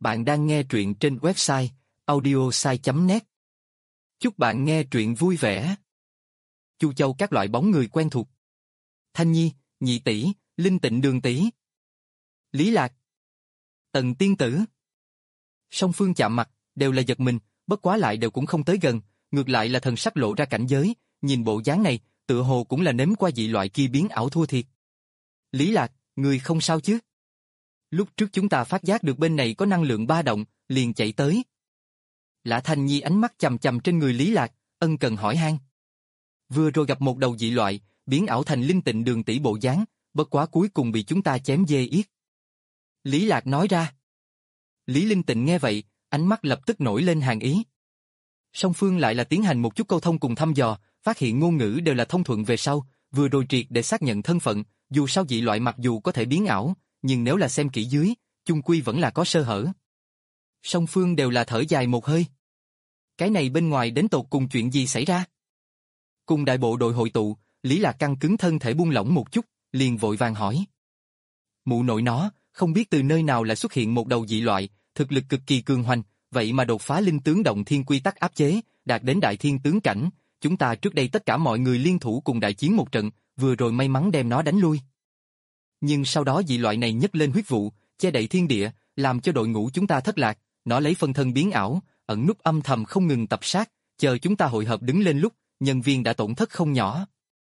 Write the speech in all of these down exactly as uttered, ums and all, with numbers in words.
Bạn đang nghe truyện trên website audiosai chấm net. Chúc bạn nghe truyện vui vẻ. Chu Châu các loại bóng người quen thuộc. Thanh Nhi, Nhị tỷ, Linh Tịnh Đường tỷ, Lý Lạc, Tần tiên tử. Song phương chạm mặt, đều là giật mình, bất quá lại đều cũng không tới gần, ngược lại là thần sắc lộ ra cảnh giới, nhìn bộ dáng này, tựa hồ cũng là nếm qua dị loại kia biến ảo thua thiệt. Lý Lạc, người không sao chứ? Lúc trước chúng ta phát giác được bên này có năng lượng ba động, liền chạy tới. Lã Thanh Nhi ánh mắt chằm chằm trên người Lý Lạc, ân cần hỏi han. Vừa rồi gặp một đầu dị loại, biến ảo thành Linh Tịnh Đường tỷ bộ dáng, bất quá cuối cùng bị chúng ta chém dê yết. Lý Lạc nói ra. Lý Linh Tịnh nghe vậy, ánh mắt lập tức nổi lên hàn ý. Song phương lại là tiến hành một chút câu thông cùng thăm dò, phát hiện ngôn ngữ đều là thông thuận về sau, vừa rồi triệt để xác nhận thân phận, dù sao dị loại mặc dù có thể biến ảo, nhưng nếu là xem kỹ dưới, chung quy vẫn là có sơ hở. Song phương đều là thở dài một hơi. Cái này bên ngoài đến tột cùng chuyện gì xảy ra? Cùng đại bộ đội hội tụ, Lý Lạc căng cứng thân thể buông lỏng một chút, liền vội vàng hỏi. Mụ nội nó, không biết từ nơi nào lại xuất hiện một đầu dị loại, thực lực cực kỳ cường hoành, vậy mà đột phá linh tướng động thiên quy tắc áp chế, đạt đến đại thiên tướng cảnh, chúng ta trước đây tất cả mọi người liên thủ cùng đại chiến một trận, vừa rồi may mắn đem nó đánh lui. Nhưng sau đó dị loại này nhấc lên huyết vụ, che đậy thiên địa, làm cho đội ngũ chúng ta thất lạc, nó lấy phân thân biến ảo, ẩn núp âm thầm không ngừng tập sát, chờ chúng ta hội hợp đứng lên lúc, nhân viên đã tổn thất không nhỏ.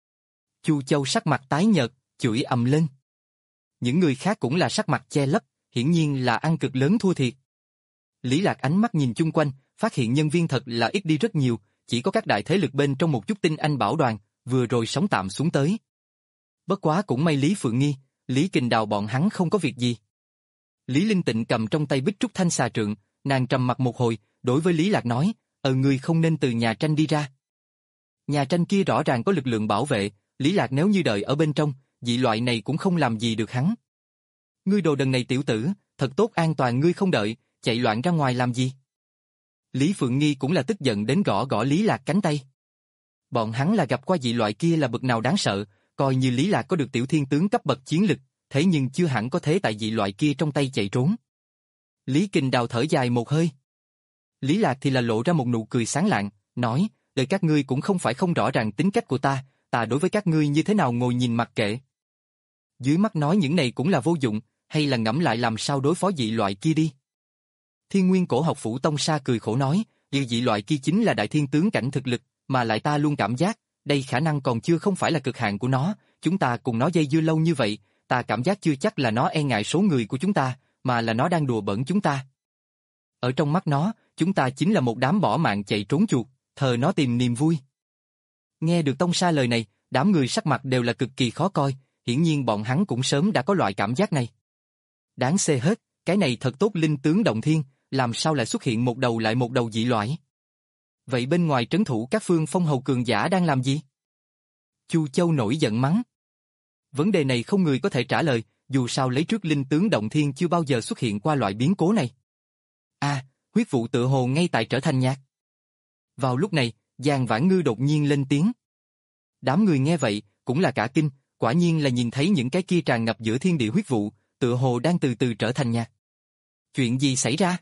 Chu Châu sắc mặt tái nhợt, chửi ầm lên. Những người khác cũng là sắc mặt che lấp, hiển nhiên là ăn cực lớn thua thiệt. Lý Lạc ánh mắt nhìn chung quanh, phát hiện nhân viên thật là ít đi rất nhiều, chỉ có các đại thế lực bên trong một chút tinh anh bảo đoàn, vừa rồi sống tạm xuống tới. Bất quá cũng may Lý Phượng Nghi, Lý Kình Đào bọn hắn không có việc gì. Lý Linh Tịnh cầm trong tay bích trúc thanh xà trượng, nàng trầm mặt một hồi, đối với Lý Lạc nói, ờ ngươi không nên từ nhà tranh đi ra. Nhà tranh kia rõ ràng có lực lượng bảo vệ, Lý Lạc nếu như đợi ở bên trong, dị loại này cũng không làm gì được hắn. Ngươi đồ đần này tiểu tử, thật tốt an toàn ngươi không đợi, chạy loạn ra ngoài làm gì? Lý Phượng Nghi cũng là tức giận đến gõ gõ Lý Lạc cánh tay. Bọn hắn là gặp qua dị loại kia là bậc nào đáng sợ, coi như Lý Lạc có được tiểu thiên tướng cấp bậc chiến lực, thế nhưng chưa hẳn có thế tại dị loại kia trong tay chạy trốn. Lý Kình Đào thở dài một hơi. Lý Lạc thì là lộ ra một nụ cười sáng lạng, nói, đời các ngươi cũng không phải không rõ ràng tính cách của ta, ta đối với các ngươi như thế nào ngồi nhìn mặc kệ. Dưới mắt nói những này cũng là vô dụng, hay là ngẫm lại làm sao đối phó dị loại kia đi. Thiên Nguyên Cổ Học Phủ Tông Sa cười khổ nói, dị dị loại kia chính là đại thiên tướng cảnh thực lực, mà lại ta luôn cảm giác, đây khả năng còn chưa không phải là cực hạn của nó, chúng ta cùng nó dây dưa lâu như vậy, ta cảm giác chưa chắc là nó e ngại số người của chúng ta, mà là nó đang đùa bỡn chúng ta. Ở trong mắt nó, chúng ta chính là một đám bỏ mạng chạy trốn chuột, thờ nó tìm niềm vui. Nghe được Tông Sa lời này, đám người sắc mặt đều là cực kỳ khó coi, hiển nhiên bọn hắn cũng sớm đã có loại cảm giác này. Đáng xê hết, cái này thật tốt linh tướng động thiên, làm sao lại xuất hiện một đầu lại một đầu dị loại? Vậy bên ngoài trấn thủ các phương phong hầu cường giả đang làm gì? Chu Châu nổi giận mắng. Vấn đề này không người có thể trả lời, dù sao lấy trước linh tướng động thiên chưa bao giờ xuất hiện qua loại biến cố này. À, huyết vụ tự hồ ngay tại trở thành nhạt. Vào lúc này, Giang Vãn Ngư đột nhiên lên tiếng. Đám người nghe vậy, cũng là cả kinh, quả nhiên là nhìn thấy những cái kia tràn ngập giữa thiên địa huyết vụ, tự hồ đang từ từ trở thành nhạt. Chuyện gì xảy ra?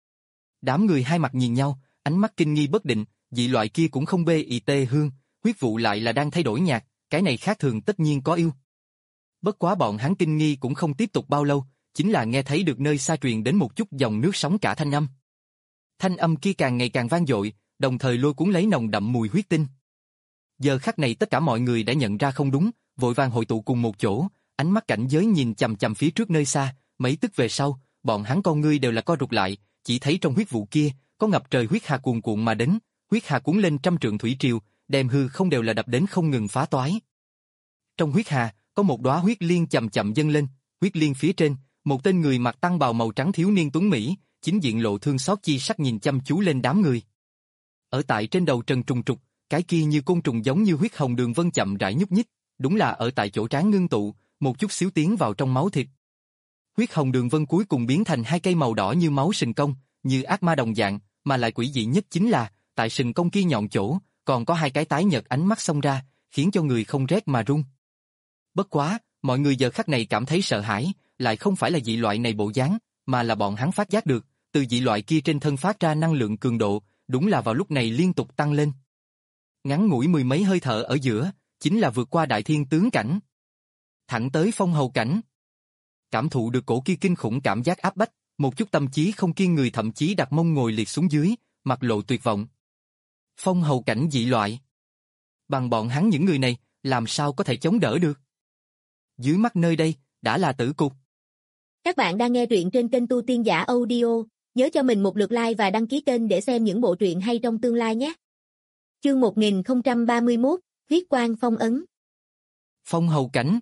Đám người hai mặt nhìn nhau, ánh mắt kinh nghi bất định, dị loại kia cũng không bê y tê hương, huyết vụ lại là đang thay đổi nhạt, cái này khác thường tất nhiên có yêu. Bất quá bọn hắn kinh nghi cũng không tiếp tục bao lâu, chính là nghe thấy được nơi xa truyền đến một chút dòng nước sóng cả thanh âm. Thanh âm kia càng ngày càng vang dội, đồng thời lôi cuốn lấy nồng đậm mùi huyết tinh. Giờ khắc này tất cả mọi người đã nhận ra không đúng, vội vàng hội tụ cùng một chỗ, ánh mắt cảnh giới nhìn chằm chằm phía trước nơi xa, mấy tức về sau, bọn hắn con ngươi đều là co rụt lại, chỉ thấy trong huyết vụ kia, có ngập trời huyết hà cuồn cuộn mà đến, huyết hà cuốn lên trăm trượng thủy triều, đem hư không đều là đập đến không ngừng phá toái. Trong huyết hà, có một đóa huyết liên chậm chậm dâng lên, huyết liên phía trên, một tên người mặc tăng bào màu trắng thiếu niên tuấn mỹ, chính diện lộ thương xót chi sắc nhìn chăm chú lên đám người. Ở tại trên đầu trần trùng trục, cái kia như côn trùng giống như huyết hồng đường vân chậm rãi nhúc nhích, đúng là ở tại chỗ trán ngưng tụ, một chút xíu tiến vào trong máu thịt. Huyết hồng đường vân cuối cùng biến thành hai cây màu đỏ như máu sừng công, như ác ma đồng dạng, mà lại quỷ dị nhất chính là, tại sừng công kia nhọn chỗ, còn có hai cái tái nhợt ánh mắt xông ra, khiến cho người không rét mà run. Bất quá, mọi người giờ khắc này cảm thấy sợ hãi, lại không phải là dị loại này bộ dáng, mà là bọn hắn phát giác được, từ dị loại kia trên thân phát ra năng lượng cường độ, đúng là vào lúc này liên tục tăng lên. Ngắn ngủi mười mấy hơi thở ở giữa, chính là vượt qua đại thiên tướng cảnh. Thẳng tới phong hầu cảnh. Cảm thụ được cổ kia kinh khủng cảm giác áp bách, một chút tâm trí không kiên người thậm chí đặt mông ngồi liệt xuống dưới, mặt lộ tuyệt vọng. Phong hầu cảnh dị loại. Bằng bọn hắn những người này, làm sao có thể chống đỡ được? Dưới mắt nơi đây, đã là tử cục. Các bạn đang nghe truyện trên kênh Tu Tiên Giả Audio, nhớ cho mình một lượt like và đăng ký kênh để xem những bộ truyện hay trong tương lai nhé. Chương một nghìn không trăm ba mươi mốt, huyết quang phong ấn. Phong hầu cảnh.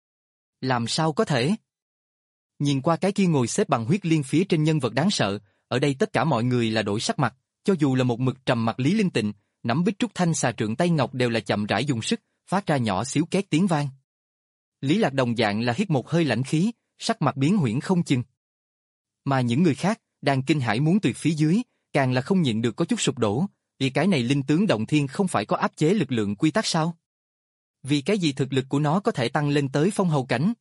Làm sao có thể? Nhìn qua cái kia ngồi xếp bằng huyết liên phía trên nhân vật đáng sợ, ở đây tất cả mọi người là đổi sắc mặt, cho dù là một mực trầm mặt Lý Linh Tịnh, nắm bích trúc thanh xà trượng tay ngọc đều là chậm rãi dùng sức, phát ra nhỏ xíu két tiếng vang. Lý Lạc đồng dạng là hít một hơi lãnh khí, sắc mặt biến huyễn không chừng. Mà những người khác, đang kinh hãi muốn tuyệt phía dưới, càng là không nhịn được có chút sụp đổ, vì cái này linh tướng động thiên không phải có áp chế lực lượng quy tắc sao? Vì cái gì thực lực của nó có thể tăng lên tới phong hầu cảnh?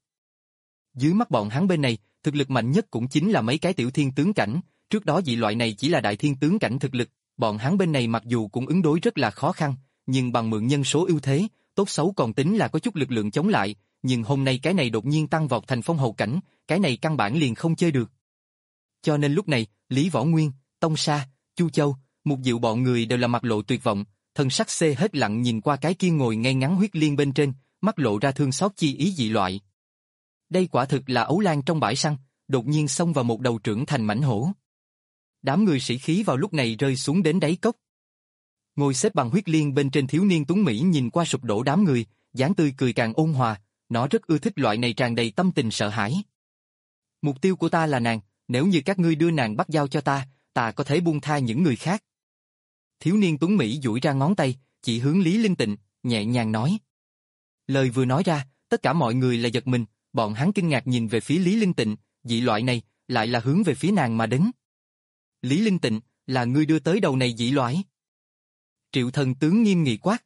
Dưới mắt bọn hắn bên này, thực lực mạnh nhất cũng chính là mấy cái tiểu thiên tướng cảnh, trước đó dị loại này chỉ là đại thiên tướng cảnh thực lực, bọn hắn bên này mặc dù cũng ứng đối rất là khó khăn, nhưng bằng mượn nhân số ưu thế, tốt xấu còn tính là có chút lực lượng chống lại, nhưng hôm nay cái này đột nhiên tăng vọt thành phong hầu cảnh, cái này căn bản liền không chơi được. Cho nên lúc này, Lý Võ Nguyên, Tông Sa, Chu Châu, Mục Diệu bọn người đều là mặt lộ tuyệt vọng, thân sắc xê hết lặng nhìn qua cái kia ngồi ngay ngắn huyết liên bên trên, mắt lộ ra thương xót chi ý dị loại. Đây quả thực là ấu lang trong bãi săn, đột nhiên xông vào một đầu trưởng thành mãnh hổ. Đám người sĩ khí vào lúc này rơi xuống đến đáy cốc. Ngồi xếp bằng huyết liên bên trên thiếu niên tuấn Mỹ nhìn qua sụp đổ đám người, dáng tươi cười càng ôn hòa, nó rất ưa thích loại này tràn đầy tâm tình sợ hãi. Mục tiêu của ta là nàng, nếu như các ngươi đưa nàng bắt giao cho ta, ta có thể buông tha những người khác. Thiếu niên tuấn Mỹ duỗi ra ngón tay, chỉ hướng Lý Linh Tịnh, nhẹ nhàng nói. Lời vừa nói ra, tất cả mọi người là giật mình, bọn hắn kinh ngạc nhìn về phía Lý Linh Tịnh, dị loại này, lại là hướng về phía nàng mà đến. Lý Linh Tịnh, là ngươi đưa tới đầu này dị loại. Triệu thần tướng nghiêm nghị quát.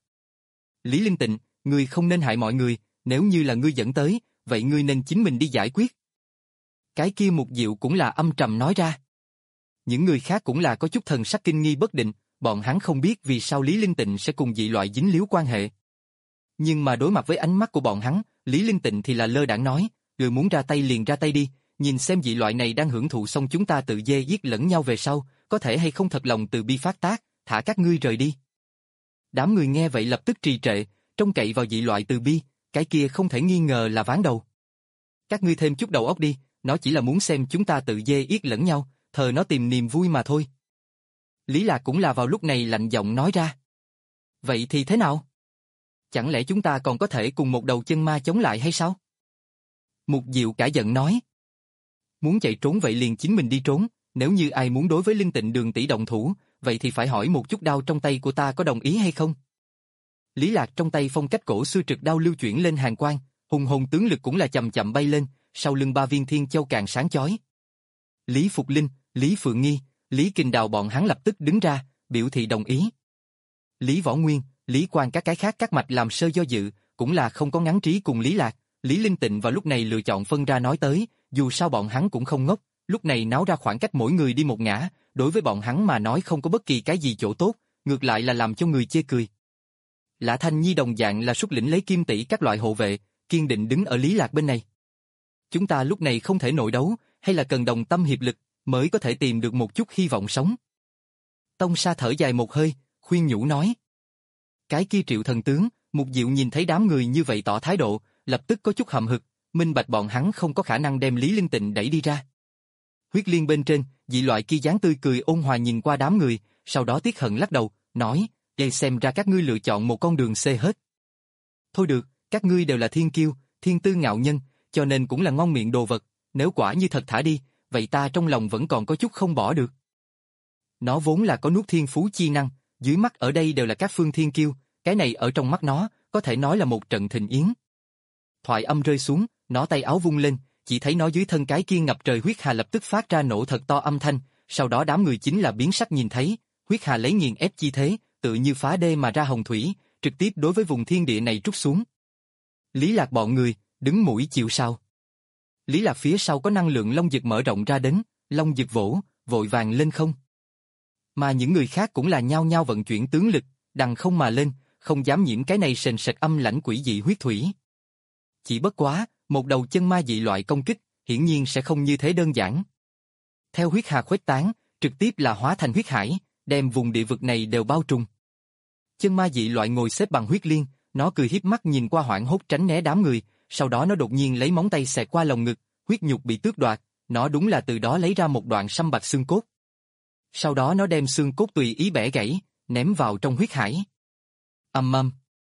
Lý Linh Tịnh, ngươi không nên hại mọi người, nếu như là ngươi dẫn tới, vậy ngươi nên chính mình đi giải quyết. Cái kia Mục Diệu cũng là âm trầm nói ra. Những người khác cũng là có chút thần sắc kinh nghi bất định, bọn hắn không biết vì sao Lý Linh Tịnh sẽ cùng dị loại dính líu quan hệ. Nhưng mà đối mặt với ánh mắt của bọn hắn, Lý Linh Tịnh thì là lơ đãng nói, người muốn ra tay liền ra tay đi, nhìn xem dị loại này đang hưởng thụ xong chúng ta tự dê giết lẫn nhau về sau, có thể hay không thật lòng từ bi phát tác, thả các ngươi rời đi. Đám người nghe vậy lập tức trì trệ, trông cậy vào dị loại từ bi, cái kia không thể nghi ngờ là ván đầu. Các ngươi thêm chút đầu óc đi, nó chỉ là muốn xem chúng ta tự dê yết lẫn nhau, thờ nó tìm niềm vui mà thôi. Lý Lạc cũng là vào lúc này lạnh giọng nói ra. Vậy thì thế nào? Chẳng lẽ chúng ta còn có thể cùng một đầu chân ma chống lại hay sao? Mục Diệu cả giận nói. Muốn chạy trốn vậy liền chính mình đi trốn, nếu như ai muốn đối với Linh Tịnh Đường tỷ động thủ, vậy thì phải hỏi một chút đao trong tay của ta có đồng ý hay không? Lý Lạc trong tay phong cách cổ xưa trực đao lưu chuyển lên hàng quang, hùng hồn tướng lực cũng là chậm chậm bay lên, sau lưng ba viên thiên châu càng sáng chói. Lý Phục Linh, Lý Phượng Nghi, Lý Kình Đào bọn hắn lập tức đứng ra, biểu thị đồng ý. Lý Võ Nguyên, Lý Quang các cái khác các mạch làm sơ do dự, cũng là không có ngắn trí cùng Lý Lạc, Lý Linh Tịnh vào lúc này lựa chọn phân ra nói tới, dù sao bọn hắn cũng không ngốc, lúc này náo ra khoảng cách mỗi người đi một ngã, đối với bọn hắn mà nói không có bất kỳ cái gì chỗ tốt, ngược lại là làm cho người chê cười. Lã Thanh Nhi đồng dạng là xuất lĩnh lấy kim tỷ các loại hộ vệ, kiên định đứng ở Lý Lạc bên này. Chúng ta lúc này không thể nội đấu, hay là cần đồng tâm hiệp lực, mới có thể tìm được một chút hy vọng sống. Tông Sa thở dài một hơi, khuyên nhủ nói. Cái kia Triệu thần tướng, Mục Diệu nhìn thấy đám người như vậy tỏ thái độ, lập tức có chút hậm hực, minh bạch bọn hắn không có khả năng đem Lý Linh Tịnh đẩy đi ra. Huyết liên bên trên, dị loại kia dáng tươi cười ôn hòa nhìn qua đám người, sau đó tiếc hận lắc đầu, nói, đây xem ra các ngươi lựa chọn một con đường C hết. Thôi được, các ngươi đều là thiên kiêu, thiên tư ngạo nhân, cho nên cũng là ngon miệng đồ vật, nếu quả như thật thả đi, vậy ta trong lòng vẫn còn có chút không bỏ được. Nó vốn là có nuốt thiên phú chi năng, dưới mắt ở đây đều là các phương thiên kiêu, cái này ở trong mắt nó, có thể nói là một trận thịnh yến. Thoại âm rơi xuống, nó tay áo vung lên, chỉ thấy nó dưới thân cái kia ngập trời huyết hà lập tức phát ra nổ thật to âm thanh, sau đó đám người chính là biến sắc nhìn thấy, huyết hà lấy nghiền ép chi thế, tự như phá đê mà ra hồng thủy, trực tiếp đối với vùng thiên địa này trút xuống. Lý Lạc bọn người, đứng mũi chịu sao. Lý Lạc phía sau có năng lượng long dực mở rộng ra đến, long dực vỗ, vội vàng lên không. Mà những người khác cũng là nhao nhao vận chuyển tướng lực, đằng không mà lên, không dám nhiễm cái này sền sệt âm lãnh quỷ dị huyết thủy. Chỉ bất quá, một đầu chân ma dị loại công kích, hiển nhiên sẽ không như thế đơn giản. Theo huyết hà khuếch tán, trực tiếp là hóa thành huyết hải, đem vùng địa vực này đều bao trùm. Chân ma dị loại ngồi xếp bằng huyết liên, nó cười hiếp mắt nhìn qua hoảng hốt tránh né đám người, sau đó nó đột nhiên lấy móng tay xẹt qua lồng ngực, huyết nhục bị tước đoạt, nó đúng là từ đó lấy ra một đoạn sâm bạch xương cốt. Sau đó nó đem xương cốt tùy ý bẻ gãy, ném vào trong huyết hải. Ầm ầm.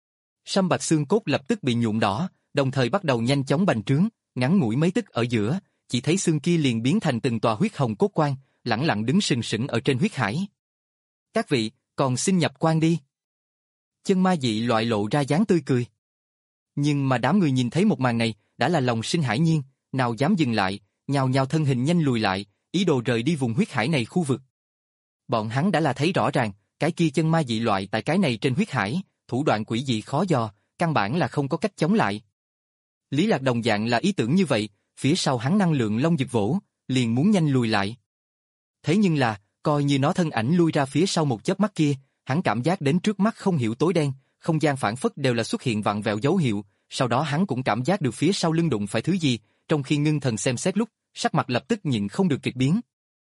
Sâm bạch xương cốt lập tức bị nhuộm đỏ, đồng thời bắt đầu nhanh chóng bành trướng, ngắn ngủi mấy tức ở giữa, chỉ thấy xương kia liền biến thành từng tòa huyết hồng cốt quan, lẳng lặng đứng sừng sững ở trên huyết hải. Các vị, còn xin nhập quan đi. Chân ma dị loại lộ ra dáng tươi cười. Nhưng mà đám người nhìn thấy một màn này, đã là lòng sinh hãi nhiên, nào dám dừng lại, nhào nhào thân hình nhanh lùi lại, ý đồ rời đi vùng huyết hải này khu vực. Bọn hắn đã là thấy rõ ràng, cái kia chân ma dị loại tại cái này trên huyết hải, thủ đoạn quỷ dị khó dò, căn bản là không có cách chống lại. Lý Lạc đồng dạng là ý tưởng như vậy, phía sau hắn năng lượng long dực vỗ, liền muốn nhanh lùi lại. Thế nhưng là, coi như nó thân ảnh lui ra phía sau một chớp mắt kia, hắn cảm giác đến trước mắt không hiểu tối đen, không gian phản phất đều là xuất hiện vặn vẹo dấu hiệu, sau đó hắn cũng cảm giác được phía sau lưng đụng phải thứ gì, trong khi ngưng thần xem xét lúc, sắc mặt lập tức nhịn không được kịch biến.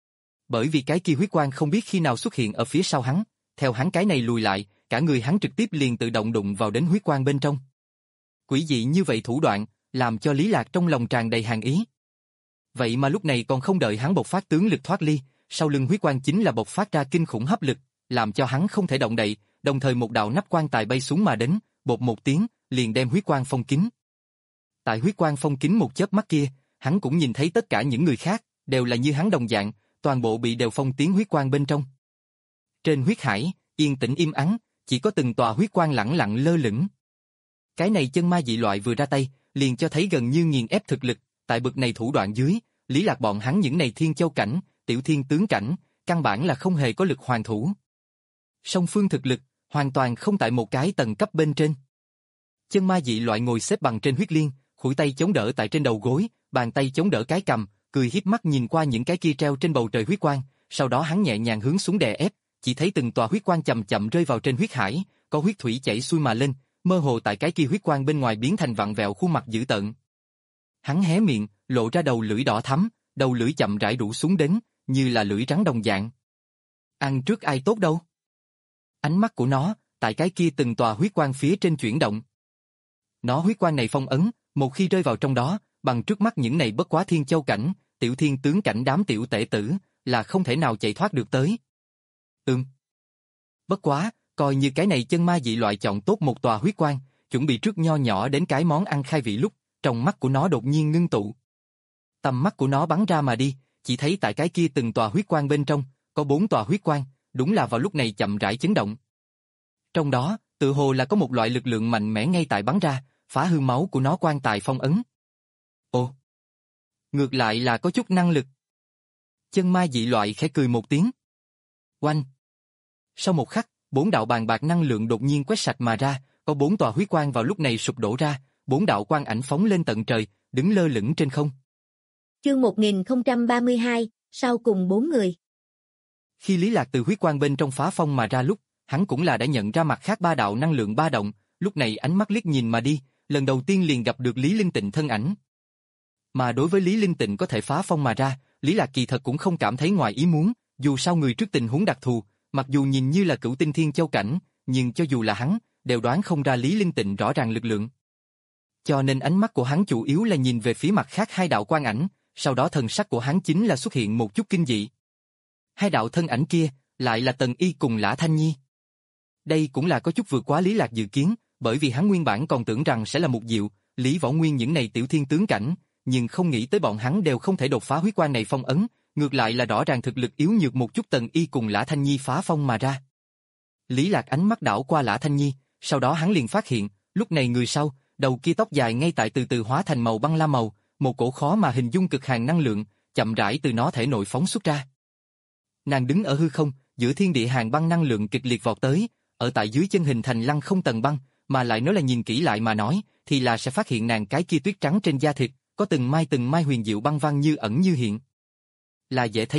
Bởi vì cái kia huyết quang không biết khi nào xuất hiện ở phía sau hắn, theo hắn cái này lùi lại, cả người hắn trực tiếp liền tự động đụng vào đến huyết quang bên trong. Quỷ dị như vậy thủ đoạn, làm cho Lý Lạc trong lòng tràn đầy hàn ý. Vậy mà lúc này còn không đợi hắn bộc phát tướng lực thoát ly, sau lưng huyết quang chính là bộc phát ra kinh khủng hấp lực, làm cho hắn không thể động đậy, đồng thời một đạo nắp quan tài bay xuống mà đến, bột một tiếng, liền đem huyết quang phong kín. Tại huyết quang phong kín một chớp mắt kia, hắn cũng nhìn thấy tất cả những người khác, đều là như hắn đồng dạng, toàn bộ bị đều phong tiến huyết quang bên trong. Trên huyết hải, yên tĩnh im ắng, chỉ có từng tòa huyết quang lẳng lặng lơ lửng. Cái này chân ma dị loại vừa ra tay, liền cho thấy gần như nghiền ép thực lực, tại bực này thủ đoạn dưới, Lý Lạc bọn hắn những này thiên châu cảnh, tiểu thiên tướng cảnh, căn bản là không hề có lực hoàn thủ. Song phương thực lực, hoàn toàn không tại một cái tầng cấp bên trên. Chân ma dị loại ngồi xếp bằng trên huyết liên, khuỷu tay chống đỡ tại trên đầu gối, bàn tay chống đỡ cái cằm, cười hiếp mắt nhìn qua những cái kia treo trên bầu trời huyết quang, sau đó hắn nhẹ nhàng hướng xuống đè ép, chỉ thấy từng tòa huyết quang chậm chậm rơi vào trên huyết hải, có huyết thủy chảy xuôi mà lên, mơ hồ tại cái kia huyết quang bên ngoài biến thành vặn vẹo khuôn mặt dữ tợn. Hắn hé miệng, lộ ra đầu lưỡi đỏ thắm, đầu lưỡi chậm rãi rũ xuống đến, như là lưỡi rắn đồng dạng. Ăn trước ai tốt đâu? Ánh mắt của nó, tại cái kia từng tòa huyết quang phía trên chuyển động. Nó huyết quang này phong ấn, một khi rơi vào trong đó, bằng trước mắt những này bất quá thiên châu cảnh, tiểu thiên tướng cảnh đám tiểu tể tử, là không thể nào chạy thoát được tới. Ừm. Bất quá, coi như cái này chân ma dị loại chọn tốt một tòa huyết quang, chuẩn bị trước nho nhỏ đến cái món ăn khai vị lúc, trong mắt của nó đột nhiên ngưng tụ. Tầm mắt của nó bắn ra mà đi, chỉ thấy tại cái kia từng tòa huyết quang bên trong, có bốn tòa huyết quang, đúng là vào lúc này chậm rãi chấn động. Trong đó, tự hồ là có một loại lực lượng mạnh mẽ ngay tại bắn ra, phá hư máu của nó quan tài phong ấn. Ồ! Ngược lại là có chút năng lực. Chân ma dị loại khẽ cười một tiếng. Oanh! Sau một khắc, bốn đạo bàn bạc năng lượng đột nhiên quét sạch mà ra, có bốn tòa huyết quang vào lúc này sụp đổ ra, bốn đạo quang ảnh phóng lên tận trời, đứng lơ lửng trên không. Chương một nghìn không trăm ba mươi hai, sau cùng bốn người. Khi Lý Lạc từ huyết quang bên trong phá phong mà ra lúc, hắn cũng là đã nhận ra mặt khác ba đạo năng lượng ba động, lúc này ánh mắt liếc nhìn mà đi, lần đầu tiên liền gặp được Lý Linh Tịnh thân ảnh. Mà đối với Lý Linh Tịnh có thể phá phong mà ra, Lý Lạc kỳ thật cũng không cảm thấy ngoài ý muốn, dù sao người trước tình huống đặc thù, mặc dù nhìn như là cửu tinh thiên châu cảnh, nhưng cho dù là hắn, đều đoán không ra Lý Linh Tịnh rõ ràng lực lượng. Cho nên ánh mắt của hắn chủ yếu là nhìn về phía mặt khác hai đạo quang ảnh, sau đó thần sắc của hắn chính là xuất hiện một chút kinh dị. Hai đạo thân ảnh kia, lại là Tần Y cùng Lã Thanh Nhi. Đây cũng là có chút vượt quá Lý Lạc dự kiến, bởi vì hắn nguyên bản còn tưởng rằng sẽ là Mục Diệu, Lý Võ Nguyên những này tiểu thiên tướng cảnh, nhưng không nghĩ tới bọn hắn đều không thể đột phá huyết quang này phong ấn, ngược lại là rõ ràng thực lực yếu nhược một chút Tần Y cùng Lã Thanh Nhi phá phong mà ra. Lý Lạc ánh mắt đảo qua Lã Thanh Nhi, sau đó hắn liền phát hiện, lúc này người sau, đầu kia tóc dài ngay tại từ từ hóa thành màu băng lam màu, một cổ khó mà hình dung cực hàn năng lượng, chậm rãi từ nó thể nội phóng xuất ra. Nàng đứng ở hư không, giữa thiên địa hàn băng năng lượng kịch liệt vọt tới, ở tại dưới chân hình thành lăng không tầng băng, mà lại nói là nhìn kỹ lại mà nói, thì là sẽ phát hiện nàng cái kia tuyết trắng trên da thịt, có từng mai từng mai huyền diệu băng văn như ẩn như hiện. Là dễ thấy nhất,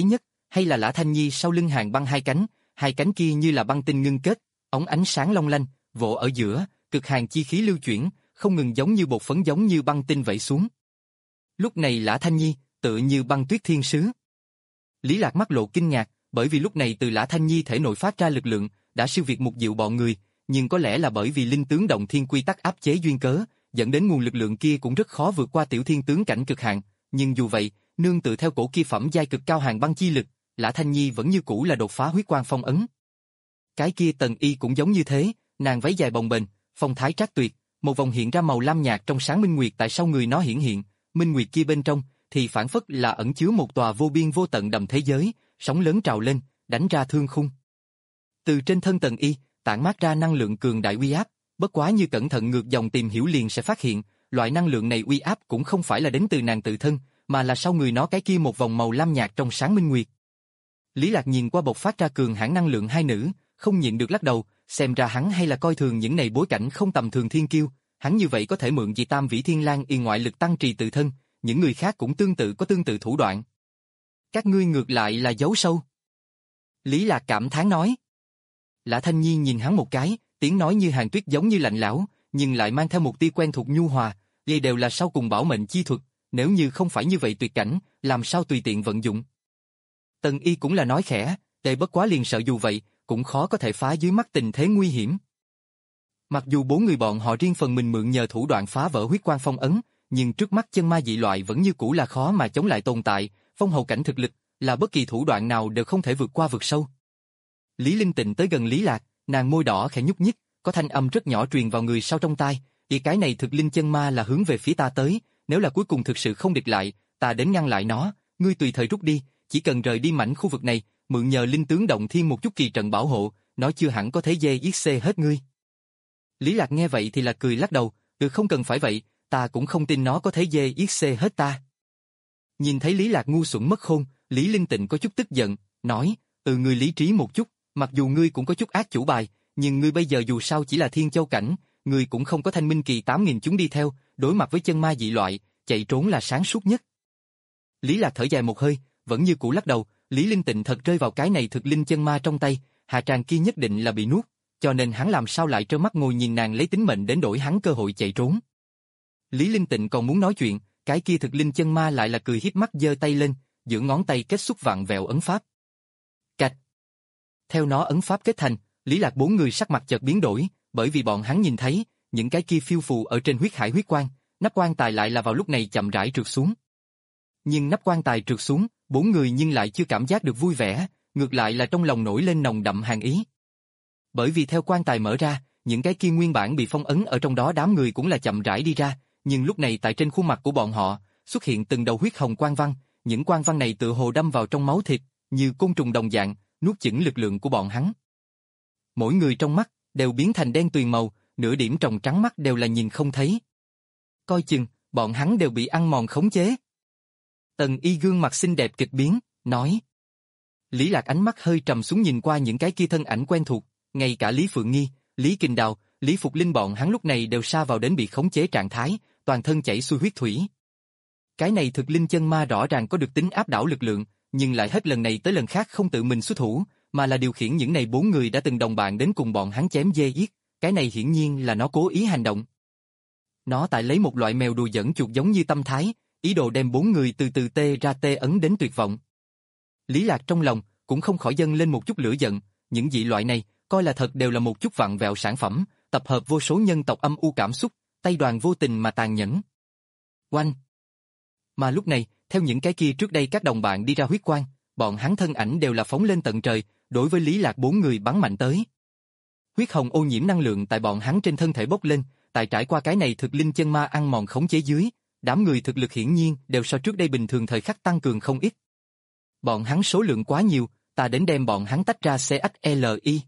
hay là Lã Thanh Nhi sau lưng Hàn Băng hai cánh, hai cánh kia như là băng tinh ngưng kết, óng ánh sáng long lanh, vỗ ở giữa, cực hàn chi khí lưu chuyển, không ngừng giống như bột phấn giống như băng tinh vẩy xuống. Lúc này Lã Thanh Nhi, tựa như băng tuyết thiên sứ. Lý Lạc mắt lộ kinh ngạc, bởi vì lúc này từ Lã Thanh Nhi thể nội phát ra lực lượng, đã siêu việt Mục Diệu bọn người, nhưng có lẽ là bởi vì linh tướng động thiên quy tắc áp chế duyên cớ, dẫn đến nguồn lực lượng kia cũng rất khó vượt qua tiểu thiên tướng cảnh cực hạn, nhưng dù vậy, nương tự theo cổ kia phẩm giai cực cao Hàn Băng chi lực, Lã Thanh Nhi vẫn như cũ là đột phá huyết quang phong ấn. Cái kia Tần Y cũng giống như thế, nàng váy dài bồng bềnh, phong thái trác tuyệt, một vòng hiện ra màu lam nhạt trong sáng minh nguyệt tại sau người nó hiển hiện, minh nguyệt kia bên trong thì phản phất là ẩn chứa một tòa vô biên vô tận đầm thế giới, sóng lớn trào lên, đánh ra thương khung. Từ trên thân Tần Y, tản mát ra năng lượng cường đại uy áp, bất quá như cẩn thận ngược dòng tìm hiểu liền sẽ phát hiện, loại năng lượng này uy áp cũng không phải là đến từ nàng tự thân, mà là sau người nó cái kia một vòng màu lam nhạt trong sáng minh nguyệt. Lý Lạc nhìn qua bộc phát ra cường hãn năng lượng hai nữ, không nhịn được lắc đầu, xem ra hắn hay là coi thường những này bối cảnh không tầm thường thiên kiêu, hắn như vậy có thể mượn dị tam vĩ thiên lang y ngoại lực tăng trì tự thân, những người khác cũng tương tự có tương tự thủ đoạn. Các ngươi ngược lại là giấu sâu. Lý Lạc cảm thán nói. Lã Thanh Nhi nhìn hắn một cái, tiếng nói như hàn tuyết giống như lạnh lẽo, nhưng lại mang theo một tia quen thuộc nhu hòa, đây đều là sau cùng bảo mệnh chi thuật, nếu như không phải như vậy tuyệt cảnh, làm sao tùy tiện vận dụng. Tần Y cũng là nói khẽ, tệ bất quá liền sợ dù vậy, cũng khó có thể phá dưới mắt tình thế nguy hiểm. Mặc dù bốn người bọn họ riêng phần mình mượn nhờ thủ đoạn phá vỡ huyết quang phong ấn, nhưng trước mắt chân ma dị loại vẫn như cũ là khó mà chống lại tồn tại, phong hầu cảnh thực lực, là bất kỳ thủ đoạn nào đều không thể vượt qua vực sâu. Lý Linh Tịnh tới gần Lý Lạc, nàng môi đỏ khẽ nhúc nhích, có thanh âm rất nhỏ truyền vào người sau trong tai, "Ý cái này thực linh chân ma là hướng về phía ta tới, nếu là cuối cùng thực sự không địch lại, ta đến ngăn lại nó, ngươi tùy thời rút đi, chỉ cần rời đi mảnh khu vực này, mượn nhờ linh tướng động thiên một chút kỳ trận bảo hộ, nó chưa hẳn có thể dê giết xê hết ngươi." Lý Lạc nghe vậy thì là cười lắc đầu, "Được, không cần phải vậy, ta cũng không tin nó có thể dê giết xê hết ta." Nhìn thấy Lý Lạc ngu xuẩn mất khôn, Lý Linh Tịnh có chút tức giận, nói, "Ừ, ngươi lý trí một chút, mặc dù ngươi cũng có chút ác chủ bài, nhưng ngươi bây giờ dù sao chỉ là thiên châu cảnh, ngươi cũng không có thanh minh kỳ tám nghìn chúng đi theo, đối mặt với chân ma dị loại, chạy trốn là sáng suốt nhất." Lý Lạc thở dài một hơi, vẫn như cũ lắc đầu, Lý Linh Tịnh thật rơi vào cái này thực linh chân ma trong tay, hạ tràng kia nhất định là bị nuốt, cho nên hắn làm sao lại trơ mắt ngồi nhìn nàng lấy tính mệnh đến đổi hắn cơ hội chạy trốn. Lý Linh Tịnh còn muốn nói chuyện, cái kia thực linh chân ma lại là cười hiếp mắt giơ tay lên, giữa ngón tay kết xúc vặn vẹo ấn pháp. Cạch. Theo nó ấn pháp kết thành, Lý Lạc bốn người sắc mặt chợt biến đổi, bởi vì bọn hắn nhìn thấy, những cái kia phiêu phù ở trên huyết hải huyết quang, nắp quan tài lại là vào lúc này chậm rãi trượt xuống. Nhưng nắp quan tài trượt xuống, bốn người nhưng lại chưa cảm giác được vui vẻ, ngược lại là trong lòng nổi lên nồng đậm hàn ý. Bởi vì theo quan tài mở ra, những cái kia nguyên bản bị phong ấn ở trong đó đám người cũng là chậm rãi đi ra, nhưng lúc này tại trên khuôn mặt của bọn họ, xuất hiện từng đầu huyết hồng quang văn, những quang văn này tựa hồ đâm vào trong máu thịt, như côn trùng đồng dạng, nuốt chửng lực lượng của bọn hắn. Mỗi người trong mắt đều biến thành đen tuyền màu, nửa điểm tròng trắng mắt đều là nhìn không thấy. Coi chừng, bọn hắn đều bị ăn mòn khống chế. Tần Y gương mặt xinh đẹp kịch biến, nói. Lý Lạc ánh mắt hơi trầm xuống nhìn qua những cái kia thân ảnh quen thuộc, ngay cả Lý Phượng Nghi, Lý Kình Đào, Lý Phục Linh bọn hắn lúc này đều sa vào đến bị khống chế trạng thái, toàn thân chảy xuôi huyết thủy. Cái này thực linh chân ma rõ ràng có được tính áp đảo lực lượng, nhưng lại hết lần này tới lần khác không tự mình xuất thủ, mà là điều khiển những này bốn người đã từng đồng bạn đến cùng bọn hắn chém dê giết, cái này hiển nhiên là nó cố ý hành động. Nó tại lấy một loại mèo đùa dẫn chuột giống như tâm thái, ý đồ đem bốn người từ từ tê ra tê ấn đến tuyệt vọng. Lý Lạc trong lòng cũng không khỏi dâng lên một chút lửa giận, những dị loại này coi là thật đều là một chút vặn vẹo sản phẩm, tập hợp vô số nhân tộc âm u cảm xúc, tay đoàn vô tình mà tàn nhẫn. Oanh! Mà lúc này, theo những cái kia trước đây các đồng bạn đi ra huyết quang, bọn hắn thân ảnh đều là phóng lên tận trời, đối với Lý Lạc bốn người bắn mạnh tới. Huyết hồng ô nhiễm năng lượng tại bọn hắn trên thân thể bốc lên, tại trải qua cái này thực linh chân ma ăn mòn khống chế dưới, đám người thực lực hiển nhiên đều so trước đây bình thường thời khắc tăng cường không ít. Bọn hắn số lượng quá nhiều, ta đến đem bọn hắn tách ra xê ích lờ i.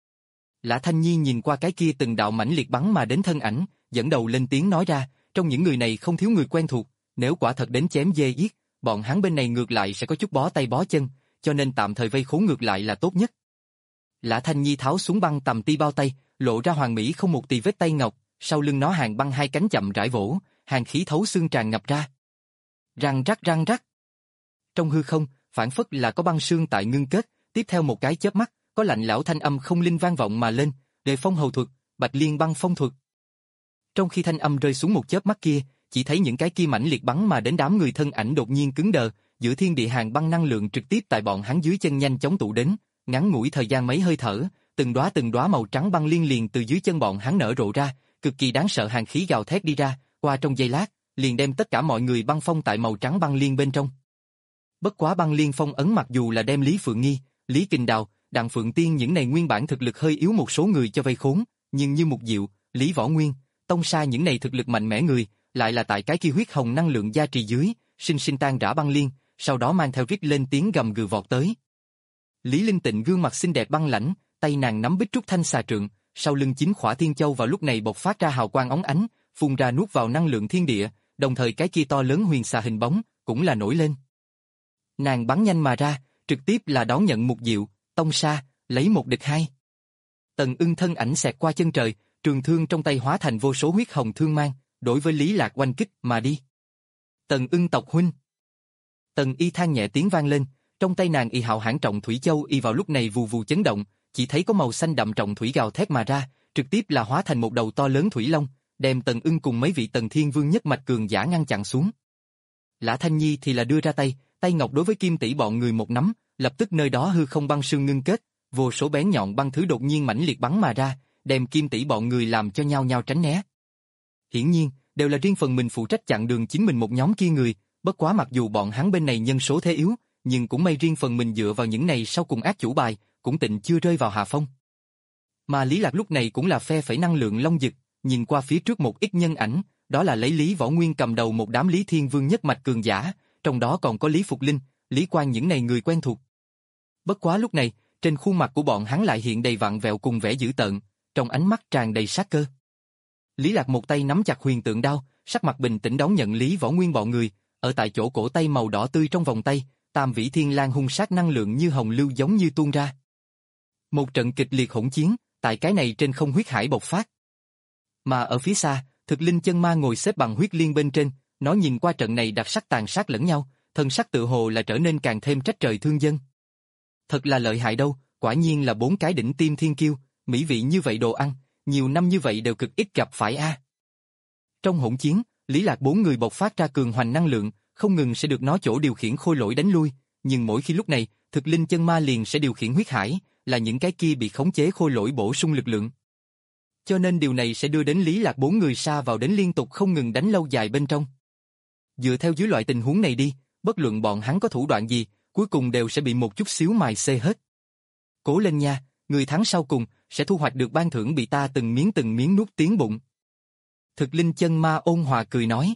Lã Thanh Nhi nhìn qua cái kia từng đạo mãnh liệt bắn mà đến thân ảnh, dẫn đầu lên tiếng nói ra, trong những người này không thiếu người quen thuộc, nếu quả thật đến chém dê giết, bọn hắn bên này ngược lại sẽ có chút bó tay bó chân, cho nên tạm thời vây khốn ngược lại là tốt nhất. Lã Thanh Nhi tháo xuống băng tầm ti bao tay, lộ ra hoàn mỹ không một tì vết tay ngọc, sau lưng nó hàng băng hai cánh chậm rãi vỗ, hàng khí thấu xương tràn ngập ra. Răng rắc răng rắc. Trong hư không, phản phất là có băng sương tại ngưng kết, tiếp theo một cái chớp mắt, có lạnh lẽo thanh âm không linh vang vọng mà lên, Đề Phong hầu thuật, Bạch Liên băng phong thuật. Trong khi thanh âm rơi xuống một chớp mắt kia, chỉ thấy những cái kia mãnh liệt bắn mà đến đám người thân ảnh đột nhiên cứng đờ, giữa thiên địa hàng băng năng lượng trực tiếp tại bọn hắn dưới chân nhanh chóng tụ đến, ngắn ngủi thời gian mấy hơi thở, từng đóa từng đóa màu trắng băng liên liền từ dưới chân bọn hắn nở rộ ra, cực kỳ đáng sợ hàn khí gào thét đi ra, qua trong giây lát, liền đem tất cả mọi người băng phong tại màu trắng băng liên bên trong. Bất quá băng liên phong ấn mặc dù là đem Lý Phượng Nghi, Lý Kình Đào, Đặng Phượng Tiên những này nguyên bản thực lực hơi yếu một số người cho vây khốn, nhưng như Mục Diệu, Lý Võ Nguyên, Tông Sa những này thực lực mạnh mẽ người, lại là tại cái kia huyết hồng năng lượng gia trì dưới, sinh sinh tan rã băng liên, sau đó mang theo rít lên tiếng gầm gừ vọt tới. Lý Linh Tịnh gương mặt xinh đẹp băng lãnh, tay nàng nắm bích trúc thanh xà trượng, sau lưng chính khỏa thiên châu vào lúc này bộc phát ra hào quang óng ánh, phun ra nuốt vào năng lượng thiên địa, đồng thời cái kia to lớn huyền xà hình bóng cũng là nổi lên. Nàng bắn nhanh mà ra, trực tiếp là đón nhận Mục Diệu, Tông Sa, lấy một địch hai. Tần Ưng thân ảnh xẹt qua chân trời, trường thương trong tay hóa thành vô số huyết hồng thương mang, đối với Lý Lạc oanh kích mà đi. Tần Ưng tộc huynh. Tần Y than nhẹ tiếng vang lên, trong tay nàng y hạo hãn trọng thủy châu y vào lúc này vù vù chấn động, chỉ thấy có màu xanh đậm trọng thủy gào thét mà ra, trực tiếp là hóa thành một đầu to lớn thủy long, đem Tần Ưng cùng mấy vị Tần Thiên Vương nhất mạch cường giả ngăn chặn xuống. Lã Thanh Nhi thì là đưa ra tay, tay ngọc đối với Kim Tỷ bọn người một nắm, lập tức nơi đó hư không băng sương ngưng kết, vô số bén nhọn băng thứ đột nhiên mãnh liệt bắn mà ra, đem Kim Tỷ bọn người làm cho nhau nhau tránh né. Hiển nhiên, đều là riêng phần mình phụ trách chặn đường chính mình một nhóm kia người, bất quá mặc dù bọn hắn bên này nhân số thế yếu, nhưng cũng may riêng phần mình dựa vào những này sau cùng ác chủ bài, cũng tịnh chưa rơi vào hạ phong. Mà Lý Lạc lúc này cũng là phe phẩy năng lượng long dực, nhìn qua phía trước một ít nhân ảnh, đó là lấy Lý Võ Nguyên cầm đầu một đám Lý Thiên Vương nhất mạch cường giả, trong đó còn có Lý Phục Linh, Lý Quang những này người quen thuộc. Bất quá lúc này, trên khuôn mặt của bọn hắn lại hiện đầy vặn vẹo cùng vẻ dữ tợn, trong ánh mắt tràn đầy sát cơ. Lý Lạc một tay nắm chặt huyền tượng đao, sắc mặt bình tĩnh đón nhận Lý Võ Nguyên bọn người, ở tại chỗ cổ tay màu đỏ tươi trong vòng tay, Tam Vĩ Thiên Lang hung sát năng lượng như hồng lưu giống như tuôn ra. Một trận kịch liệt hỗn chiến, tại cái này trên không huyết hải bộc phát. Mà ở phía xa, Thực Linh Chân Ma ngồi xếp bằng huyết liên bên trên, nó nhìn qua trận này đặc sắc tàn sát lẫn nhau, thân sắc tự hồ là trở nên càng thêm trách trời thương dân. Thật là lợi hại đâu, quả nhiên là bốn cái đỉnh tim thiên kiêu, mỹ vị như vậy đồ ăn, nhiều năm như vậy đều cực ít gặp phải a. Trong hỗn chiến, Lý Lạc bốn người bộc phát ra cường hoành năng lượng, không ngừng sẽ được nó chỗ điều khiển khôi lỗi đánh lui, nhưng mỗi khi lúc này, Thực Linh Chân Ma liền sẽ điều khiển huyết hải, là những cái kia bị khống chế khôi lỗi bổ sung lực lượng. Cho nên điều này sẽ đưa đến Lý Lạc bốn người sa vào đến liên tục không ngừng đánh lâu dài bên trong. Dựa theo dưới loại tình huống này đi, bất luận bọn hắn có thủ đoạn gì, cuối cùng đều sẽ bị một chút xíu mài xê hết. Cố lên nha, người thắng sau cùng sẽ thu hoạch được ban thưởng bị ta từng miếng từng miếng nuốt tiếng bụng. Thực Linh Chân Ma ôn hòa cười nói.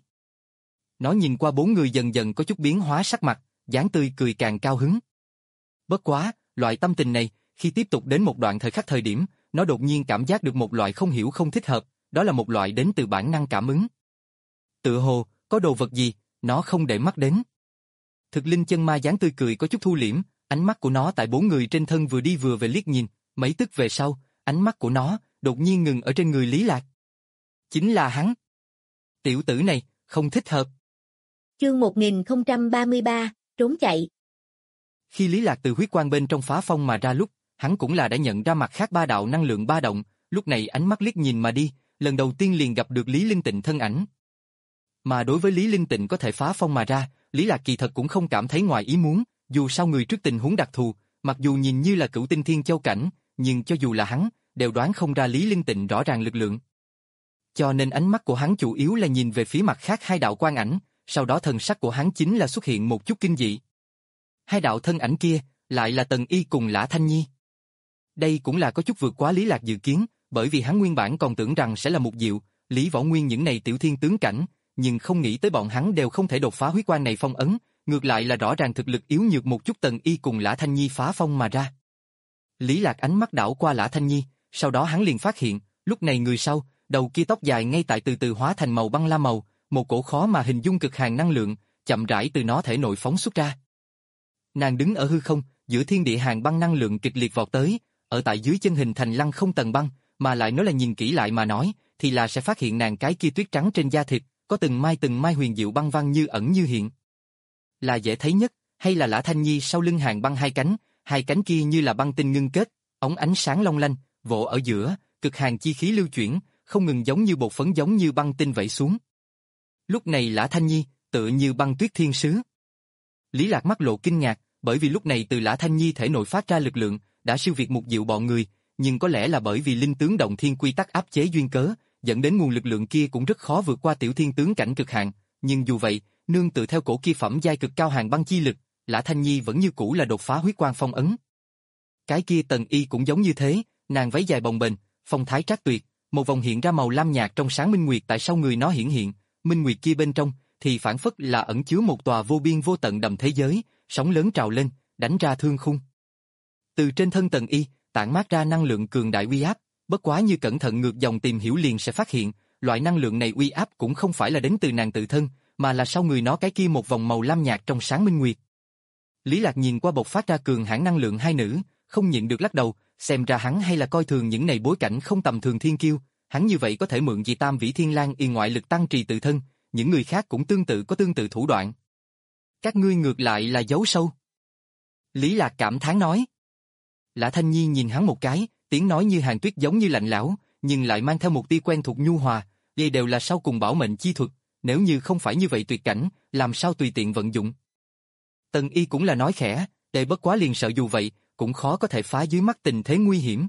Nó nhìn qua bốn người dần dần có chút biến hóa sắc mặt, dáng tươi cười càng cao hứng. Bất quá, loại tâm tình này, khi tiếp tục đến một đoạn thời khắc thời điểm, nó đột nhiên cảm giác được một loại không hiểu không thích hợp, đó là một loại đến từ bản năng cảm ứng. Tựa hồ, có đồ vật gì, nó không để mắt đến. Thực Linh Chân Ma dáng tươi cười có chút thu liễm, ánh mắt của nó tại bốn người trên thân vừa đi vừa về liếc nhìn, mấy tức về sau, ánh mắt của nó đột nhiên ngừng ở trên người Lý Lạc. Chính là hắn. Tiểu tử này, không thích hợp. Chương một nghìn không trăm ba mươi ba, trốn chạy. Khi Lý Lạc từ huyết quang bên trong phá phong mà ra lúc, hắn cũng là đã nhận ra mặt khác ba đạo năng lượng ba động, lúc này ánh mắt liếc nhìn mà đi, lần đầu tiên liền gặp được Lý Linh Tịnh thân ảnh. Mà đối với Lý Linh Tịnh có thể phá phong mà ra, Lý Lạc kỳ thật cũng không cảm thấy ngoài ý muốn, dù sao người trước tình huống đặc thù, mặc dù nhìn như là cửu tinh thiên châu cảnh, nhưng cho dù là hắn, đều đoán không ra Lý Linh Tịnh rõ ràng lực lượng. Cho nên ánh mắt của hắn chủ yếu là nhìn về phía mặt khác hai đạo quang ảnh, sau đó thần sắc của hắn chính là xuất hiện một chút kinh dị. Hai đạo thân ảnh kia, lại là Tần Y cùng Lã Thanh Nhi. Đây cũng là có chút vượt quá Lý Lạc dự kiến, bởi vì hắn nguyên bản còn tưởng rằng sẽ là Mục Diệu, Lý Võ Nguyên những này tiểu thiên tướng cảnh, nhưng không nghĩ tới bọn hắn đều không thể đột phá huyết quang này phong ấn, ngược lại là rõ ràng thực lực yếu nhược một chút Tần Y cùng Lã Thanh Nhi phá phong mà ra. Lý Lạc ánh mắt đảo qua Lã Thanh Nhi, sau đó hắn liền phát hiện, lúc này người sau, đầu kia tóc dài ngay tại từ từ hóa thành màu băng lam màu, một cổ khó mà hình dung cực hàn năng lượng, chậm rãi từ nó thể nội phóng xuất ra. Nàng đứng ở hư không, giữa thiên địa hàn băng năng lượng kịch liệt vọt tới, ở tại dưới chân hình thành lăng không tầng băng, mà lại nói là nhìn kỹ lại mà nói, thì là sẽ phát hiện nàng cái kia tuyết trắng trên da thịt, có từng mai từng mai huyền diệu băng văn như ẩn như hiện. Là dễ thấy nhất, hay là Lã Thanh Nhi sau lưng hàng băng hai cánh, hai cánh kia như là băng tinh ngưng kết, ống ánh sáng long lanh, vỗ ở giữa, cực hàn chi khí lưu chuyển, không ngừng giống như bột phấn giống như băng tinh vẩy xuống. Lúc này Lã Thanh Nhi, tựa như băng tuyết thiên sứ. Lý Lạc mắt lộ kinh ngạc, bởi vì lúc này từ Lã Thanh Nhi thể nội phát ra lực lượng, đã siêu việt Mục Diệu bọn người, nhưng có lẽ là bởi vì linh tướng động thiên quy tắc áp chế duyên cớ, dẫn đến nguồn lực lượng kia cũng rất khó vượt qua tiểu thiên tướng cảnh cực hạn, nhưng dù vậy, nương tự theo cổ kia phẩm giai cực cao hàng băng chi lực, Lã Thanh Nhi vẫn như cũ là đột phá huyết quang phong ấn. Cái kia Tần Y cũng giống như thế, nàng váy dài bồng bềnh, phong thái trác tuyệt, một vòng hiện ra màu lam nhạt trong sáng minh nguyệt tại sau người nó hiển hiện, minh nguyệt kia bên trong thì phản phất là ẩn chứa một tòa vô biên vô tận đầm thế giới, sóng lớn trào lên, đánh ra thương khung. Từ trên thân Tần Y, tản mát ra năng lượng cường đại uy áp, bất quá như cẩn thận ngược dòng tìm hiểu liền sẽ phát hiện, loại năng lượng này uy áp cũng không phải là đến từ nàng tự thân, mà là sau người nó cái kia một vòng màu lam nhạt trong sáng minh nguyệt. Lý Lạc nhìn qua bộc phát ra cường hãn năng lượng hai nữ, không nhịn được lắc đầu, xem ra hắn hay là coi thường những này bối cảnh không tầm thường thiên kiêu, hắn như vậy có thể mượn dị tam vĩ thiên lang y ngoại lực tăng trì tự thân, những người khác cũng tương tự có tương tự thủ đoạn. Các ngươi ngược lại là giấu sâu. Lý Lạc cảm thán nói. Lã Thanh Nhi nhìn hắn một cái, tiếng nói như hàn tuyết giống như lạnh lẽo, nhưng lại mang theo một tia quen thuộc nhu hòa, đây đều là sau cùng bảo mệnh chi thuật, nếu như không phải như vậy tuyệt cảnh, làm sao tùy tiện vận dụng. Tần Y cũng là nói khẽ, đây bất quá liền sợ dù vậy, cũng khó có thể phá dưới mắt tình thế nguy hiểm.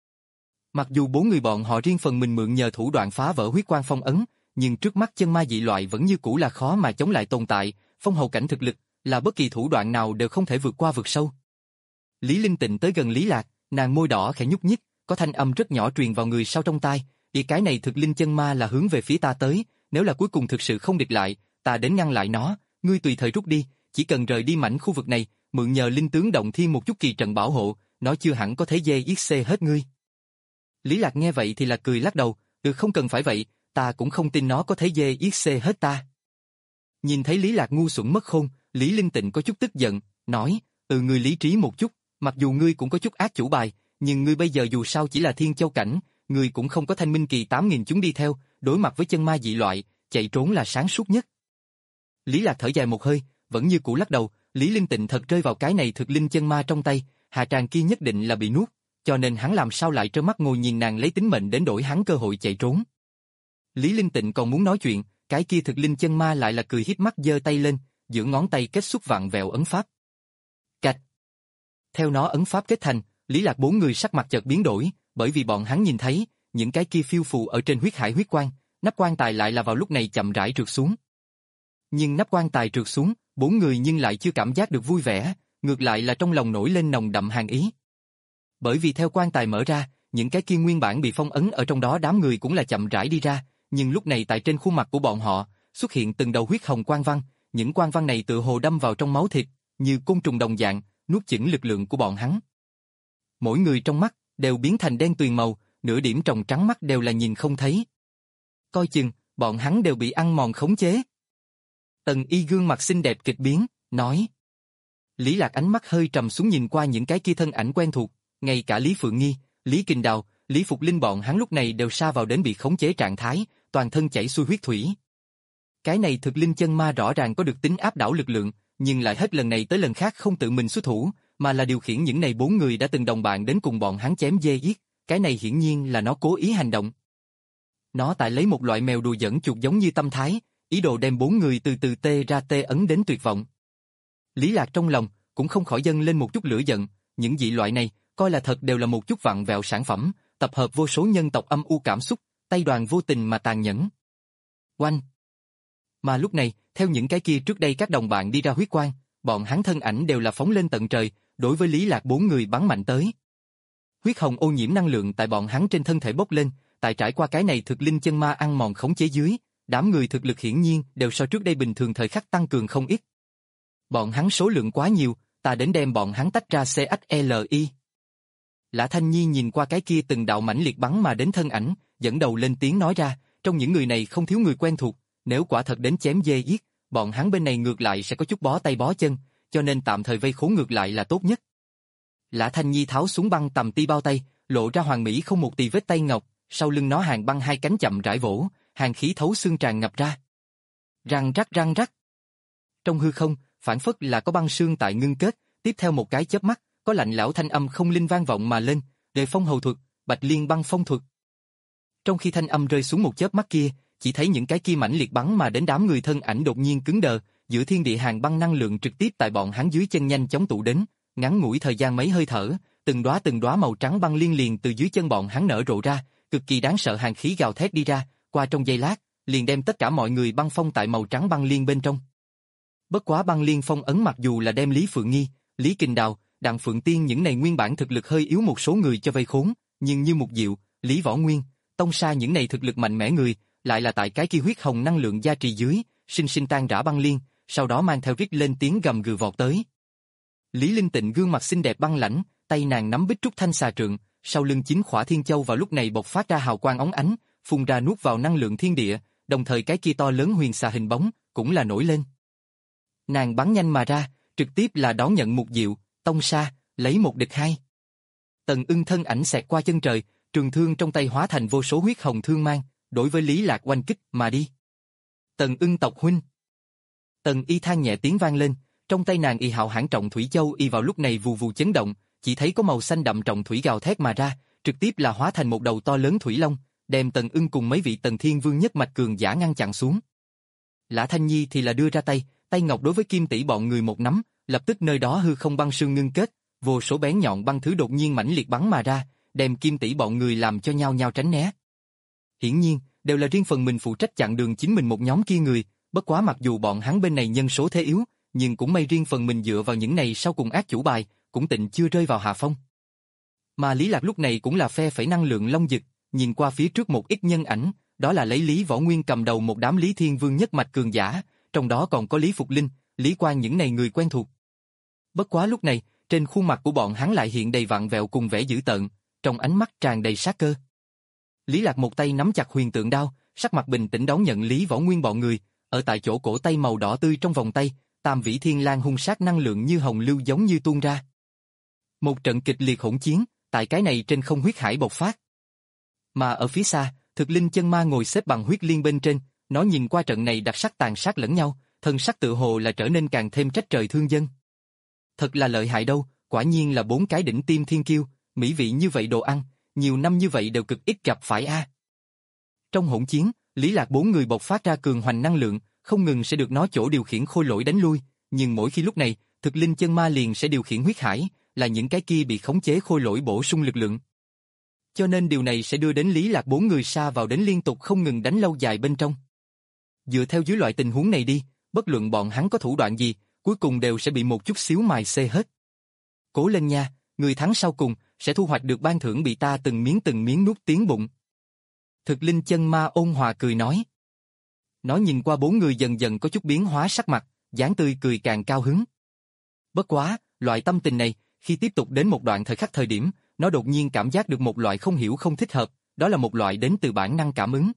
Mặc dù bốn người bọn họ riêng phần mình mượn nhờ thủ đoạn phá vỡ huyết quang phong ấn, nhưng trước mắt chân ma dị loại vẫn như cũ là khó mà chống lại tồn tại, phong hầu cảnh thực lực, là bất kỳ thủ đoạn nào đều không thể vượt qua vực sâu. Lý Linh Tịnh tới gần Lý Lạc, nàng môi đỏ khẽ nhúc nhích, có thanh âm rất nhỏ truyền vào người sau trong tai, "Ý cái này thực linh chân ma là hướng về phía ta tới, nếu là cuối cùng thực sự không địch lại, ta đến ngăn lại nó, ngươi tùy thời rút đi, chỉ cần rời đi mảnh khu vực này, mượn nhờ linh tướng động thiên một chút kỳ trận bảo hộ, nó chưa hẳn có thể dê giết xê hết ngươi." Lý Lạc nghe vậy thì là cười lắc đầu, "Được, không cần phải vậy, ta cũng không tin nó có thể dê giết xê hết ta." Nhìn thấy Lý Lạc ngu xuẩn mất khôn, Lý Linh Tịnh có chút tức giận, nói, "Ừ, ngươi lý trí một chút, mặc dù ngươi cũng có chút ác chủ bài, nhưng ngươi bây giờ dù sao chỉ là thiên châu cảnh, ngươi cũng không có thanh minh kỳ tám nghìn chúng đi theo, đối mặt với chân ma dị loại, chạy trốn là sáng suốt nhất." Lý Lạc thở dài một hơi, vẫn như cũ lắc đầu, Lý Linh Tịnh thật rơi vào cái này thực linh chân ma trong tay, hạ tràng kia nhất định là bị nuốt, cho nên hắn làm sao lại trơ mắt ngồi nhìn nàng lấy tính mệnh đến đổi hắn cơ hội chạy trốn. Lý Linh Tịnh còn muốn nói chuyện, cái kia thực linh chân ma lại là cười híp mắt giơ tay lên, giữa ngón tay kết xuất vặn vẹo ấn pháp. Cạch. Theo nó ấn pháp kết thành, Lý Lạc bốn người sắc mặt chợt biến đổi, bởi vì bọn hắn nhìn thấy, những cái kia phiêu phù ở trên huyết hải huyết quang, nắp quan tài lại là vào lúc này chậm rãi trượt xuống. Nhưng nắp quan tài trượt xuống, bốn người nhưng lại chưa cảm giác được vui vẻ, ngược lại là trong lòng nổi lên nồng đậm hàn ý. Bởi vì theo quan tài mở ra, những cái kia nguyên bản bị phong ấn ở trong đó đám người cũng là chậm rãi đi ra, nhưng lúc này tại trên khuôn mặt của bọn họ, xuất hiện từng đầu huyết hồng quang văn, những quang văn này tựa hồ đâm vào trong máu thịt, như côn trùng đồng dạng, nuốt chửng lực lượng của bọn hắn. Mỗi người trong mắt đều biến thành đen tuyền màu, nửa điểm tròng trắng mắt đều là nhìn không thấy. Coi chừng, bọn hắn đều bị ăn mòn khống chế. Tần Y gương mặt xinh đẹp kịch biến, nói. Lý Lạc ánh mắt hơi trầm xuống nhìn qua những cái kia thân ảnh quen thuộc, ngay cả Lý Phượng Nghi, Lý Kình Đào, Lý Phục Linh bọn hắn lúc này đều sa vào đến bị khống chế trạng thái, toàn thân chảy xuôi huyết thủy. Cái này thực linh chân ma rõ ràng có được tính áp đảo lực lượng, nhưng lại hết lần này tới lần khác không tự mình xuất thủ, mà là điều khiển những này bốn người đã từng đồng bạn đến cùng bọn hắn chém dê giết, cái này hiển nhiên là nó cố ý hành động. Nó tại lấy một loại mèo đùa dẫn chuột giống như tâm thái, ý đồ đem bốn người từ từ tê ra tê ấn đến tuyệt vọng. Lý Lạc trong lòng cũng không khỏi dâng lên một chút lửa giận, những dị loại này coi là thật đều là một chút vặn vẹo sản phẩm, tập hợp vô số nhân tộc âm u cảm xúc, tay đoàn vô tình mà tàn nhẫn. Oanh! Mà lúc này, theo những cái kia trước đây các đồng bạn đi ra huyết quang, bọn hắn thân ảnh đều là phóng lên tận trời, đối với Lý Lạc bốn người bắn mạnh tới. Huyết hồng ô nhiễm năng lượng tại bọn hắn trên thân thể bốc lên, tại trải qua cái này thực linh chân ma ăn mòn khống chế dưới, đám người thực lực hiển nhiên đều so trước đây bình thường thời khắc tăng cường không ít. Bọn hắn số lượng quá nhiều, ta đến đem bọn hắn tách ra xê ích lờ i. Lã Thanh Nhi nhìn qua cái kia từng đạo mãnh liệt bắn mà đến thân ảnh, dẫn đầu lên tiếng nói ra, trong những người này không thiếu người quen thuộc, nếu quả thật đến chém dê giết, bọn hắn bên này ngược lại sẽ có chút bó tay bó chân, cho nên tạm thời vây khốn ngược lại là tốt nhất. Lã Thanh Nhi tháo xuống băng tầm ti bao tay, lộ ra hoàn mỹ không một tì vết tay ngọc, sau lưng nó hàng băng hai cánh chậm rãi vỗ, hàng khí thấu xương tràn ngập ra. Răng rắc răng rắc. Trong hư không, phản phất là có băng sương tại ngưng kết, tiếp theo một cái chớp mắt, có lạnh lẽo thanh âm không linh vang vọng mà lên, Đề Phong Hầu thuật, Bạch Liên Băng Phong thuật. Trong khi thanh âm rơi xuống một chớp mắt kia, chỉ thấy những cái kia mãnh liệt bắn mà đến đám người thân ảnh đột nhiên cứng đờ, giữa thiên địa hàng băng năng lượng trực tiếp tại bọn hắn dưới chân nhanh chóng tụ đến, ngắn ngủi thời gian mấy hơi thở, từng đóa từng đóa màu trắng băng liên liền từ dưới chân bọn hắn nở rộ ra, cực kỳ đáng sợ hàn khí gào thét đi ra, qua trong giây lát, liền đem tất cả mọi người băng phong tại màu trắng băng liên bên trong. Bất quá băng liên phong ấn mặc dù là đem Lý Phượng Nghi, Lý Kình Đào, Đặng Phượng Tiên những này nguyên bản thực lực hơi yếu một số người cho vây khốn, nhưng như Mục Diệu, Lý Võ Nguyên, Tông Sa những này thực lực mạnh mẽ người, lại là tại cái kia huyết hồng năng lượng gia trì dưới, sinh sinh tan rã băng liên, sau đó mang theo rít lên tiếng gầm gừ vọt tới. Lý Linh Tịnh gương mặt xinh đẹp băng lãnh, tay nàng nắm bích trúc thanh xà trượng, sau lưng chín khỏa thiên châu vào lúc này bộc phát ra hào quang óng ánh, phun ra nuốt vào năng lượng thiên địa, đồng thời cái kia to lớn huyền xà hình bóng cũng là nổi lên. Nàng bắn nhanh mà ra, trực tiếp là đón nhận Mục Diệu, Tông Sa, lấy một địch hai. Tần Ưng thân ảnh xẹt qua chân trời, trường thương trong tay hóa thành vô số huyết hồng thương mang, đối với Lý Lạc oanh kích mà đi. Tần Ưng tộc huynh. Tần Y than nhẹ tiếng vang lên, trong tay nàng y hạo hãn trọng thủy châu y vào lúc này vù vù chấn động, chỉ thấy có màu xanh đậm trọng thủy gào thét mà ra, trực tiếp là hóa thành một đầu to lớn thủy long, đem Tần Ưng cùng mấy vị Tần Thiên Vương nhất mạch cường giả ngăn chặn xuống. Lã Thanh Nhi thì là đưa ra tay, tay ngọc đối với Kim Tỷ bọn người một nắm, lập tức nơi đó hư không băng sương ngưng kết, vô số bén nhọn băng thứ đột nhiên mãnh liệt bắn mà ra, đem Kim Tỷ bọn người làm cho nhau nhau tránh né. Hiển nhiên, đều là riêng phần mình phụ trách chặn đường chính mình một nhóm kia người, bất quá mặc dù bọn hắn bên này nhân số thế yếu, nhưng cũng may riêng phần mình dựa vào những này sau cùng ác chủ bài, cũng tịnh chưa rơi vào hạ phong. Mà Lý Lạc lúc này cũng là phe phẩy năng lượng long dực, nhìn qua phía trước một ít nhân ảnh, đó là lấy Lý Võ Nguyên cầm đầu một đám Lý Thiên Vương nhất mạch cường giả, trong đó còn có Lý Phục Linh, Lý Quang những này người quen thuộc. Bất quá lúc này, trên khuôn mặt của bọn hắn lại hiện đầy vặn vẹo cùng vẻ dữ tợn, trong ánh mắt tràn đầy sát cơ. Lý Lạc một tay nắm chặt huyền tượng đao, sắc mặt bình tĩnh đón nhận Lý Võ Nguyên bọn người, ở tại chỗ cổ tay màu đỏ tươi trong vòng tay, Tam Vĩ Thiên Lang hung sát năng lượng như hồng lưu giống như tuôn ra. Một trận kịch liệt hỗn chiến, tại cái này trên không huyết hải bộc phát. Mà ở phía xa, Thực Linh Chân Ma ngồi xếp bằng huyết liên bên trên, nó nhìn qua trận này đặc sắc tàn sát lẫn nhau, thân sắc tự hồ là trở nên càng thêm trách trời thương dân. Thật là lợi hại đâu, quả nhiên là bốn cái đỉnh tim thiên kiêu, mỹ vị như vậy đồ ăn, nhiều năm như vậy đều cực ít gặp phải a. Trong hỗn chiến, Lý Lạc bốn người bộc phát ra cường hoành năng lượng, không ngừng sẽ được nó chỗ điều khiển khôi lỗi đánh lui, nhưng mỗi khi lúc này, Thực Linh Chân Ma liền sẽ điều khiển huyết hải, là những cái kia bị khống chế khôi lỗi bổ sung lực lượng. Cho nên điều này sẽ đưa đến Lý Lạc bốn người sa vào đến liên tục không ngừng đánh lâu dài bên trong. Dựa theo dưới loại tình huống này đi, bất luận bọn hắn có thủ đoạn gì, cuối cùng đều sẽ bị một chút xíu mài xê hết. Cố lên nha, người thắng sau cùng sẽ thu hoạch được ban thưởng bị ta từng miếng từng miếng nuốt tiếng bụng. Thực Linh Chân Ma ôn hòa cười nói. Nó nhìn qua bốn người dần dần có chút biến hóa sắc mặt, dáng tươi cười càng cao hứng. Bất quá, loại tâm tình này, khi tiếp tục đến một đoạn thời khắc thời điểm, nó đột nhiên cảm giác được một loại không hiểu không thích hợp, đó là một loại đến từ bản năng cảm ứng.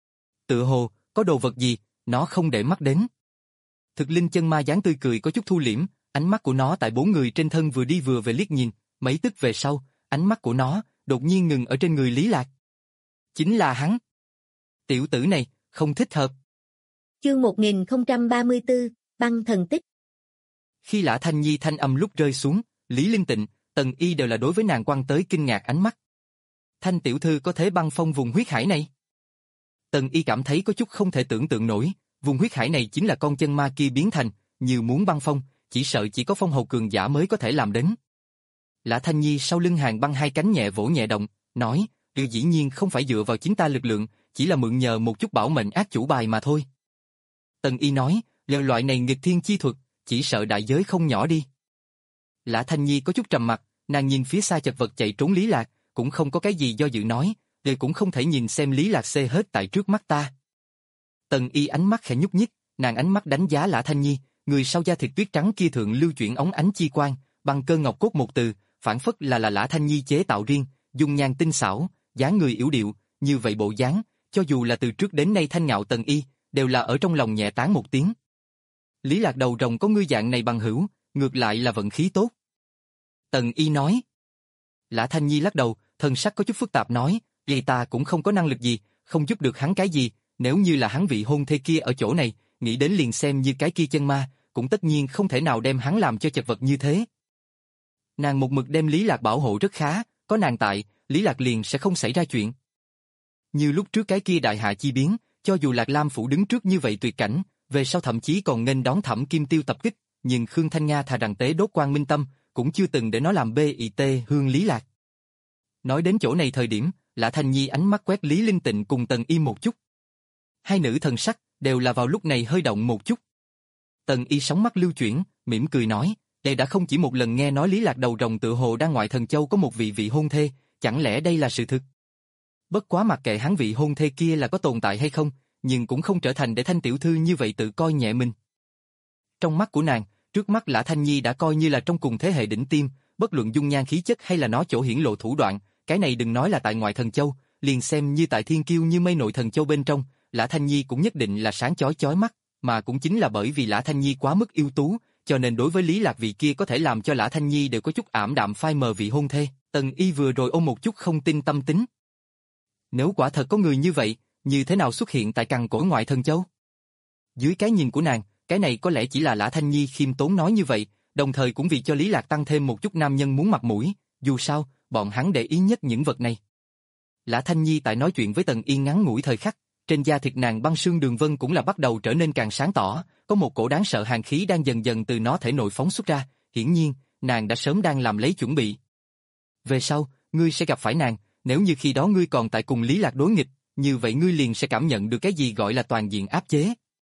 Tựa hồ, có đồ vật gì, nó không để mắt đến. Thực Linh Chân Ma dáng tươi cười có chút thu liễm, ánh mắt của nó tại bốn người trên thân vừa đi vừa về liếc nhìn, mấy tức về sau, ánh mắt của nó đột nhiên ngừng ở trên người Lý Lạc. Chính là hắn. Tiểu tử này, không thích hợp. Chương một nghìn không trăm ba mươi tư, băng thần tích. Khi Lã Thanh Nhi thanh âm lúc rơi xuống, Lý Linh Tịnh, Tần Y đều là đối với nàng quăng tới kinh ngạc ánh mắt. Thanh tiểu thư có thể băng phong vùng huyết hải này? Tần Y cảm thấy có chút không thể tưởng tượng nổi, vùng huyết hải này chính là con chân ma kia biến thành, như muốn băng phong, chỉ sợ chỉ có phong hầu cường giả mới có thể làm đến. Lã Thanh Nhi sau lưng hàng băng hai cánh nhẹ vỗ nhẹ động, nói, điều dĩ nhiên không phải dựa vào chính ta lực lượng, chỉ là mượn nhờ một chút bảo mệnh ác chủ bài mà thôi. Tần Y nói, lời loại này nghịch thiên chi thuật, chỉ sợ đại giới không nhỏ đi. Lã Thanh Nhi có chút trầm mặt, nàng nhìn phía xa chật vật chạy trốn Lý Lạc, cũng không có cái gì do dự nói, đều cũng không thể nhìn xem Lý Lạc xê hết tại trước mắt ta. Tần Y ánh mắt khẽ nhúc nhích, nàng ánh mắt đánh giá Lã Thanh Nhi, người sau da thịt tuyết trắng kia thượng lưu chuyển óng ánh chi quang, bằng cơ ngọc cốt một từ, phản phất là là Lã Thanh Nhi chế tạo riêng, dung nhan tinh xảo, dáng người yếu điệu, như vậy bộ dáng, cho dù là từ trước đến nay thanh ngạo Tần Y, đều là ở trong lòng nhẹ tán một tiếng. Lý Lạc đầu rồng có ngươi dạng này bằng hữu, ngược lại là vận khí tốt. Tần Y nói. Lã Thanh Nhi lắc đầu, thần sắc có chút phức tạp nói, vì ta cũng không có năng lực gì, không giúp được hắn cái gì, nếu như là hắn vị hôn thê kia ở chỗ này, nghĩ đến liền xem như cái kia chân ma, cũng tất nhiên không thể nào đem hắn làm cho chật vật như thế. Nàng một mực đem Lý Lạc bảo hộ rất khá, có nàng tại, Lý Lạc liền sẽ không xảy ra chuyện. Như lúc trước cái kia đại hạ chi biến, cho dù Lạc Lam phủ đứng trước như vậy tuyệt cảnh, về sau thậm chí còn nghênh đón Thẩm Kim Tiêu tập kích, nhưng Khương Thanh Nga thà rằng tế đốt Quang Minh Tâm, cũng chưa từng để nó làm bê i tê hương Lý Lạc. Nói đến chỗ này thời điểm, Lã Thanh Nhi ánh mắt quét Lý Linh Tịnh cùng Tần Y một chút. Hai nữ thần sắc đều là vào lúc này hơi động một chút. Tần Y sóng mắt lưu chuyển, mỉm cười nói, đây đã không chỉ một lần nghe nói Lý Lạc đầu rồng tự hồ đang ngoại thần châu có một vị vị hôn thê, chẳng lẽ đây là sự thực? Bất quá mặc kệ hắn vị hôn thê kia là có tồn tại hay không, nhưng cũng không trở thành để Thanh tiểu thư như vậy tự coi nhẹ mình. Trong mắt của nàng, trước mắt Lã Thanh Nhi đã coi như là trong cùng thế hệ đỉnh tiêm, bất luận dung nhan khí chất hay là nó chỗ hiển lộ thủ đoạn, cái này đừng nói là tại ngoại thần châu, liền xem như tại thiên kiêu như mây nội thần châu bên trong, Lã Thanh Nhi cũng nhất định là sáng chói chói mắt, mà cũng chính là bởi vì Lã Thanh Nhi quá mức ưu tú, cho nên đối với Lý Lạc vị kia có thể làm cho Lã Thanh Nhi đều có chút ảm đạm phai mờ vị hôn thê. Tần Y vừa rồi ôm một chút không tin tâm tính. Nếu quả thật có người như vậy, như thế nào xuất hiện tại cằn cỗi ngoại thần châu? Dưới cái nhìn của nàng, cái này có lẽ chỉ là Lã Thanh Nhi khiêm tốn nói như vậy, đồng thời cũng vì cho Lý Lạc tăng thêm một chút nam nhân muốn mặt mũi, dù sao, bọn hắn để ý nhất những vật này. Lã Thanh Nhi tại nói chuyện với Tần Y ngắn ngủi thời khắc, trên da thịt nàng băng sương đường vân cũng là bắt đầu trở nên càng sáng tỏ, có một cổ đáng sợ hàn khí đang dần dần từ nó thể nội phóng xuất ra, hiển nhiên, nàng đã sớm đang làm lấy chuẩn bị. Về sau, ngươi sẽ gặp phải nàng, nếu như khi đó ngươi còn tại cùng Lý Lạc đối nghịch, như vậy ngươi liền sẽ cảm nhận được cái gì gọi là toàn diện áp chế.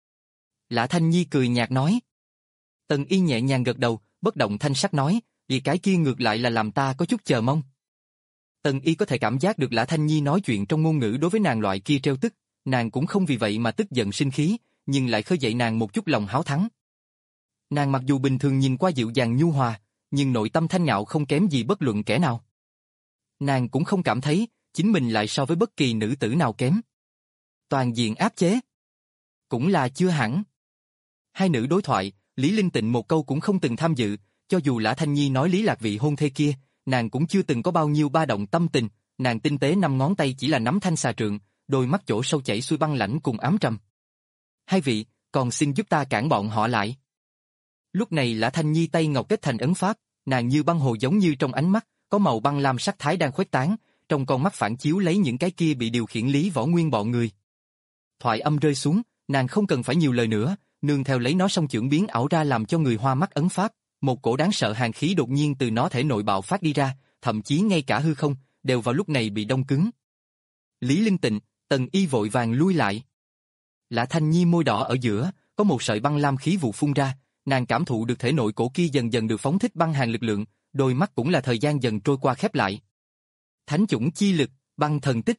Lã Thanh Nhi cười nhạt nói. Tần Y nhẹ nhàng gật đầu, bất động thanh sắc nói, vì cái kia ngược lại là làm ta có chút chờ mong. Tần Y có thể cảm giác được Lã Thanh Nhi nói chuyện trong ngôn ngữ đối với nàng loại kia trêu tức, nàng cũng không vì vậy mà tức giận sinh khí, nhưng lại khơi dậy nàng một chút lòng háo thắng. Nàng mặc dù bình thường nhìn qua dịu dàng nhu hòa, nhưng nội tâm thanh ngạo không kém gì bất luận kẻ nào. Nàng cũng không cảm thấy chính mình lại so với bất kỳ nữ tử nào kém. Toàn diện áp chế. Cũng là chưa hẳn. Hai nữ đối thoại, Lý Linh Tịnh một câu cũng không từng tham dự, cho dù Lã Thanh Nhi nói Lý Lạc vị hôn thê kia, nàng cũng chưa từng có bao nhiêu ba động tâm tình, nàng tinh tế năm ngón tay chỉ là nắm thanh xà trượng, đôi mắt chỗ sâu chảy xuôi băng lãnh cùng ám trầm. Hai vị, còn xin giúp ta cản bọn họ lại. Lúc này Lã Thanh Nhi tay ngọc kết thành ấn pháp, nàng như băng hồ giống như trong ánh mắt, có màu băng lam sắc thái đang khuếch tán, trong con mắt phản chiếu lấy những cái kia bị điều khiển Lý Võ Nguyên bọn người. Thoại âm rơi xuống, nàng không cần phải nhiều lời nữa, nương theo lấy nó song chưởng biến ảo ra làm cho người hoa mắt ấn pháp, một cổ đáng sợ hàn khí đột nhiên từ nó thể nội bạo phát đi ra, thậm chí ngay cả hư không đều vào lúc này bị đông cứng. Lý Linh Tịnh, Tần Y vội vàng lui lại. Lã Thanh Nhi môi đỏ ở giữa, có một sợi băng lam khí vụ phun ra, nàng cảm thụ được thể nội cổ kia dần dần được phóng thích băng hàn lực lượng, đôi mắt cũng là thời gian dần trôi qua khép lại. Thánh chủng chi lực, băng thần tích.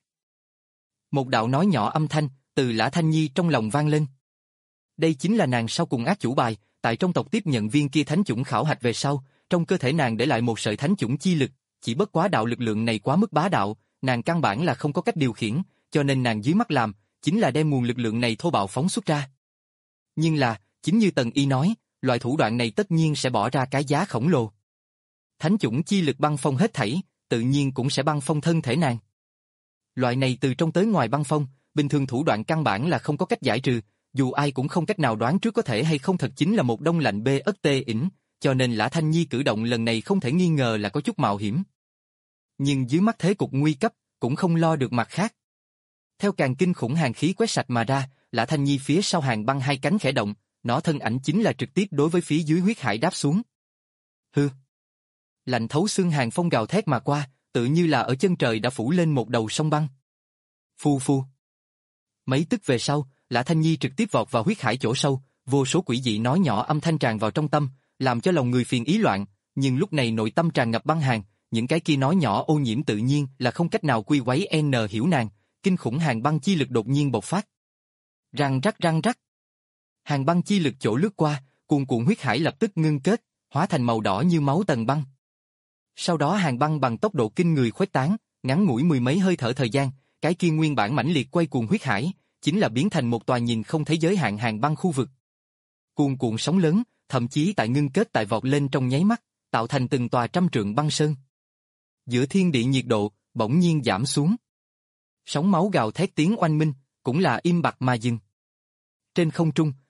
Một đạo nói nhỏ âm thanh từ Lã Thanh Nhi trong lòng vang lên. Đây chính là nàng sau cùng ác chủ bài, tại trong tộc tiếp nhận viên kia thánh chủng khảo hạch về sau, trong cơ thể nàng để lại một sợi thánh chủng chi lực, chỉ bất quá đạo lực lượng này quá mức bá đạo, nàng căn bản là không có cách điều khiển, cho nên nàng dưới mắt làm, chính là đem nguồn lực lượng này thô bạo phóng xuất ra. Nhưng là, chính như Tần Y nói, loại thủ đoạn này tất nhiên sẽ bỏ ra cái giá khổng lồ. Thánh chủng chi lực băng phong hết thảy, tự nhiên cũng sẽ băng phong thân thể nàng. Loại này từ trong tới ngoài băng phong, bình thường thủ đoạn căn bản là không có cách giải trừ, dù ai cũng không cách nào đoán trước có thể hay không thật chính là một đông lạnh bê ất tê ỉn, cho nên Lã Thanh Nhi cử động lần này không thể nghi ngờ là có chút mạo hiểm. Nhưng dưới mắt thế cục nguy cấp, cũng không lo được mặt khác. Theo càng kinh khủng hàn khí quét sạch mà ra, Lã Thanh Nhi phía sau hàng băng hai cánh khẽ động, nó thân ảnh chính là trực tiếp đối với phía dưới huyết hải đáp xuống. Hư! Lạnh thấu xương hàng phong gào thét mà qua, tự như là ở chân trời đã phủ lên một đầu sông băng. Phu phu! Mấy tức về sau, Lã Thanh Nhi trực tiếp vọt vào huyết hải chỗ sâu, vô số quỷ dị nói nhỏ âm thanh tràn vào trong tâm, làm cho lòng người phiền ý loạn, nhưng lúc này nội tâm tràn ngập băng hàn, những cái kia nói nhỏ ô nhiễm tự nhiên là không cách nào quy quấy n hiểu nàng, kinh khủng hàng băng chi lực đột nhiên bộc phát. Răng rắc răng rắc. Hàng băng chi lực chỗ lướt qua, cuồn cuộn huyết hải lập tức ngưng kết, hóa thành màu đỏ như máu tầng băng. Sau đó hàng băng bằng tốc độ kinh người khuếch tán, ngắn ngủi mười mấy hơi thở thời gian, cái kia nguyên bản mãnh liệt quay cuồng huyết hải, chính là biến thành một tòa nhìn không thấy giới hạn hàng băng khu vực. Cuồn cuộn sóng lớn, thậm chí tại ngưng kết tại vọt lên trong nháy mắt, tạo thành từng tòa trăm trượng băng sơn. Giữa thiên địa nhiệt độ, bỗng nhiên giảm xuống. Sóng máu gào thét tiếng oanh minh, cũng là im bặt mà dừng. Trên không trung,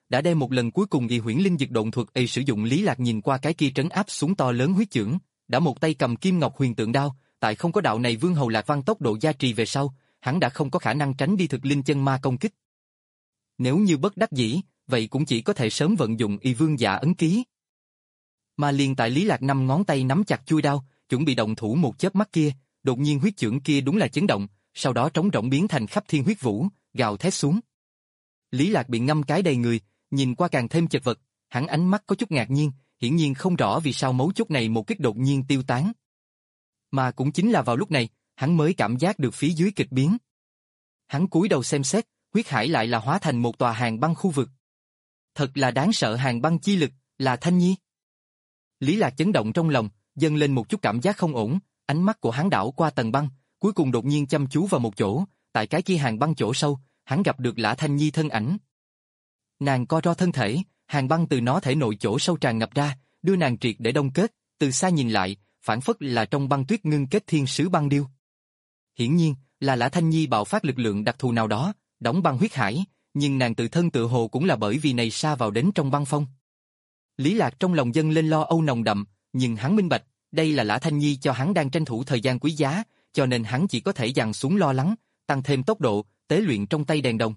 đã đem một lần cuối cùng y huyễn linh dực độn thuật y sử dụng. Lý Lạc nhìn qua cái kia trấn áp xuống to lớn huyết chưởng, đã một tay cầm kim ngọc huyền tượng đao, tại không có đạo này Vương Hầu Lạc Văn tốc độ gia trì về sau, hắn đã không có khả năng tránh đi thực linh chân ma công kích. Nếu như bất đắc dĩ, vậy cũng chỉ có thể sớm vận dụng y vương dạ ấn ký. Mà liền tại Lý Lạc năm ngón tay nắm chặt chuôi đao, chuẩn bị động thủ một chớp mắt kia, đột nhiên huyết chưởng kia đúng là chấn động, sau đó trống rỗng biến thành khắp thiên huyết vũ, gào thét xuống. Lý Lạc bị ngâm cái đầy người, nhìn qua càng thêm chật vật, hắn ánh mắt có chút ngạc nhiên, hiển nhiên không rõ vì sao mấu chốt này một kích đột nhiên tiêu tán. Mà cũng chính là vào lúc này, hắn mới cảm giác được phía dưới kịch biến. Hắn cúi đầu xem xét, huyết hải lại là hóa thành một tòa hàng băng khu vực. Thật là đáng sợ, hàng băng chi lực, là Thanh Nhi. Lý Lạc chấn động trong lòng, dâng lên một chút cảm giác không ổn, ánh mắt của hắn đảo qua tầng băng, cuối cùng đột nhiên chăm chú vào một chỗ, tại cái kia hàng băng chỗ sâu, hắn gặp được Lã Thanh Nhi thân ảnh. Nàng co ro thân thể, hàng băng từ nó thể nội chỗ sâu tràn ngập ra, đưa nàng triệt để đông kết, từ xa nhìn lại, phản phất là trong băng tuyết ngưng kết thiên sứ băng điêu. Hiển nhiên, là Lã Thanh Nhi bạo phát lực lượng đặc thù nào đó, đóng băng huyết hải, nhưng nàng tự thân tự hồ cũng là bởi vì này sa vào đến trong băng phong. Lý Lạc trong lòng dâng lên lo âu nồng đậm, nhưng hắn minh bạch, đây là Lã Thanh Nhi cho hắn đang tranh thủ thời gian quý giá, cho nên hắn chỉ có thể dằn xuống lo lắng, tăng thêm tốc độ, tế luyện trong tay đèn đồng.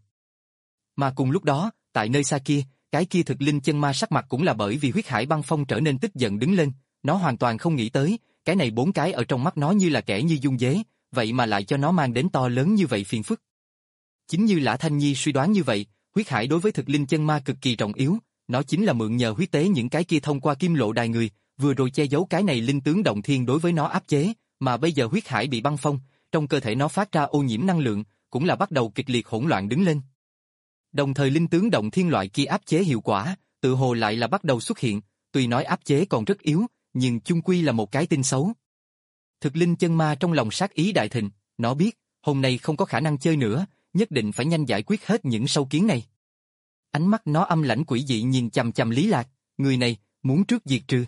Mà cùng lúc đó, tại nơi xa kia, cái kia thực linh chân ma sắc mặt cũng là bởi vì huyết hải băng phong trở nên tức giận đứng lên, nó hoàn toàn không nghĩ tới, cái này bốn cái ở trong mắt nó như là kẻ như dung dế, vậy mà lại cho nó mang đến to lớn như vậy phiền phức. Chính như Lã Thanh Nhi suy đoán như vậy, huyết hải đối với thực linh chân ma cực kỳ trọng yếu, nó chính là mượn nhờ huyết tế những cái kia thông qua kim lộ đài người, vừa rồi che giấu cái này linh tướng động thiên đối với nó áp chế, mà bây giờ huyết hải bị băng phong, trong cơ thể nó phát ra ô nhiễm năng lượng, cũng là bắt đầu kịch liệt hỗn loạn đứng lên. Đồng thời linh tướng động thiên loại kia áp chế hiệu quả, tự hồ lại là bắt đầu xuất hiện, tuy nói áp chế còn rất yếu, nhưng chung quy là một cái tin xấu. Thực linh chân ma trong lòng sát ý đại thịnh, nó biết, hôm nay không có khả năng chơi nữa, nhất định phải nhanh giải quyết hết những sâu kiến này. Ánh mắt nó âm lãnh quỷ dị nhìn chằm chằm Lý Lạc, người này, muốn trước diệt trừ.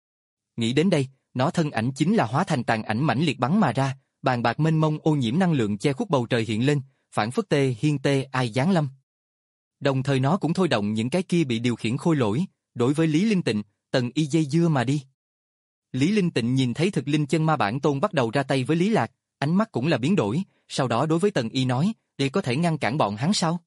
Nghĩ đến đây, nó thân ảnh chính là hóa thành tàn ảnh mãnh liệt bắn mà ra, bàn bạc mênh mông ô nhiễm năng lượng che khuất bầu trời hiện lên, phản phất tê hiên tê ai giáng lâm. Đồng thời nó cũng thôi động những cái kia bị điều khiển khôi lỗi, đối với Lý Linh Tịnh, Tần Y dây dưa mà đi. Lý Linh Tịnh nhìn thấy thực linh chân ma bản tôn bắt đầu ra tay với Lý Lạc, ánh mắt cũng là biến đổi, sau đó đối với Tần Y nói, để có thể ngăn cản bọn hắn sao?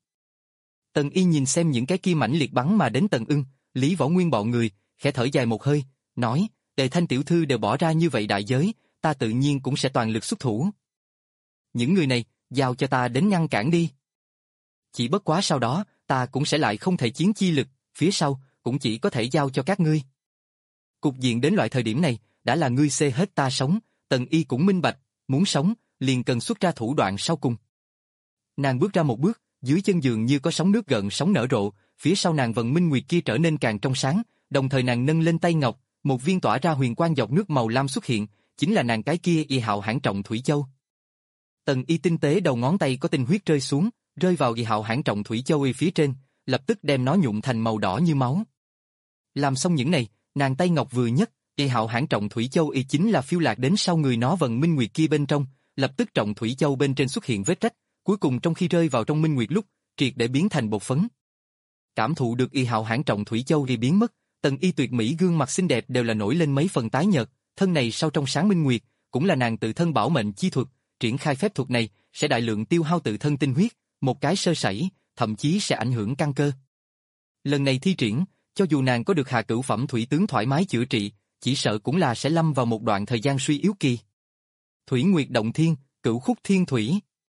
Tần Y nhìn xem những cái kia mãnh liệt bắn mà đến Tần Ưng, Lý Võ Nguyên bọn người, khẽ thở dài một hơi, nói, Tề Thanh tiểu thư đều bỏ ra như vậy đại giới, ta tự nhiên cũng sẽ toàn lực xuất thủ. Những người này, giao cho ta đến ngăn cản đi. Chỉ bất quá sau đó, ta cũng sẽ lại không thể chiến chi lực, phía sau, cũng chỉ có thể giao cho các ngươi. Cục diện đến loại thời điểm này, đã là ngươi xê hết ta sống, Tần Y cũng minh bạch, muốn sống, liền cần xuất ra thủ đoạn sau cùng. Nàng bước ra một bước, dưới chân giường như có sóng nước gợn sóng nở rộ, phía sau nàng vận minh nguyệt kia trở nên càng trong sáng, đồng thời nàng nâng lên tay ngọc, một viên tỏa ra huyền quang dọc nước màu lam xuất hiện, chính là nàng cái kia y hạo hãn trọng thủy châu. Tần Y tinh tế đầu ngón tay có tinh huyết rơi xuống, rơi vào y hạo hãn trọng thủy châu y phía trên, lập tức đem nó nhuộm thành màu đỏ như máu. Làm xong những này, nàng tay ngọc vừa nhất, y hạo hãn trọng thủy châu y chính là phiêu lạc đến sau người nó vận minh nguyệt kia bên trong, lập tức trọng thủy châu bên trên xuất hiện vết rách, cuối cùng trong khi rơi vào trong minh nguyệt lúc, triệt để biến thành bột phấn. Cảm thụ được y hạo hãn trọng thủy châu y biến mất, Tần Y tuyệt mỹ gương mặt xinh đẹp đều là nổi lên mấy phần tái nhợt, thân này sau trong sáng minh nguyệt, cũng là nàng tự thân bảo mệnh chi thuật, triển khai phép thuật này sẽ đại lượng tiêu hao tự thân tinh huyết, một cái sơ sẩy, thậm chí sẽ ảnh hưởng căn cơ. Lần này thi triển, cho dù nàng có được hạ cửu phẩm thủy tướng thoải mái chữa trị, chỉ sợ cũng là sẽ lâm vào một đoạn thời gian suy yếu kỳ. Thủy Nguyệt động thiên, cửu khúc thiên thủy.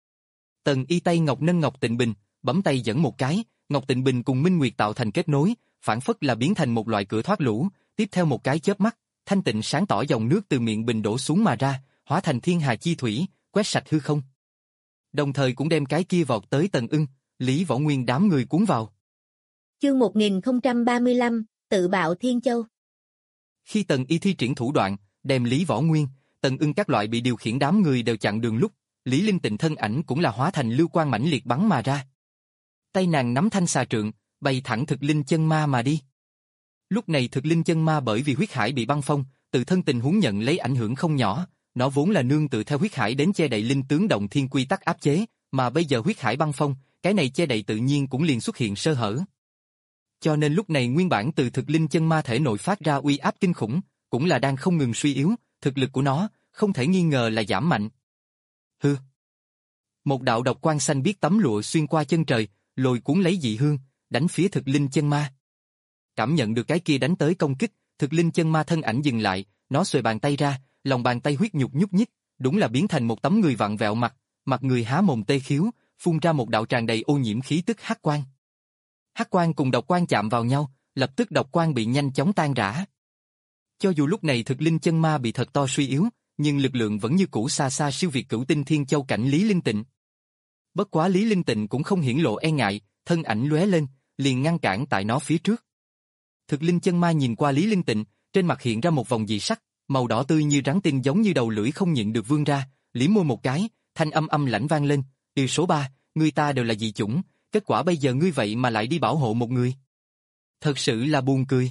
Tần Y tay ngọc nâng ngọc tịnh bình, bấm tay dẫn một cái, ngọc tịnh bình cùng minh nguyệt tạo thành kết nối, phản phất là biến thành một loại cửa thoát lũ, tiếp theo một cái chớp mắt, thanh tịnh sáng tỏ dòng nước từ miệng bình đổ xuống mà ra, hóa thành thiên hà chi thủy, quét sạch hư không. Đồng thời cũng đem cái kia vọt tới Tần Ưng, Lý Võ Nguyên đám người cuốn vào. Chương một nghìn không trăm ba mươi lăm, tự bạo Thiên Châu. Khi Tần Y thi triển thủ đoạn, đem Lý Võ Nguyên, Tần Ưng các loại bị điều khiển đám người đều chặn đường lúc, Lý Linh Tịnh thân ảnh cũng là hóa thành lưu quang mãnh liệt bắn mà ra. Tay nàng nắm thanh xà trượng, bay thẳng thực linh chân ma mà đi. Lúc này thực linh chân ma bởi vì huyết hải bị băng phong, tự thân tình huống nhận lấy ảnh hưởng không nhỏ, nó vốn là nương tự theo huyết hải đến che đậy linh tướng động thiên quy tắc áp chế, mà bây giờ huyết hải băng phong, cái này che đậy tự nhiên cũng liền xuất hiện sơ hở. Cho nên lúc này nguyên bản từ thực linh chân ma thể nội phát ra uy áp kinh khủng, cũng là đang không ngừng suy yếu, thực lực của nó, không thể nghi ngờ là giảm mạnh. Hư. Một đạo độc quang xanh biếc tấm lụa xuyên qua chân trời, lôi cuốn lấy dị hương, đánh phía thực linh chân ma. Cảm nhận được cái kia đánh tới công kích, thực linh chân ma thân ảnh dừng lại, nó xuề bàn tay ra, lòng bàn tay huyết nhục nhúc nhích, đúng là biến thành một tấm người vặn vẹo mặt, mặt người há mồm tê khiếu, phun ra một đạo tràn đầy ô nhiễm khí tức hắc quang. Hắc quang cùng độc quang chạm vào nhau, lập tức độc quang bị nhanh chóng tan rã. Cho dù lúc này thực linh chân ma bị thật to suy yếu, nhưng lực lượng vẫn như cũ xa xa siêu việt cửu tinh thiên châu cảnh Lý Linh Tịnh. Bất quá Lý Linh Tịnh cũng không hiển lộ e ngại, thân ảnh lóe lên, liền ngăn cản tại nó phía trước. Thực linh chân ma nhìn qua Lý Linh Tịnh, trên mặt hiện ra một vòng dị sắc, màu đỏ tươi như rắn tinh giống như đầu lưỡi không nhịn được vươn ra, liếm môi một cái, thanh âm âm lãnh vang lên, "Điều số ba, người ta đều là dị chủng, kết quả bây giờ ngươi vậy mà lại đi bảo hộ một người. Thật sự là buồn cười."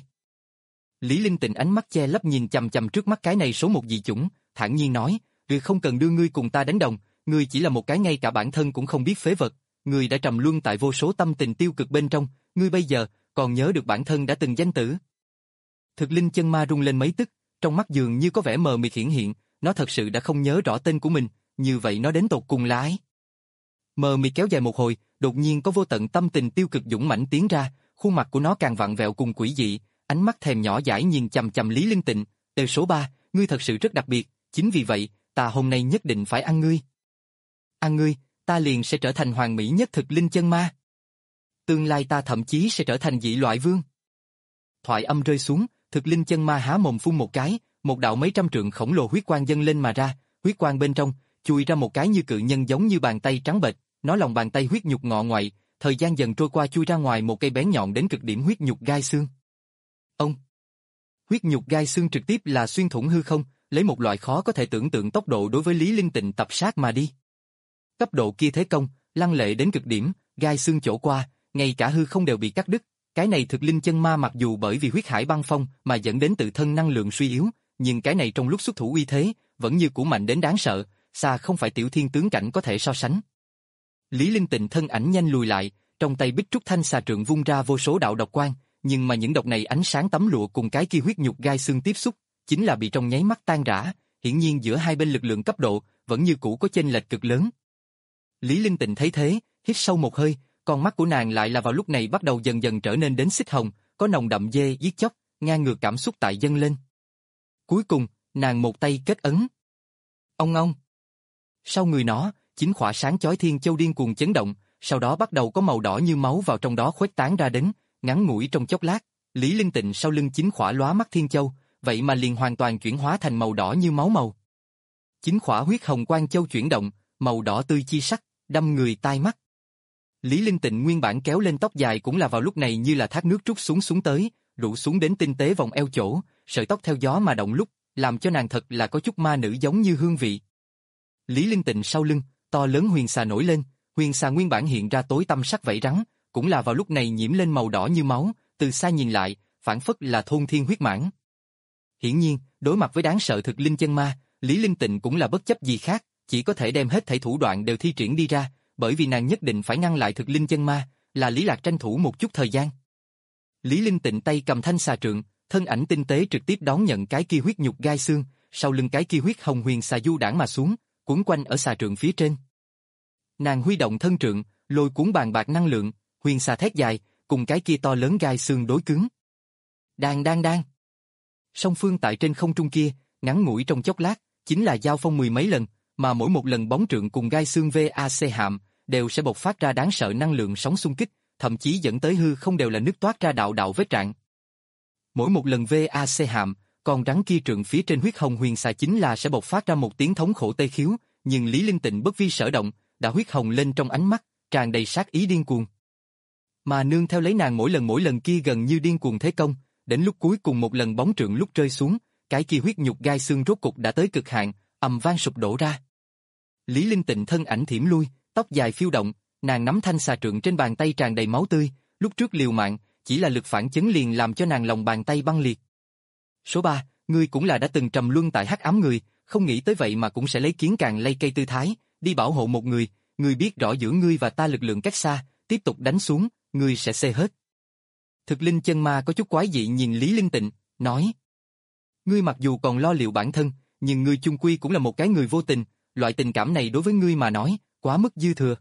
Lý Linh Tịnh ánh mắt che lấp nhìn chằm chằm trước mắt cái này số một dị chủng, thản nhiên nói, "Ngươi không cần đưa ngươi cùng ta đánh đồng, ngươi chỉ là một cái ngay cả bản thân cũng không biết phế vật, ngươi đã trầm luân tại vô số tâm tình tiêu cực bên trong, ngươi bây giờ còn nhớ được bản thân đã từng danh tử?" Thực linh chân ma rung lên mấy tức, trong mắt dường như có vẻ mờ mịt hiển hiện, nó thật sự đã không nhớ rõ tên của mình, như vậy nó đến tột cùng là ai? Mờ mịt kéo dài một hồi, đột nhiên có vô tận tâm tình tiêu cực dũng mãnh tiến ra, khuôn mặt của nó càng vặn vẹo cùng quỷ dị, ánh mắt thèm nhỏ dãi nhìn chằm chằm Lý Linh Tịnh, "Tề số ba, ngươi thật sự rất đặc biệt, chính vì vậy, ta hôm nay nhất định phải ăn ngươi. Ăn ngươi, ta liền sẽ trở thành hoàn mỹ nhất thực linh chân ma. Tương lai ta thậm chí sẽ trở thành dị loại vương." Thoại âm rơi xuống, thực linh chân ma há mồm phun một cái, một đạo mấy trăm trượng khổng lồ huyết quang dâng lên mà ra, huyết quang bên trong chui ra một cái như cự nhân giống như bàn tay trắng bệch, nó lòng bàn tay huyết nhục ngọ ngoại, thời gian dần trôi qua chui ra ngoài một cây bén nhọn đến cực điểm huyết nhục gai xương. Ông. Huyết nhục gai xương trực tiếp là xuyên thủng hư không, lấy một loại khó có thể tưởng tượng tốc độ đối với Lý Linh Tịnh tập sát mà đi. Cấp độ kia thế công, lăng lệ đến cực điểm, gai xương chỗ qua, ngay cả hư không đều bị cắt đứt. Cái này thực linh chân ma mặc dù bởi vì huyết hải băng phong mà dẫn đến tự thân năng lượng suy yếu, nhưng cái này trong lúc xuất thủ uy thế, vẫn như cũ mạnh đến đáng sợ, xa không phải tiểu thiên tướng cảnh có thể so sánh. Lý Linh Tịnh thân ảnh nhanh lùi lại, trong tay bích trúc thanh xà trượng vung ra vô số đạo độc quang, nhưng mà những độc này ánh sáng tấm lụa cùng cái kia huyết nhục gai xương tiếp xúc, chính là bị trong nháy mắt tan rã, hiển nhiên giữa hai bên lực lượng cấp độ, vẫn như cũ có chênh lệch cực lớn. Lý Linh Tịnh thấy thế, hít sâu một hơi, con mắt của nàng lại là vào lúc này bắt đầu dần dần trở nên đến xích hồng, có nồng đậm dê giết chóc, ngang ngược cảm xúc tại dâng lên. Cuối cùng, nàng một tay kết ấn. Ông ông. Sau người nó, chính khỏa sáng chói thiên châu điên cuồng chấn động, sau đó bắt đầu có màu đỏ như máu vào trong đó khuếch tán ra đến, ngắn ngủi trong chốc lát, Lý Linh Tịnh sau lưng chính khỏa lóa mắt thiên châu, vậy mà liền hoàn toàn chuyển hóa thành màu đỏ như máu màu. Chính khỏa huyết hồng quang châu chuyển động, màu đỏ tươi chi sắc, đâm người tai mắt. Lý Linh Tịnh nguyên bản kéo lên tóc dài cũng là vào lúc này như là thác nước trút xuống xuống tới, rủ xuống đến tinh tế vòng eo chỗ, sợi tóc theo gió mà động lúc, làm cho nàng thật là có chút ma nữ giống như hương vị. Lý Linh Tịnh sau lưng, to lớn huyền xà nổi lên, huyền xà nguyên bản hiện ra tối tăm sắc vảy rắn, cũng là vào lúc này nhiễm lên màu đỏ như máu, từ xa nhìn lại, phản phất là thôn thiên huyết mãng. Hiển nhiên, đối mặt với đáng sợ thực linh chân ma, Lý Linh Tịnh cũng là bất chấp gì khác, chỉ có thể đem hết thảy thủ đoạn đều thi triển đi ra, bởi vì nàng nhất định phải ngăn lại thực linh chân ma, là Lý Lạc tranh thủ một chút thời gian. Lý Linh Tịnh tay cầm thanh xà trượng, thân ảnh tinh tế trực tiếp đón nhận cái kia huyết nhục gai xương, sau lưng cái kia huyết hồng huyền xà du đãng mà xuống, cuốn quanh ở xà trượng phía trên. Nàng huy động thân trượng, lôi cuốn bàn bạc năng lượng, huyền xà thét dài, cùng cái kia to lớn gai xương đối cứng. Đang đang đang. Song phương tại trên không trung kia, ngắn ngủi trong chốc lát, chính là giao phong mười mấy lần, mà mỗi một lần bóng trượng cùng gai xương vê a xê hạm, đều sẽ bộc phát ra đáng sợ năng lượng sóng xung kích, thậm chí dẫn tới hư không đều là nứt toát ra đạo đạo vết rạn. Mỗi một lần vê a xê hạm, con rắn kia trượng phía trên huyết hồng huyền xà chính là sẽ bộc phát ra một tiếng thống khổ tê khiếu, nhưng Lý Linh Tịnh bất vi sở động, đã huyết hồng lên trong ánh mắt, tràn đầy sát ý điên cuồng. Mà nương theo lấy nàng mỗi lần mỗi lần kia gần như điên cuồng thế công, đến lúc cuối cùng một lần bóng trượng lúc rơi xuống, cái kia huyết nhục gai xương rốt cục đã tới cực hạn, ầm vang sụp đổ ra. Lý Linh Tịnh thân ảnh thiểm lui, tóc dài phiêu động, nàng nắm thanh xà trượng trên bàn tay tràn đầy máu tươi, lúc trước liều mạng, chỉ là lực phản chấn liền làm cho nàng lòng bàn tay băng liệt. Số ba, ngươi cũng là đã từng trầm luân tại hắc ám người, không nghĩ tới vậy mà cũng sẽ lấy kiến càng lay cây tư thái, đi bảo hộ một người, ngươi biết rõ giữa ngươi và ta lực lượng cách xa, tiếp tục đánh xuống, ngươi sẽ xê hết. Thực linh chân ma có chút quái dị nhìn Lý Linh Tịnh, nói. Ngươi mặc dù còn lo liệu bản thân, nhưng ngươi chung quy cũng là một cái người vô tình, loại tình cảm này đối với ngươi mà nói, quá mức dư thừa.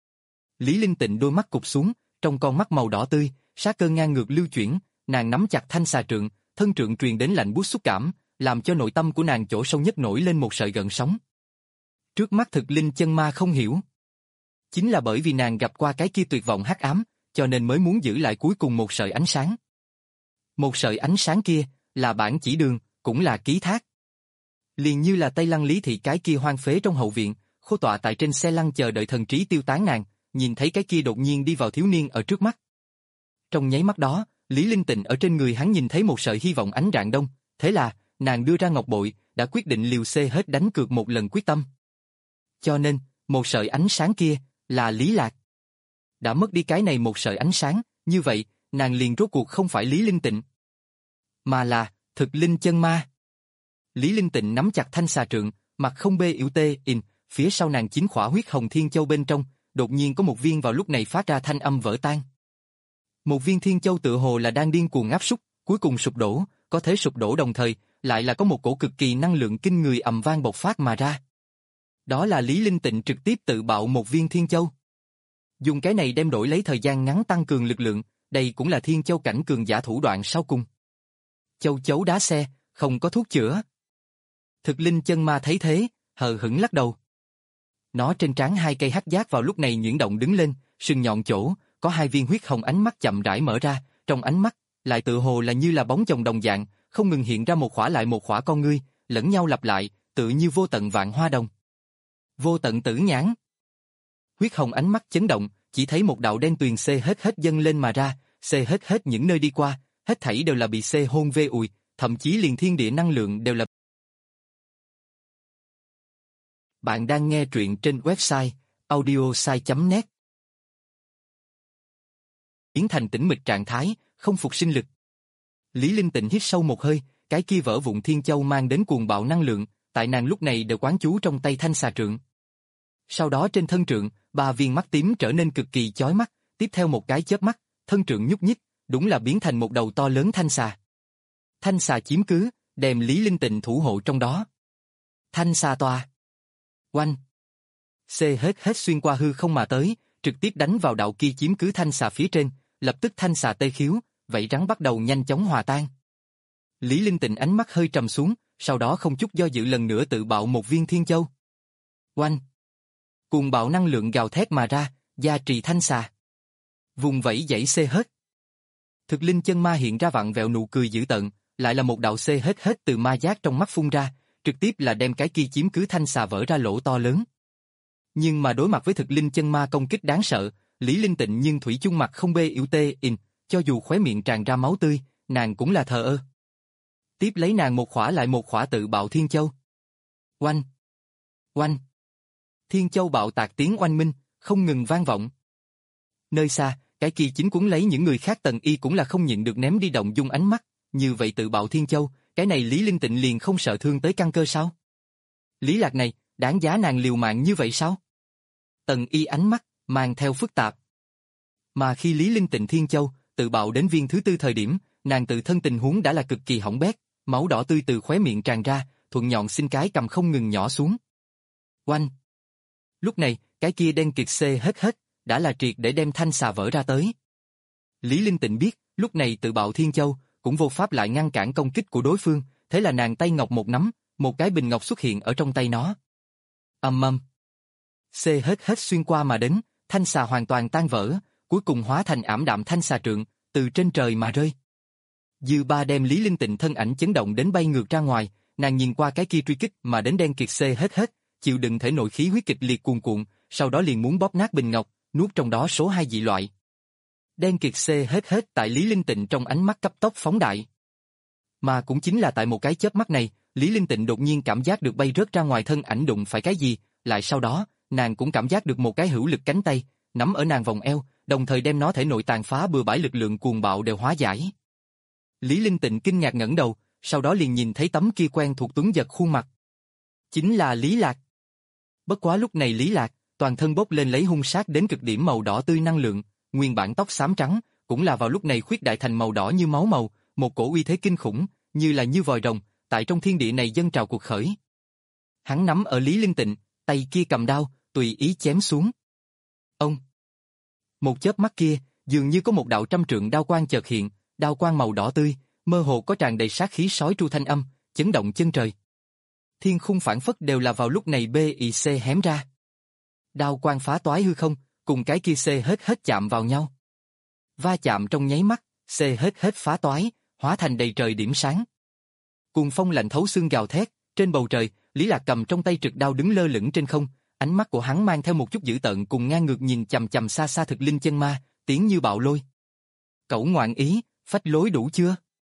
Lý Linh Tịnh đôi mắt cụp xuống, trong con mắt màu đỏ tươi, sát cơ ngang ngược lưu chuyển, nàng nắm chặt thanh xà trượng, thân trượng truyền đến lạnh buốt xúc cảm, làm cho nội tâm của nàng chỗ sâu nhất nổi lên một sợi gợn sóng. Trước mắt thực linh chân ma không hiểu. Chính là bởi vì nàng gặp qua cái kia tuyệt vọng hắc ám, cho nên mới muốn giữ lại cuối cùng một sợi ánh sáng. Một sợi ánh sáng kia, là bản chỉ đường, cũng là ký thác. Liền như là Tây Lăng Lý Thị cái kia hoang phế trong hậu viện, khô tọa tại trên xe lăn chờ đợi thần trí tiêu tán nàng, nhìn thấy cái kia đột nhiên đi vào thiếu niên ở trước mắt. Trong nháy mắt đó, Lý Linh Tịnh ở trên người hắn nhìn thấy một sợi hy vọng ánh rạng đông, thế là, nàng đưa ra ngọc bội, đã quyết định liều xê hết đánh cược một lần quyết tâm. Cho nên, một sợi ánh sáng kia, là Lý Lạc. Đã mất đi cái này một sợi ánh sáng, như vậy, nàng liền rốt cuộc không phải Lý Linh Tịnh, mà là thực linh chân ma. Lý Linh Tịnh nắm chặt thanh xà trượng, mặt không bê yếu tê in, phía sau nàng chín khỏa huyết hồng thiên châu bên trong, đột nhiên có một viên vào lúc này phát ra thanh âm vỡ tan. Một viên thiên châu tựa hồ là đang điên cuồng áp súc, cuối cùng sụp đổ, có thể sụp đổ đồng thời, lại là có một cổ cực kỳ năng lượng kinh người ầm vang bộc phát mà ra. Đó là Lý Linh Tịnh trực tiếp tự bạo một viên thiên châu. Dùng cái này đem đổi lấy thời gian ngắn tăng cường lực lượng, đây cũng là thiên châu cảnh cường giả thủ đoạn sau cùng. Châu chấu đá xe, không có thuốc chữa. Thực linh chân ma thấy thế, hờ hững lắc đầu. Nó trên trán hai cây hắc giác vào lúc này nhuyễn động đứng lên, sừng nhọn chỗ, có hai viên huyết hồng ánh mắt chậm rãi mở ra, trong ánh mắt, lại tự hồ là như là bóng chồng đồng dạng, không ngừng hiện ra một khỏa lại một khỏa con ngươi, lẫn nhau lặp lại, tự như vô tận vạn hoa đồng. Vô tận tử nhãn. Huyết hồng ánh mắt chấn động, chỉ thấy một đạo đen tuyền xê hết hết dâng lên mà ra, xê hết hết những nơi đi qua, hết thảy đều là bị xê hôn vê ùi, thậm chí liền thiên địa năng lượng đều là. Bạn đang nghe truyện trên website audiosai chấm net. Biến thành tĩnh mịch trạng thái, không phục sinh lực. Lý Linh Tịnh hít sâu một hơi, cái kia vỡ vụn thiên châu mang đến cuồng bạo năng lượng, tại nàng lúc này đều quán chú trong tay thanh xà trượng. Sau đó trên thân trượng, ba viên mắt tím trở nên cực kỳ chói mắt, tiếp theo một cái chớp mắt, thân trượng nhúc nhích, đúng là biến thành một đầu to lớn thanh xà. Thanh xà chiếm cứ, đem Lý Linh Tịnh thủ hộ trong đó. Thanh xà toa. Oanh. Xê hết hết xuyên qua hư không mà tới, trực tiếp đánh vào đạo kia chiếm cứ thanh xà phía trên, lập tức thanh xà tê khiếu, vảy rắn bắt đầu nhanh chóng hòa tan. Lý Linh Tịnh ánh mắt hơi trầm xuống, sau đó không chút do dự lần nữa tự bạo một viên thiên châu. Oanh. Cuồng bạo năng lượng gào thét mà ra, gia trì thanh xà. Vùng vẫy dãy xê hết. Thực linh chân ma hiện ra vặn vẹo nụ cười dữ tợn, lại là một đạo xê hết hết từ ma giác trong mắt phun ra, trực tiếp là đem cái kia chiếm cứ thanh xà vỡ ra lỗ to lớn. Nhưng mà đối mặt với thực linh chân ma công kích đáng sợ, Lý Linh Tịnh nhưng thủy chung mặt không bê yếu tê in, cho dù khóe miệng tràn ra máu tươi, nàng cũng là thờ ơ. Tiếp lấy nàng một khỏa lại một khỏa tự bạo thiên châu. Oanh! Oanh! Thiên châu bạo tạc tiếng oanh minh, không ngừng vang vọng. Nơi xa, cái kia chính cuốn lấy những người khác Tần Y cũng là không nhịn được ném đi động dung ánh mắt, như vậy tự bạo thiên châu, cái này Lý Linh Tịnh liền không sợ thương tới căn cơ sao? Lý Lạc này, đáng giá nàng liều mạng như vậy sao? Tần Y ánh mắt, mang theo phức tạp. Mà khi Lý Linh Tịnh thiên châu, tự bạo đến viên thứ tư thời điểm, nàng tự thân tình huống đã là cực kỳ hỏng bét, máu đỏ tươi từ khóe miệng tràn ra, thuận nhọn xin cái cầm không ngừng nhỏ xuống. Oanh! Lúc này, cái kia đen kịt xê hết hết, đã là triệt để đem thanh xà vỡ ra tới. Lý Linh Tịnh biết, lúc này tự bạo thiên châu, cũng vô pháp lại ngăn cản công kích của đối phương, thế là nàng tay ngọc một nắm, một cái bình ngọc xuất hiện ở trong tay nó. Ầm ầm. Xê hết hết xuyên qua mà đến, thanh xà hoàn toàn tan vỡ, cuối cùng hóa thành ảm đạm thanh xà trượng, từ trên trời mà rơi. Dư ba đem Lý Linh Tịnh thân ảnh chấn động đến bay ngược ra ngoài, nàng nhìn qua cái kia truy kích mà đến đen kiệt xê hết hết, chịu đựng thể nội khí huyết kịch liệt cuồn cuộn, sau đó liền muốn bóp nát bình ngọc, nuốt trong đó số hai dị loại. Đen kiệt xê hết hết tại Lý Linh Tịnh trong ánh mắt cấp tốc phóng đại. Mà cũng chính là tại một cái chớp mắt này, Lý Linh Tịnh đột nhiên cảm giác được bay rớt ra ngoài thân ảnh đụng phải cái gì, lại sau đó, nàng cũng cảm giác được một cái hữu lực cánh tay, nắm ở nàng vòng eo, đồng thời đem nó thể nội tàn phá bừa bãi lực lượng cuồng bạo đều hóa giải. Lý Linh Tịnh kinh ngạc ngẩng đầu, sau đó liền nhìn thấy tấm kia quen thuộc tuấn giật khuôn mặt. Chính là Lý Lạc. Bất quá lúc này Lý Lạc, toàn thân bốc lên lấy hung sát đến cực điểm màu đỏ tươi năng lượng, nguyên bản tóc xám trắng, cũng là vào lúc này khuyết đại thành màu đỏ như máu màu, một cổ uy thế kinh khủng, như là như vòi rồng, tại trong thiên địa này dâng trào cuộc khởi. Hắn nắm ở Lý Linh Tịnh, tay kia cầm đao, tùy ý chém xuống. Ông! Một chớp mắt kia, dường như có một đạo trăm trượng đao quang chợt hiện, đao quang màu đỏ tươi, mơ hồ có tràn đầy sát khí sói tru thanh âm, chấn động chân trời. Thiên khung phảng phất đều là vào lúc này bê ì xê hém ra. Đao quang phá toái hư không, cùng cái kia xê hết hết chạm vào nhau. Va chạm trong nháy mắt, xê hết hết phá toái, hóa thành đầy trời điểm sáng. Cuồng phong lạnh thấu xương gào thét, trên bầu trời, Lý Lạc cầm trong tay trực đao đứng lơ lửng trên không, ánh mắt của hắn mang theo một chút dữ tợn cùng ngang ngược nhìn chằm chằm xa xa thực linh chân ma, tiếng như bạo lôi. Cẩu ngoạn ý, phách lối đủ chưa?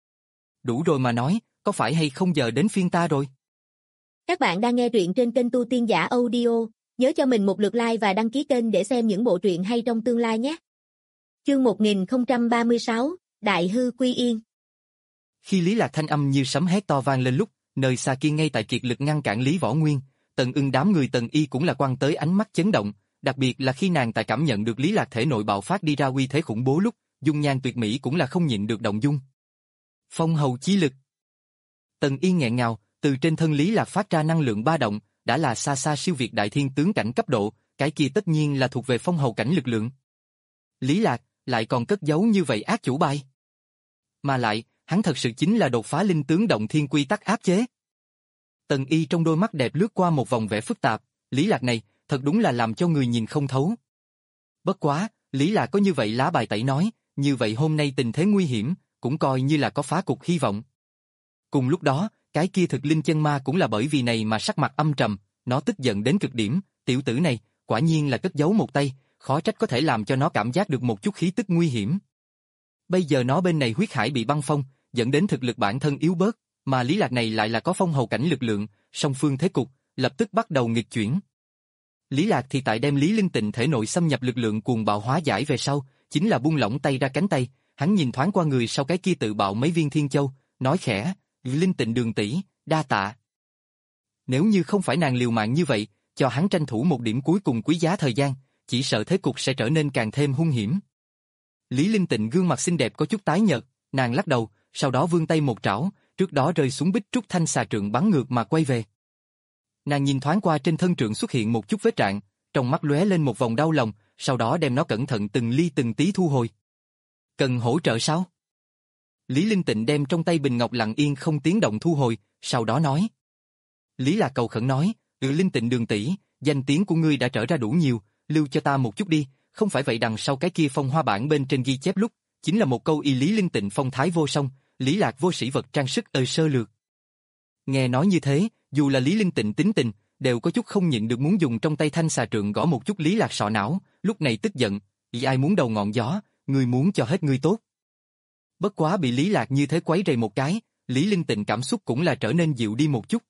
Đủ rồi mà nói, có phải hay không giờ đến phiên ta rồi? Các bạn đang nghe truyện trên kênh Tu Tiên Giả Audio, nhớ cho mình một lượt like và đăng ký kênh để xem những bộ truyện hay trong tương lai nhé. Chương một nghìn không trăm ba mươi sáu, Đại hư quy yên. Khi Lý Lạc thanh âm như sấm hét to vang lên lúc, nơi xa kia ngay tại kiệt lực ngăn cản Lý Võ Nguyên, Tần Ưng đám người Tần Y cũng là quăng tới ánh mắt chấn động, đặc biệt là khi nàng tại cảm nhận được Lý Lạc thể nội bạo phát đi ra uy thế khủng bố lúc, dung nhan tuyệt mỹ cũng là không nhịn được động dung. Phong hầu chí lực. Tần Y nghẹn ngào, từ trên thân Lý Lạc phát ra năng lượng ba động, đã là xa xa siêu việt đại thiên tướng cảnh cấp độ, cái kia tất nhiên là thuộc về phong hầu cảnh lực lượng. Lý Lạc lại còn cất giấu như vậy ác chủ bài. Mà lại, hắn thật sự chính là đột phá linh tướng động thiên quy tắc áp chế. Tần Y trong đôi mắt đẹp lướt qua một vòng vẻ phức tạp, Lý Lạc này, thật đúng là làm cho người nhìn không thấu. Bất quá, Lý Lạc có như vậy lá bài tẩy nói, như vậy hôm nay tình thế nguy hiểm, cũng coi như là có phá cục hy vọng. Cùng lúc đó, cái kia thực linh chân ma cũng là bởi vì này mà sắc mặt âm trầm, nó tức giận đến cực điểm, tiểu tử này, quả nhiên là cất giấu một tay, khó trách có thể làm cho nó cảm giác được một chút khí tức nguy hiểm. Bây giờ nó bên này huyết hải bị băng phong, dẫn đến thực lực bản thân yếu bớt, mà Lý Lạc này lại là có phong hầu cảnh lực lượng, song phương thế cục, lập tức bắt đầu nghịch chuyển. Lý Lạc thì tại đem Lý Linh Tịnh thể nội xâm nhập lực lượng cuồng bạo hóa giải về sau, chính là buông lỏng tay ra cánh tay, hắn nhìn thoáng qua người sau cái kia tự bạo mấy viên thiên châu, nói khẽ, Linh Tịnh đường tỷ, đa tạ. Nếu như không phải nàng liều mạng như vậy, cho hắn tranh thủ một điểm cuối cùng quý giá thời gian, chỉ sợ thế cục sẽ trở nên càng thêm hung hiểm. Lý Linh Tịnh gương mặt xinh đẹp có chút tái nhợt, nàng lắc đầu, sau đó vươn tay một trảo, trước đó rơi xuống bích trúc thanh xà trượng bắn ngược mà quay về. Nàng nhìn thoáng qua trên thân trượng xuất hiện một chút vết rạn, trong mắt lóe lên một vòng đau lòng, sau đó đem nó cẩn thận từng ly từng tí thu hồi. Cần hỗ trợ sao? Lý Linh Tịnh đem trong tay bình ngọc lặng yên không tiếng động thu hồi, sau đó nói. Lý Lạc cầu khẩn nói, ừ Linh Tịnh đường tỷ, danh tiếng của ngươi đã trở ra đủ nhiều, lưu cho ta một chút đi, không phải vậy đằng sau cái kia phong hoa bản bên trên ghi chép lúc, chính là một câu y Lý Linh Tịnh phong thái vô song, Lý Lạc vô sĩ vật trang sức ơi sơ lược. Nghe nói như thế, dù là Lý Linh Tịnh tính tình, đều có chút không nhịn được muốn dùng trong tay thanh xà trượng gõ một chút Lý Lạc sọ não, lúc này tức giận, y ai muốn đầu ngọn gió, ngươi muốn cho hết ngươi tốt. Bất quá bị Lý Lạc như thế quấy rầy một cái, Lý Linh Tịnh cảm xúc cũng là trở nên dịu đi một chút.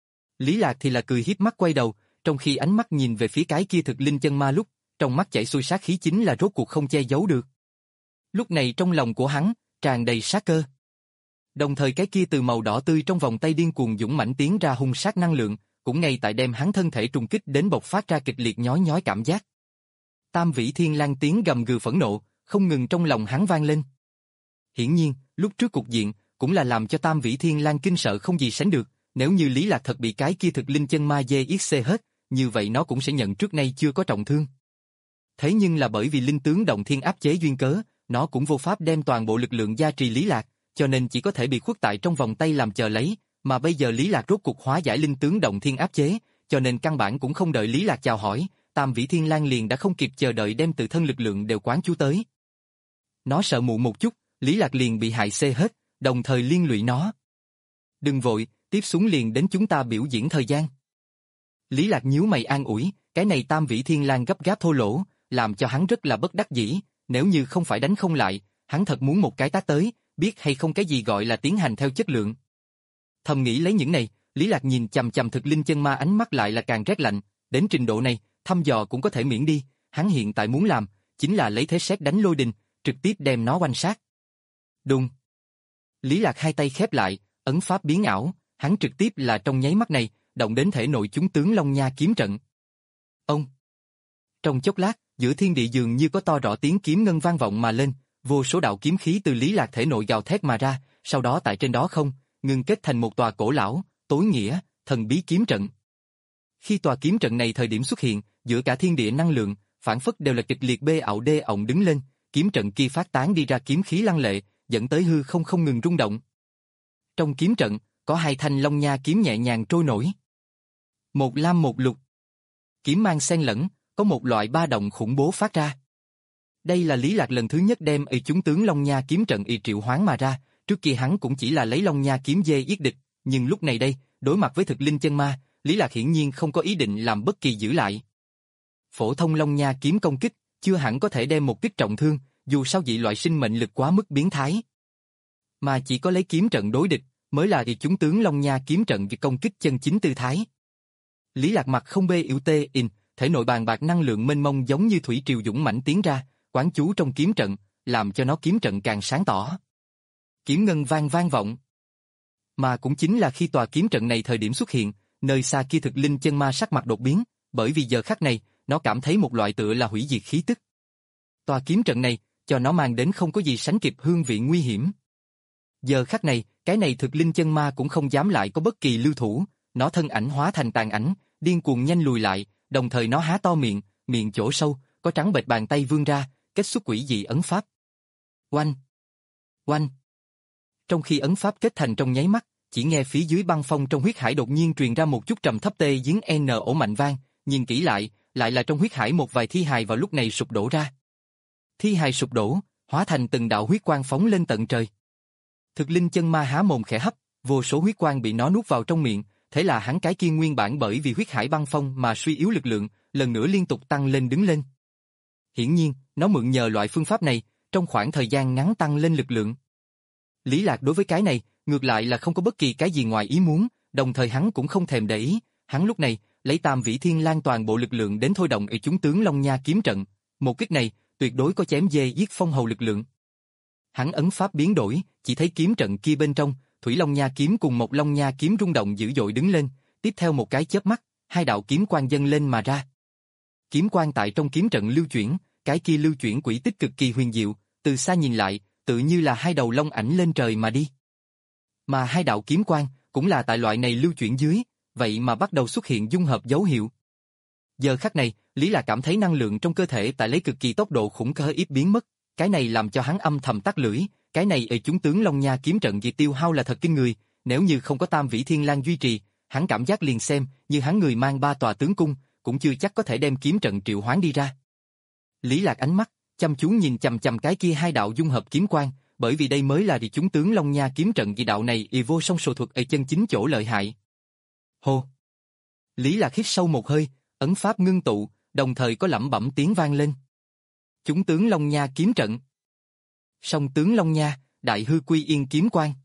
Lý Lạc thì là cười hiếp mắt quay đầu, trong khi ánh mắt nhìn về phía cái kia thực linh chân ma lúc, trong mắt chảy xuôi sát khí chính là rốt cuộc không che giấu được. Lúc này trong lòng của hắn, tràn đầy sát cơ. Đồng thời cái kia từ màu đỏ tươi trong vòng tay điên cuồng dũng mãnh tiến ra hung sát năng lượng, cũng ngay tại đem hắn thân thể trùng kích đến bộc phát ra kịch liệt nhói nhói cảm giác. Tam vĩ thiên lang tiếng gầm gừ phẫn nộ, không ngừng trong lòng hắn vang lên. Hiển nhiên, lúc trước cục diện, cũng là làm cho Tam vĩ thiên lang kinh sợ không gì sánh được, nếu như Lý Lạc thật bị cái kia thực linh chân ma dê yết xê hết, như vậy nó cũng sẽ nhận trước nay chưa có trọng thương. Thế nhưng là bởi vì linh tướng động thiên áp chế duyên cớ, nó cũng vô pháp đem toàn bộ lực lượng gia trì Lý Lạc, cho nên chỉ có thể bị khuất tại trong vòng tay làm chờ lấy, mà bây giờ Lý Lạc rốt cuộc hóa giải linh tướng động thiên áp chế, cho nên căn bản cũng không đợi Lý Lạc chào hỏi, Tam vĩ thiên lang liền đã không kịp chờ đợi đem tự thân lực lượng đều quán chú tới. Nó sợ muộn một chút, Lý Lạc liền bị hại xê hết, đồng thời liên lụy nó. Đừng vội, tiếp xuống liền đến chúng ta biểu diễn thời gian. Lý Lạc nhíu mày an ủi, cái này Tam vĩ thiên lang gấp gáp thô lỗ, làm cho hắn rất là bất đắc dĩ, nếu như không phải đánh không lại, hắn thật muốn một cái tát tới, biết hay không cái gì gọi là tiến hành theo chất lượng. Thầm nghĩ lấy những này, Lý Lạc nhìn chằm chằm thực linh chân ma ánh mắt lại là càng rét lạnh, đến trình độ này, thăm dò cũng có thể miễn đi, hắn hiện tại muốn làm, chính là lấy thế sét đánh lôi đình, trực tiếp đem nó oanh sát. Đùng. Lý Lạc hai tay khép lại, ấn pháp biến ảo, hắn trực tiếp là trong nháy mắt này, động đến thể nội chúng tướng Long Nha kiếm trận. Ông. Trong chốc lát, giữa thiên địa dường như có to rõ tiếng kiếm ngân vang vọng mà lên, vô số đạo kiếm khí từ Lý Lạc thể nội gào thét mà ra, sau đó tại trên đó không, ngưng kết thành một tòa cổ lão, tối nghĩa, thần bí kiếm trận. Khi tòa kiếm trận này thời điểm xuất hiện, giữa cả thiên địa năng lượng, phản phất đều là kịch liệt bê ảo đê ọng đứng lên, kiếm trận kia phát tán đi ra kiếm khí lăng lệ, dẫn tới hư không không ngừng rung động. Trong kiếm trận, có hai thanh long nha kiếm nhẹ nhàng trôi nổi. Một lam một lục. Kiếm mang xen lẫn, có một loại ba động khủng bố phát ra. Đây là Lý Lạc lần thứ nhất đem y chúng tướng long nha kiếm trận y triệu hoán mà ra, trước kia hắn cũng chỉ là lấy long nha kiếm dê giết địch, nhưng lúc này đây, đối mặt với thực linh chân ma, Lý Lạc hiển nhiên không có ý định làm bất kỳ giữ lại. Phổ thông long nha kiếm công kích, chưa hẳn có thể đem một kích trọng thương, dù sao dị loại sinh mệnh lực quá mức biến thái. Mà chỉ có lấy kiếm trận đối địch, mới là y chúng tướng long nha kiếm trận việc công kích chân chính tư thái. Lý Lạc mặt không bê yếu tê in, thể nội bàn bạc năng lượng mênh mông giống như thủy triều dũng mãnh tiến ra, quán chú trong kiếm trận, làm cho nó kiếm trận càng sáng tỏ. Kiếm ngân vang vang vọng. Mà cũng chính là khi tòa kiếm trận này thời điểm xuất hiện, nơi xa kia thực linh chân ma sắc mặt đột biến, bởi vì giờ khắc này, nó cảm thấy một loại tựa là hủy diệt khí tức. Tòa kiếm trận này, cho nó mang đến không có gì sánh kịp hương vị nguy hiểm. Giờ khắc này, cái này thực linh chân ma cũng không dám lại có bất kỳ lưu thủ, nó thân ảnh hóa thành tàn ảnh, điên cuồng nhanh lùi lại, đồng thời nó há to miệng, miệng chỗ sâu, có trắng bệch bàn tay vươn ra, kết xuất quỷ dị ấn pháp. Oanh! Oanh! Trong khi ấn pháp kết thành trong nháy mắt, chỉ nghe phía dưới băng phong trong huyết hải đột nhiên truyền ra một chút trầm thấp tê giếng n ổ mạnh vang, nhìn kỹ lại, lại là trong huyết hải một vài thi hài vào lúc này sụp đổ ra. Thi hài sụp đổ, hóa thành từng đạo huyết quang phóng lên tận trời. Thực linh chân ma há mồm khẽ hấp, vô số huyết quang bị nó nuốt vào trong miệng, thế là hắn cái kia nguyên bản bởi vì huyết hải băng phong mà suy yếu lực lượng, lần nữa liên tục tăng lên đứng lên. Hiển nhiên, nó mượn nhờ loại phương pháp này, trong khoảng thời gian ngắn tăng lên lực lượng. Lý Lạc đối với cái này, ngược lại là không có bất kỳ cái gì ngoài ý muốn, đồng thời hắn cũng không thèm để ý, hắn lúc này, lấy Tam Vĩ Thiên Lang toàn bộ lực lượng đến thôi động ở chúng tướng Long Nha kiếm trận, một kích này, tuyệt đối có chém dê giết phong hầu lực lượng. Hắn ấn pháp biến đổi, chỉ thấy kiếm trận kia bên trong, Thủy Long Nha kiếm cùng một Long Nha kiếm rung động dữ dội đứng lên, tiếp theo một cái chớp mắt, hai đạo kiếm quang dâng lên mà ra. Kiếm quang tại trong kiếm trận lưu chuyển, cái kia lưu chuyển quỹ tích cực kỳ huyền diệu, từ xa nhìn lại, tự như là hai đầu long ảnh lên trời mà đi. Mà hai đạo kiếm quang, cũng là tại loại này lưu chuyển dưới, vậy mà bắt đầu xuất hiện dung hợp dấu hiệu. Giờ khắc này, Lý Lạc cảm thấy năng lượng trong cơ thể tại lấy cực kỳ tốc độ khủng khiếp ít biến mất, cái này làm cho hắn âm thầm tắt lưỡi, cái này ở chúng tướng Long Nha kiếm trận gì tiêu hao là thật kinh người, nếu như không có Tam Vĩ Thiên Lang duy trì, hắn cảm giác liền xem, như hắn người mang ba tòa tướng cung, cũng chưa chắc có thể đem kiếm trận triệu hoán đi ra. Lý Lạc ánh mắt chăm chú nhìn chằm chằm cái kia hai đạo dung hợp kiếm quang, bởi vì đây mới là đi chúng tướng Long Nha kiếm trận dị đạo này y vô song sổ thuật ở chân chính chỗ lợi hại. Hô! Lý Lạc hít sâu một hơi, ấn pháp ngưng tụ, đồng thời có lẩm bẩm tiếng vang lên. Chúng tướng Long Nha kiếm trận. Song tướng Long Nha, Đại Hư Quy Yên kiếm quang.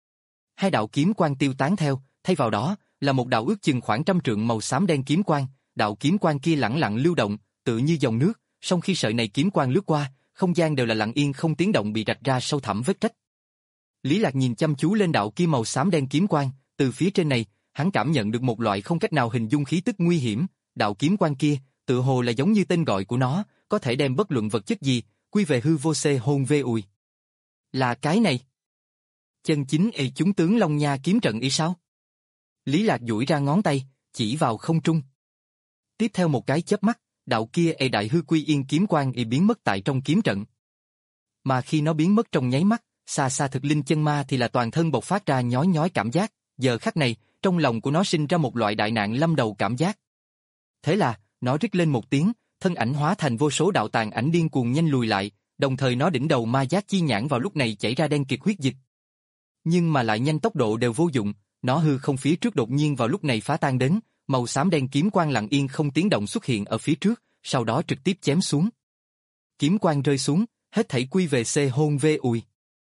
Hai đạo kiếm quang tiêu tán theo, thay vào đó là một đạo ước chừng khoảng trăm trượng màu xám đen kiếm quang, đạo kiếm quang kia lẳng lặng lưu động, tự như dòng nước, song khi sợi này kiếm quang lướt qua, không gian đều là lặng yên không tiếng động bị rạch ra sâu thẳm vết rách. Lý Lạc nhìn chăm chú lên đạo kia màu xám đen kiếm quang, từ phía trên này, hắn cảm nhận được một loại không cách nào hình dung khí tức nguy hiểm, đạo kiếm quang kia, tự hồ là giống như tên gọi của nó, có thể đem bất luận vật chất gì, quy về hư vô xê hôn vê ùi. Là cái này. Chân chính y chúng tướng Long Nha kiếm trận y sao? Lý Lạc duỗi ra ngón tay, chỉ vào không trung. Tiếp theo một cái chớp mắt, đạo kia y Đại Hư Quy Yên kiếm quang y biến mất tại trong kiếm trận. Mà khi nó biến mất trong nháy mắt, xa xa thực linh chân ma thì là toàn thân bộc phát ra nhói nhói cảm giác, giờ khắc này, trong lòng của nó sinh ra một loại đại nạn lâm đầu cảm giác. Thế là, nó rít lên một tiếng, thân ảnh hóa thành vô số đạo tàn ảnh điên cuồng nhanh lùi lại, đồng thời nó đỉnh đầu ma giác chi nhãn vào lúc này chảy ra đen kịt huyết dịch. Nhưng mà lại nhanh tốc độ đều vô dụng, nó hư không phía trước đột nhiên vào lúc này phá tan đến, màu xám đen kiếm quang lặng yên không tiếng động xuất hiện ở phía trước, sau đó trực tiếp chém xuống. Kiếm quang rơi xuống, hết thảy quy về C hôn vê ùi.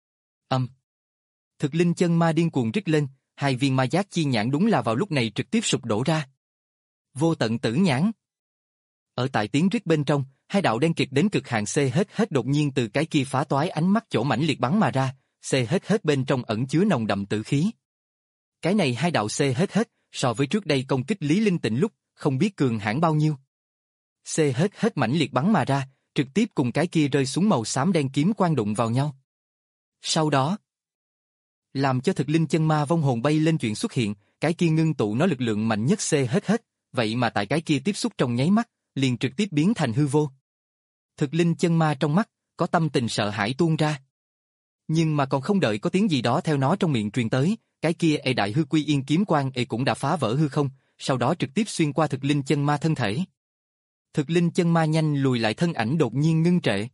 Âm. Thực linh chân ma điên cuồng rít lên, hai viên ma giác chi nhãn đúng là vào lúc này trực tiếp sụp đổ ra. Vô tận tử nhãn. Ở tại tiếng rít bên trong, hai đạo đen kịt đến cực hạn C hết hết đột nhiên từ cái kia phá toái ánh mắt chỗ mãnh liệt bắn mà ra, C hết hết bên trong ẩn chứa nồng đậm tử khí. Cái này hai đạo C hết hết, so với trước đây công kích Lý Linh Tịnh lúc, không biết cường hãn bao nhiêu. C hết hết mãnh liệt bắn mà ra, trực tiếp cùng cái kia rơi xuống màu xám đen kiếm quang đụng vào nhau. Sau đó, làm cho thực linh chân ma vong hồn bay lên chuyện xuất hiện, cái kia ngưng tụ nó lực lượng mạnh nhất xê hết hết, vậy mà tại cái kia tiếp xúc trong nháy mắt, liền trực tiếp biến thành hư vô. Thực linh chân ma trong mắt, có tâm tình sợ hãi tuôn ra. Nhưng mà còn không đợi có tiếng gì đó theo nó trong miệng truyền tới, cái kia ê đại hư quy yên kiếm quang ê cũng đã phá vỡ hư không, sau đó trực tiếp xuyên qua thực linh chân ma thân thể. Thực linh chân ma nhanh lùi lại, thân ảnh đột nhiên ngưng trệ.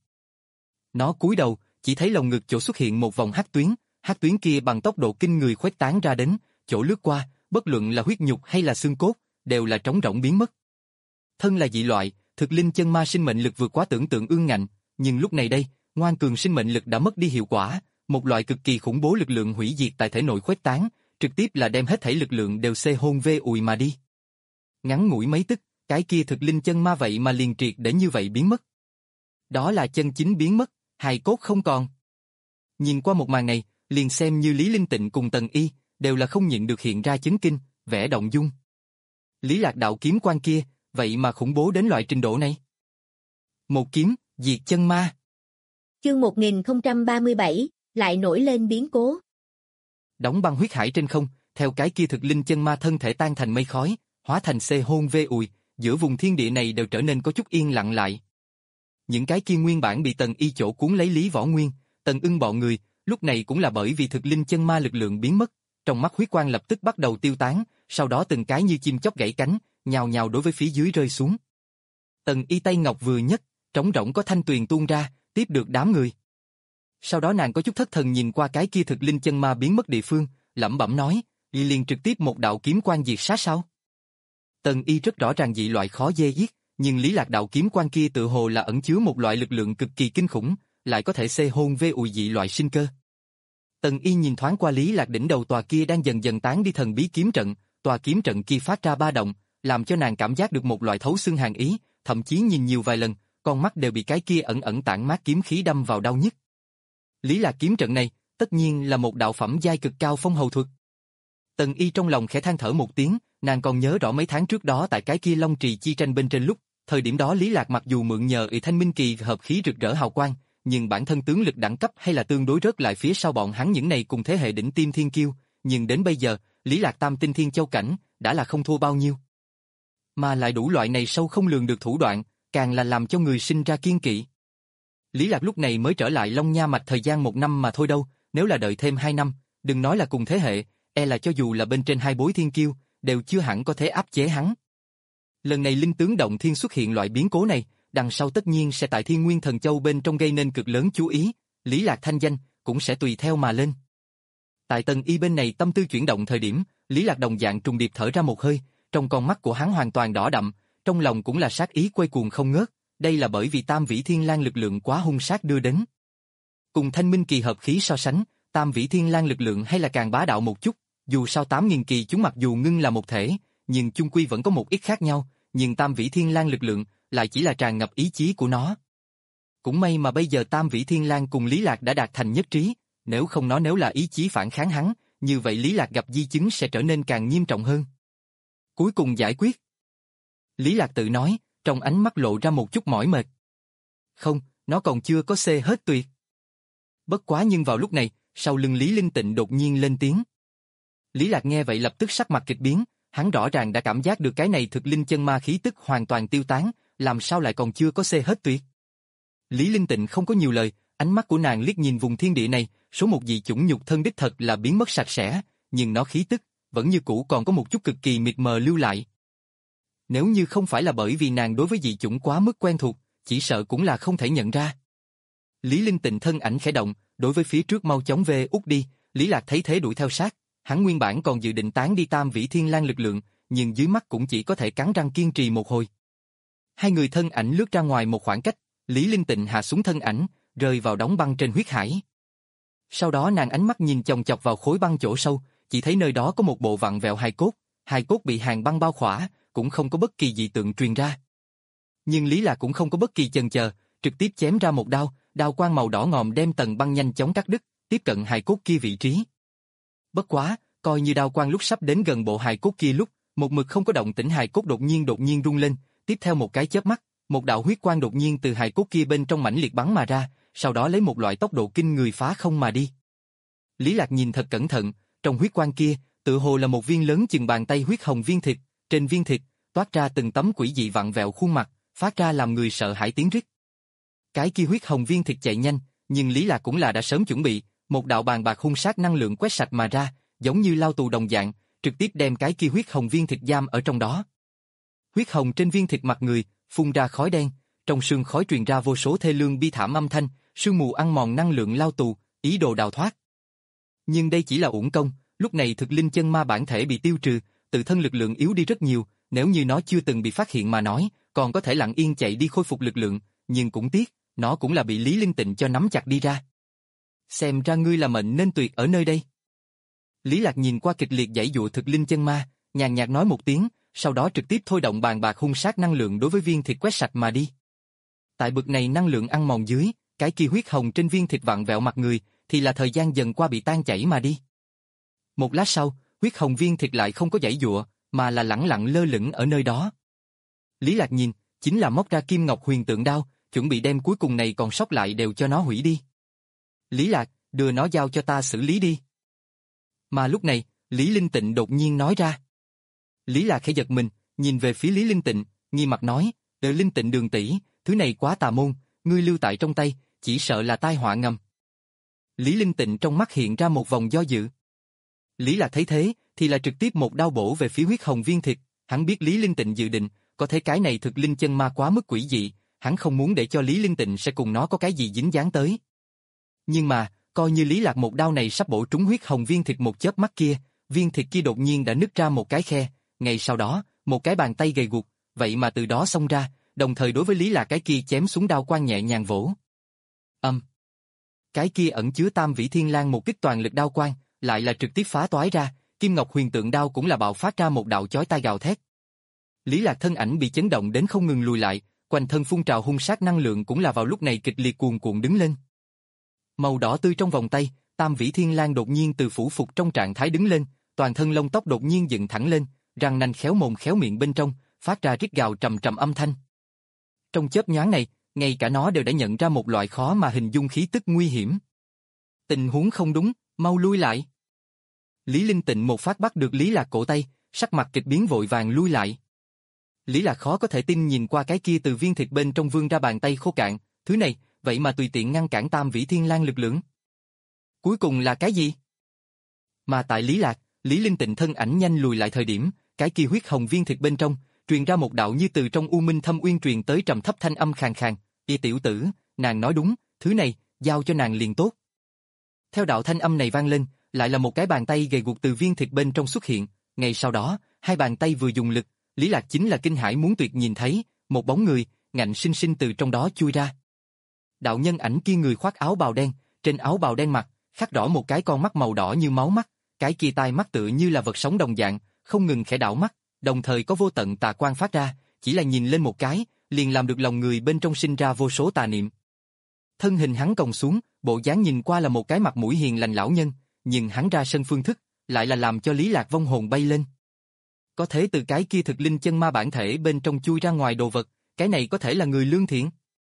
Nó cúi đầu, chỉ thấy lồng ngực chỗ xuất hiện một vòng hắc tuyến, hắc tuyến kia bằng tốc độ kinh người khuếch tán ra đến, chỗ lướt qua, bất luận là huyết nhục hay là xương cốt, đều là trống rỗng biến mất. Thân là dị loại, thực linh chân ma sinh mệnh lực vượt quá tưởng tượng ương ngạnh, nhưng lúc này đây, ngoan cường sinh mệnh lực đã mất đi hiệu quả, một loại cực kỳ khủng bố lực lượng hủy diệt tại thể nội khuếch tán, trực tiếp là đem hết thảy lực lượng đều xê hôn vê ùi mà đi. Ngắn ngủi mấy tức, cái kia thực linh chân ma vậy mà liền triệt để như vậy biến mất. Đó là chân chính biến mất, hài cốt không còn. Nhìn qua một màn này, liền xem như Lý Linh Tịnh cùng Tần Y, đều là không nhịn được hiện ra chấn kinh, vẻ động dung. Lý Lạc đạo kiếm quan kia, vậy mà khủng bố đến loại trình độ này. Một kiếm, diệt chân ma. Chương một nghìn không trăm ba mươi bảy, lại nổi lên biến cố. Đóng băng huyết hải trên không, theo cái kia thực linh chân ma thân thể tan thành mây khói, hóa thành xê hôn vê ùi, giữa vùng thiên địa này đều trở nên có chút yên lặng lại. Những cái kia nguyên bản bị Tần Y chỗ cuốn lấy Lý Võ Nguyên, Tần Ưng bọn người, lúc này cũng là bởi vì thực linh chân ma lực lượng biến mất, trong mắt huyết quang lập tức bắt đầu tiêu tán, sau đó từng cái như chim chóc gãy cánh, nhào nhào đối với phía dưới rơi xuống. Tần Y tay ngọc vừa nhấc, trống rỗng có thanh tuyền tuôn ra, tiếp được đám người. Sau đó nàng có chút thất thần nhìn qua cái kia thực linh chân ma biến mất địa phương, lẩm bẩm nói, y liền trực tiếp một đạo kiếm quang diệt sát sao? Tần Y rất rõ ràng dị loại khó dê giết, nhưng Lý Lạc đạo kiếm quang kia tự hồ là ẩn chứa một loại lực lượng cực kỳ kinh khủng, lại có thể xê hôn vê ùi dị loại sinh cơ. Tần Y nhìn thoáng qua Lý Lạc đỉnh đầu tòa kia đang dần dần tán đi thần bí kiếm trận, tòa kiếm trận kia phát ra ba động, làm cho nàng cảm giác được một loại thấu xương hàn ý, thậm chí nhìn nhiều vài lần, con mắt đều bị cái kia ẩn ẩn tản mát kiếm khí đâm vào đau nhức. Lý Lạc kiếm trận này, tất nhiên là một đạo phẩm giai cực cao phong hầu thuật. Tần Y trong lòng khẽ than thở một tiếng, nàng còn nhớ rõ mấy tháng trước đó tại cái kia Long Trì chi tranh bên trên lúc, thời điểm đó Lý Lạc mặc dù mượn nhờ y thanh minh kỳ hợp khí rực rỡ hào quang, nhưng bản thân tướng lực đẳng cấp hay là tương đối rớt lại phía sau bọn hắn những này cùng thế hệ đỉnh tiêm thiên kiêu, nhưng đến bây giờ, Lý Lạc tam tinh thiên châu cảnh, đã là không thua bao nhiêu. Mà lại đủ loại này sâu không lường được thủ đoạn, càng là làm cho người sinh ra kiên kỵ. Lý Lạc lúc này mới trở lại Long Nha Mạch thời gian một năm mà thôi đâu, nếu là đợi thêm hai năm, đừng nói là cùng thế hệ, e là cho dù là bên trên hai bối thiên kiêu, đều chưa hẳn có thể áp chế hắn. Lần này linh tướng động thiên xuất hiện loại biến cố này, đằng sau tất nhiên sẽ tại Thiên Nguyên Thần Châu bên trong gây nên cực lớn chú ý, Lý Lạc thanh danh cũng sẽ tùy theo mà lên. Tại Tần Y bên này tâm tư chuyển động thời điểm, Lý Lạc đồng dạng trùng điệp thở ra một hơi, trong con mắt của hắn hoàn toàn đỏ đậm, trong lòng cũng là sát ý quay cuồng không ngớt, đây là bởi vì Tam Vĩ Thiên Lang lực lượng quá hung sát đưa đến. Cùng Thanh Minh kỳ hợp khí so sánh, Tam Vĩ Thiên Lang lực lượng hay là càng bá đạo một chút, dù sao tám nghìn kỳ chúng mặc dù ngưng là một thể, nhưng chung quy vẫn có một ít khác nhau, nhưng Tam Vĩ Thiên Lang lực lượng lại chỉ là tràn ngập ý chí của nó. Cũng may mà bây giờ Tam Vĩ Thiên Lang cùng Lý Lạc đã đạt thành nhất trí, nếu không nó nếu là ý chí phản kháng hắn, như vậy Lý Lạc gặp di chứng sẽ trở nên càng nghiêm trọng hơn. Cuối cùng giải quyết. Lý Lạc tự nói, trong ánh mắt lộ ra một chút mỏi mệt. Không, nó còn chưa có xê hết tuyệt. Bất quá nhưng vào lúc này, sau lưng Lý Linh Tịnh đột nhiên lên tiếng. Lý Lạc nghe vậy lập tức sắc mặt kịch biến, hắn rõ ràng đã cảm giác được cái này thực linh chân ma khí tức hoàn toàn tiêu tán, làm sao lại còn chưa có xê hết tuyệt. Lý Linh Tịnh không có nhiều lời, ánh mắt của nàng liếc nhìn vùng thiên địa này, số một dị chủng nhục thân đích thật là biến mất sạch sẽ, nhưng nó khí tức vẫn như cũ còn có một chút cực kỳ mịt mờ lưu lại. Nếu như không phải là bởi vì nàng đối với dị chủng quá mức quen thuộc, chỉ sợ cũng là không thể nhận ra. Lý Linh Tịnh thân ảnh khẽ động, đối với phía trước mau chóng về út đi, Lý Lạc thấy thế đuổi theo sát, hắn nguyên bản còn dự định tán đi Tam Vĩ Thiên Lang lực lượng, nhưng dưới mắt cũng chỉ có thể cắn răng kiên trì một hồi. Hai người thân ảnh lướt ra ngoài một khoảng cách, Lý Linh Tịnh hạ xuống thân ảnh, rơi vào đóng băng trên huyết hải. Sau đó nàng ánh mắt nhìn chòng chọc vào khối băng chỗ sâu, chỉ thấy nơi đó có một bộ vặn vẹo hài cốt, hài cốt bị hàng băng bao khỏa, cũng không có bất kỳ dị tượng truyền ra. Nhưng Lý Lạc cũng không có bất kỳ chần chờ, trực tiếp chém ra một đao, đao quang màu đỏ ngòm đem tầng băng nhanh chóng cắt đứt, tiếp cận hài cốt kia vị trí. Bất quá, coi như đao quang lúc sắp đến gần bộ hài cốt kia lúc, một mực không có động tĩnh hài cốt đột nhiên đột nhiên rung lên, tiếp theo một cái chớp mắt, một đạo huyết quang đột nhiên từ hài cốt kia bên trong mãnh liệt bắn mà ra, sau đó lấy một loại tốc độ kinh người phá không mà đi. Lý Lạc nhìn thật cẩn thận, trong huyết quang kia, tự hồ là một viên lớn chừng bàn tay huyết hồng viên thịt, trên viên thịt toát ra từng tấm quỷ dị vặn vẹo khuôn mặt, phát ra làm người sợ hãi tiếng rít. Cái kia huyết hồng viên thịt chạy nhanh, nhưng Lý Lạc cũng là đã sớm chuẩn bị, một đạo bàn bạc hung sát năng lượng quét sạch mà ra, giống như lao tù đồng dạng, trực tiếp đem cái kia huyết hồng viên thịt giam ở trong đó. Huyết hồng trên viên thịt mặt người, phun ra khói đen, trong sương khói truyền ra vô số thê lương bi thảm âm thanh, sương mù ăn mòn năng lượng lao tù, ý đồ đào thoát. Nhưng đây chỉ là uổng công, lúc này thực linh chân ma bản thể bị tiêu trừ, tự thân lực lượng yếu đi rất nhiều, nếu như nó chưa từng bị phát hiện mà nói, còn có thể lặng yên chạy đi khôi phục lực lượng, nhưng cũng tiếc, nó cũng là bị Lý Linh Tịnh cho nắm chặt đi ra. Xem ra ngươi là mệnh nên tuyệt ở nơi đây. Lý Lạc nhìn qua kịch liệt giãy dụa thực linh chân ma, nhàn nhạt nói một tiếng, sau đó trực tiếp thôi động bàn bạc hung sát năng lượng đối với viên thịt quét sạch mà đi. Tại bực này năng lượng ăn mòn dưới, cái kia huyết hồng trên viên thịt vặn vẹo mặt người, thì là thời gian dần qua bị tan chảy mà đi. Một lát sau, huyết hồng viên thịt lại không có giãy dụa, mà là lẳng lặng lơ lửng ở nơi đó. Lý Lạc nhìn, chính là móc ra kim ngọc huyền tượng đao, chuẩn bị đem cuối cùng này còn sót lại đều cho nó hủy đi. Lý Lạc, đưa nó giao cho ta xử lý đi. Mà lúc này, Lý Linh Tịnh đột nhiên nói ra. Lý Lạc khẽ giật mình, nhìn về phía Lý Linh Tịnh, nghi mặt nói, "Đợi Linh Tịnh đường tỷ, thứ này quá tà môn, ngươi lưu tại trong tay, chỉ sợ là tai họa ngầm." Lý Linh Tịnh trong mắt hiện ra một vòng do dự. Lý Lạc thấy thế, thì là trực tiếp một đao bổ về phía huyết hồng viên thịt, hắn biết Lý Linh Tịnh dự định, có thể cái này thực linh chân ma quá mức quỷ dị, hắn không muốn để cho Lý Linh Tịnh sẽ cùng nó có cái gì dính dáng tới. Nhưng mà, coi như Lý Lạc một đao này sắp bổ trúng huyết hồng viên thịt một chớp mắt kia, viên thịt kia đột nhiên đã nứt ra một cái khe, ngay sau đó, một cái bàn tay gầy guộc, vậy mà từ đó xông ra, đồng thời đối với Lý Lạc cái kia chém xuống đao quang nhẹ nhàng vỗ. Âm. Um. Cái kia ẩn chứa Tam Vĩ Thiên Lang một kích toàn lực đao quang, lại là trực tiếp phá toái ra, kim ngọc huyền tượng đao cũng là bạo phát ra một đạo chói tai gào thét. Lý Lạc thân ảnh bị chấn động đến không ngừng lùi lại, quanh thân phun trào hung sát năng lượng cũng là vào lúc này kịch liệt cuồn cuộn đứng lên. Màu đỏ tươi trong vòng tay, Tam Vĩ Thiên Lang đột nhiên từ phủ phục trong trạng thái đứng lên, toàn thân lông tóc đột nhiên dựng thẳng lên, răng nanh khéo mồm khéo miệng bên trong, phát ra rít gào trầm trầm âm thanh. Trong chớp nhoáng này, ngay cả nó đều đã nhận ra một loại khó mà hình dung khí tức nguy hiểm. Tình huống không đúng, mau lui lại. Lý Linh Tịnh một phát bắt được Lý Lạc cổ tay, sắc mặt kịch biến vội vàng lui lại. Lý Lạc khó có thể tin nhìn qua cái kia từ viên thịt bên trong vươn ra bàn tay khô cạn, thứ này, vậy mà tùy tiện ngăn cản Tam Vĩ Thiên Lang lực lượng. Cuối cùng là cái gì? Mà tại Lý Lạc, Lý Linh Tịnh thân ảnh nhanh lùi lại thời điểm, cái kia huyết hồng viên thịt bên trong, truyền ra một đạo như từ trong u minh thâm uyên truyền tới trầm thấp thanh âm khàn khàn, "Y tiểu tử, nàng nói đúng, thứ này, giao cho nàng liền tốt." Theo đạo thanh âm này vang lên, lại là một cái bàn tay gầy guộc từ viên thịt bên trong xuất hiện, ngay sau đó, hai bàn tay vừa dùng lực, Lý Lạc chính là kinh hãi muốn tuyệt nhìn thấy, một bóng người, ngạnh sinh sinh từ trong đó chui ra. Đạo nhân ảnh kia người khoác áo bào đen, trên áo bào đen mặt, khắc rõ một cái con mắt màu đỏ như máu mắt, cái kia tai mắt tựa như là vật sống đồng dạng, không ngừng khẽ đảo mắt, đồng thời có vô tận tà quang phát ra, chỉ là nhìn lên một cái, liền làm được lòng người bên trong sinh ra vô số tà niệm. Thân hình hắn còng xuống, bộ dáng nhìn qua là một cái mặt mũi hiền lành lão nhân, nhưng hắn ra sân phương thức, lại là làm cho Lý Lạc vong hồn bay lên. Có thể từ cái kia thực linh chân ma bản thể bên trong chui ra ngoài đồ vật, cái này có thể là người lương thiện.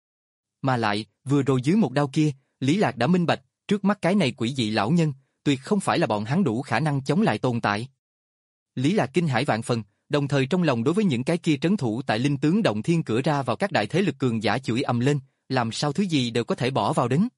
Mà lại, vừa rồi dưới một đao kia, Lý Lạc đã minh bạch, trước mắt cái này quỷ dị lão nhân, tuyệt không phải là bọn hắn đủ khả năng chống lại tồn tại. Lý Lạc kinh hãi vạn phần, đồng thời trong lòng đối với những cái kia trấn thủ tại linh tướng động thiên cửa ra vào các đại thế lực cường giả chửi ầm lên, làm sao thứ gì đều có thể bỏ vào đến.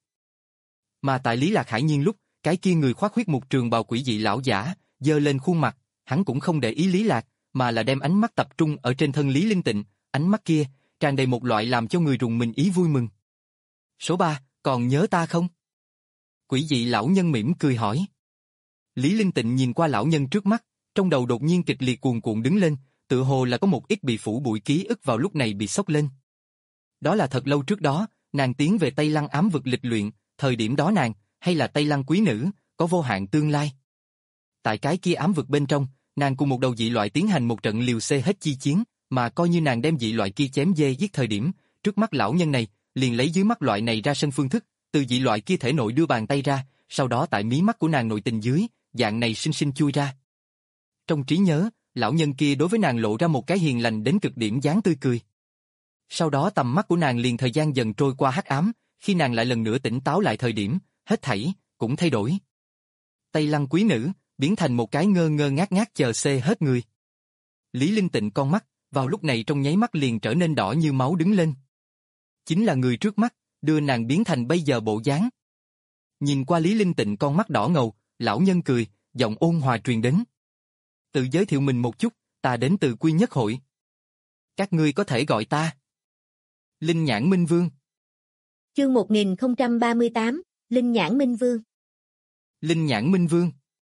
Mà tại Lý Lạc hải nhiên lúc, cái kia người khoác huyết mục trường bào quỷ dị lão giả, giơ lên khuôn mặt, hắn cũng không để ý Lý Lạc, mà là đem ánh mắt tập trung ở trên thân Lý Linh Tịnh, ánh mắt kia, tràn đầy một loại làm cho người rùng mình ý vui mừng. Số ba, còn nhớ ta không? Quỷ dị lão nhân mỉm cười hỏi. Lý Linh Tịnh nhìn qua lão nhân trước mắt, trong đầu đột nhiên kịch liệt cuồn cuộn đứng lên, tựa hồ là có một ít bị phủ bụi ký ức vào lúc này bị sốc lên. Đó là thật lâu trước đó, nàng tiến về Tây Lăng ám vực lịch luyện, thời điểm đó nàng, hay là Tây Lăng quý nữ, có vô hạn tương lai. Tại cái kia ám vực bên trong, nàng cùng một đầu dị loại tiến hành một trận liều xê hết chi chiến, mà coi như nàng đem dị loại kia chém dê giết thời điểm, trước mắt lão nhân này, liền lấy dưới mắt loại này ra sân phương thức, từ dị loại kia thể nội đưa bàn tay ra, sau đó tại mí mắt của nàng nội tình dưới, dạng này sinh sinh chui ra. Trong trí nhớ, lão nhân kia đối với nàng lộ ra một cái hiền lành đến cực điểm dáng tươi cười. Sau đó tầm mắt của nàng liền thời gian dần trôi qua hắc ám, khi nàng lại lần nữa tỉnh táo lại thời điểm, hết thảy cũng thay đổi. Tây Lăng quý nữ biến thành một cái ngơ ngơ ngác ngác chờ xê hết người. Lý Linh Tịnh con mắt, vào lúc này trong nháy mắt liền trở nên đỏ như máu đứng lên. Chính là người trước mắt, đưa nàng biến thành bây giờ bộ dáng. Nhìn qua Lý Linh Tịnh con mắt đỏ ngầu, lão nhân cười, giọng ôn hòa truyền đến. Tự giới thiệu mình một chút, ta đến từ Quy Nhất Hội. Các ngươi có thể gọi ta Linh Nhãn Minh Vương. Chương một nghìn không trăm ba mươi tám, Linh Nhãn Minh Vương. Linh Nhãn Minh Vương.